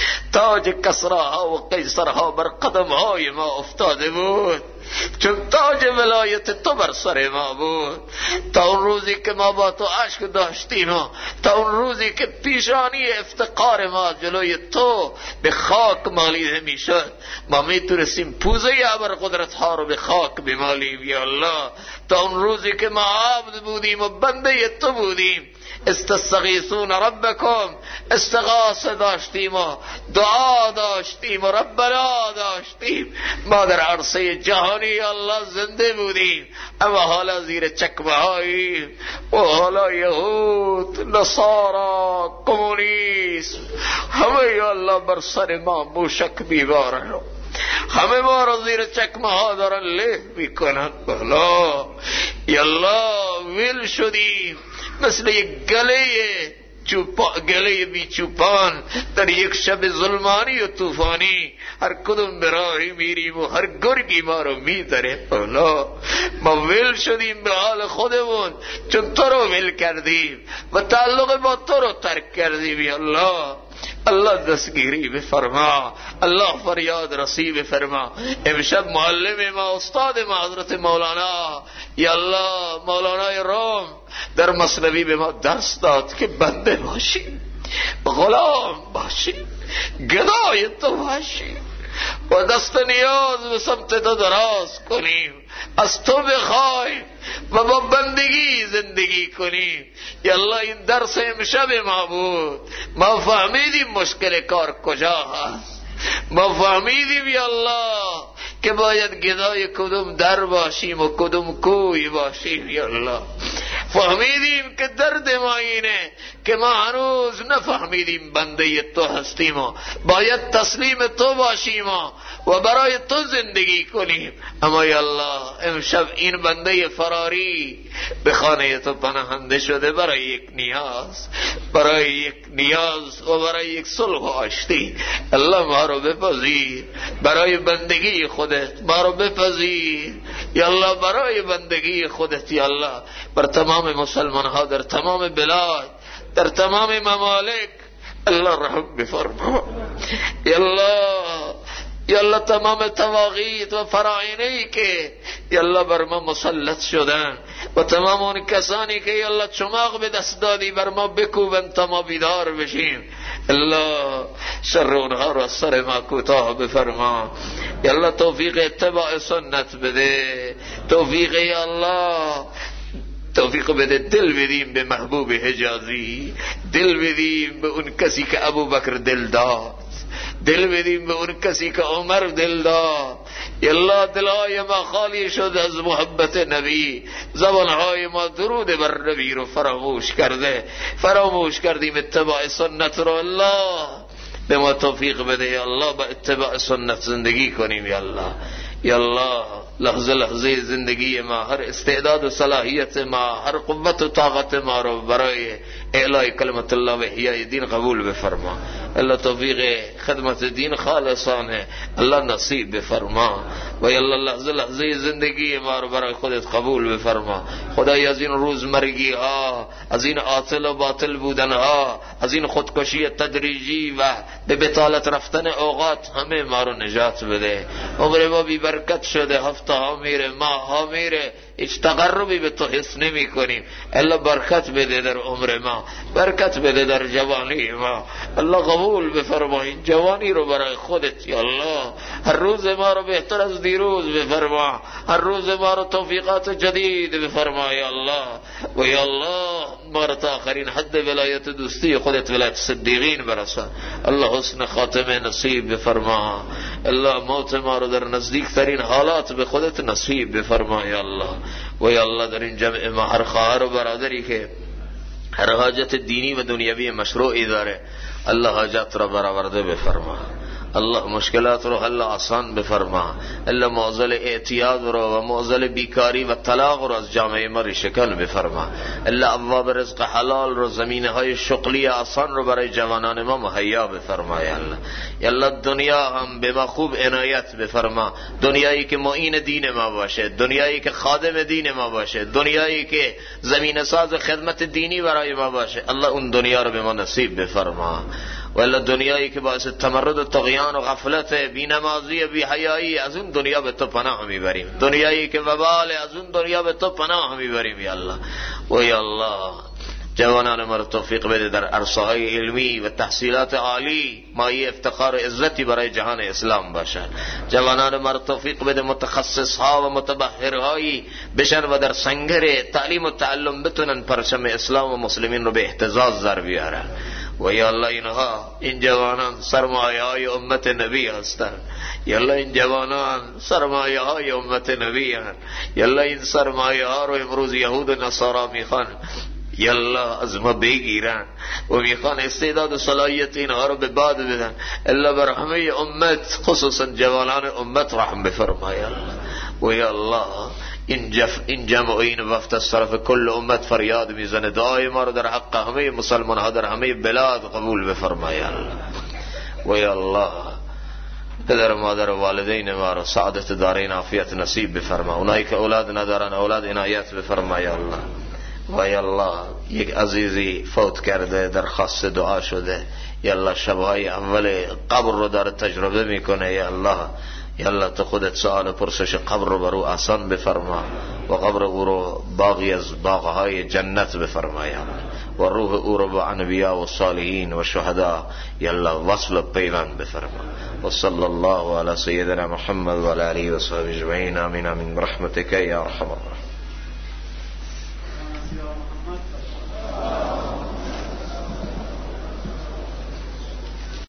تاج کسراها و قیصرها بر قدمهای ما افتاده بود، چون تاج ولایت تو بر سر ما بود، تا اون روزی که ما با تو عشق داشتیم و تا اون روزی که پیشانی افتقار ما جلوی تو به خاک مالیده می شد، ما می تونستیم پوزه ابرقدرت ها رو به خاک بمالیم یا الله، تا اون روزی که ما عبد بودیم و بنده تو بودیم، استستغیثون ربکم، استغاثه داشتیم و دعا داشتیم و ربنا داشتیم، ما در عرصه جهانی الله زنده بودیم، اما حالا زیر چکمه هاییم و حالا یهود، نصارا، کمونیسم همه الله بر سر ما موشک بیبارن، همه ما را زیر چکمه ها دارن له میکنن بلا. یا الله ویل شدیم مثل یک گله بی چوپان در یک شب ظلمانی و طوفانی، هر کدوم براهی میریم و هر گرگی ما رو میداره بلا. ما ویل شدیم به حال خودمون چون تو رو ویل کردیم و تعلق با تو رو ترک کردیم یا الله. الله دستگیری بفرما، الله فریاد رسی بفرما. امشب معلم ما استاد ما حضرت مولانا یا الله مولانای روم در مثنوی به ما درس داد که بنده باشیم، غلام باشیم، گدای تو باشیم و دست نیاز به سمت تو دراز کنیم، از تو بخوایم و با بندگی زندگی کنیم یا الله. این درس امشب ما بود، ما فهمیدیم مشکل کار کجا هست، ما فهمیدیم یا الله که باید گدای کدوم در باشیم و کدوم کوی باشیم یا الله. فهمیدیم که درد ما اینه که ما هنوز نفهمیدیم بنده تو هستیم و باید تسلیم تو باشیم و برای تو زندگی کنیم. اما یا الله امشب این بنده فراری به خانه تو پناهنده شده برای یک نیاز و برای یک صلح و آشتی. الله ما رو بپذیر برای بندگی خودت، ما رو بپذیر یا الله برای بندگی خودت. یا الله بر تمام مسلمان ها در تمام بلاد، در تمام ممالک الله رحم بفرما. یا الله تمام تواغیت و فراعنه‌ای که یا الله بر ما مسلط شدن و تمام اون کسانی که یا الله چماق به دست دادی بر ما بکوبن تا ما بیدار بشیم. الله شر اونها را سر ما کوتاه بفرما. یا الله توفیق اتباع سنت بده، توفیق یا الله توفیق بده. دل بدیم به محبوب حجازی، دل بدیم به اون کسی که ابوبکر دل داد، دل بدیم به اون کسی که عمر دل داد. یا الله دلهای ما خالی شد از محبت نبی، زبانهای ما درود بر نبی رو فراموش کردیم اتباع سنت رو. الله به ما توفیق بده یا الله با اتباع سنت زندگی کنیم. یا الله یا الله لحظه لحظه زندگی ما، هر استعداد و صلاحیت ما، هر قوت و طاقت ما رو برای اعلای کلمت الله و احیای دین قبول بفرما. الله توفیق خدمت دین خالصانه الله نصیب بفرما و یا الله لحظه لحظه زندگی ما رو برای خودت قبول بفرما. خدای از این روزمرگی ها، از این عاطل و باطل بودن ها، از این خودکشی تدریجی و به بطالت رفتن اوقات همه ما رو نجات بده. عمر ما بی برکت شده، هفته ها میره، ماه ها میره، هیچ تقربی به تو حس نمی کنیم. الله برکت بده در عمر ما، برکت بده در جوانی ما. الله قبول بفرما این جوانی رو برای خودت. یا الله هر روز ما رو بهتر از دیروز بفرما، هر روز ما رو توفیقات جدید بفرما. یا الله و یا الله ما رو تا آخرین حد ولایت دوستی خودت، ولایت صدیقین برسان. الله حسن خاتمه نصیب بفرما. الله موت ما رو در نزدیک ترین حالات به خودت نصیب بفرما. یا الله و یا الله در این جمع ما هر خواهر و برادری که هر حاجت دینی و دنیوی مشروعی داره الله حاجت را برآورده بفرما. الله مشکلات رو حل آسان بفرما. الله معضل اعتیاد رو و معضل بیکاری و طلاق رو از جامعه ما ریشه‌کن بفرما. الله ابواب رزق حلال رو، زمینه های شغلی آسان رو برای جوانان ما مهیا بفرما. یا الله دنیا هم به ما خوب عنایت بفرما، دنیایی که معین دین ما باشه، دنیایی که خادم دین ما باشه، دنیایی که زمینه ساز خدمت دینی برای ما باشه. الله اون دنیا رو به ما نصیب بفرما. ولی دنیایی که باعث تمرد و طغیان و غفلت، بینمازی و بی‌حیایی، از اون دنیا به تو پناه میبریم. دنیایی که وبال، از اون دنیا به تو پناه میبریم. یا الله و یا الله جوانان ما رو توفیق بده در عرصه‌های علمی و تحصیلات عالی مایه افتخار و عزتی برای جهان اسلام باشند. جوانان ما رو توفیق بده متخصص ها و متبحرهایی بشن و در سنگر تعلیم و تعلم بتونن پرچم اسلام و مسلمین رو به اهتزاز در بیارن. و یا الله این جوانان سرمایه های امت نبی هستند. یا الله این جوانان سرمایه های امت نبی هستند. یا الله این سرمایه ها رو امروز یهود و نصارا میخوان یا الله از ما بگیرن و میخوان استعداد و صلاحیت اینها رو به باد بدن. الله بر همه امت خصوصا جوانان امت رحم بفرما. یا الله و یا الله این جمع و این وقت از طرف کل امت فریاد میزنه. دعای ما رو در حق همه مسلمان ها در همه بلاد قبول بفرما. یا الله و یا الله پدر و مادر و والدین ما رو سعادت دارین عافیت نصیب بفرما. اونایی که اولاد ندارن اولاد عنایت بفرما. یا الله و یا الله یک عزیزی فوت کرده درخواست دعا شده. یا الله شبهای اول قبر رو داره تجربه میکنه. یا الله یا الله تو خودت سوال پرسش قبر رو برو آسان بفرما و قبر او رو باغی از باغهای جنت بفرما. یا الله و روح او رو با انبیاء و صالحین و شهدا یا الله وصل پیوند بفرما. و صلی الله علی سیدنا محمد و علی آله و صحبه اجمعین. آمین آمین برحمتک یا ارحم الراحمین.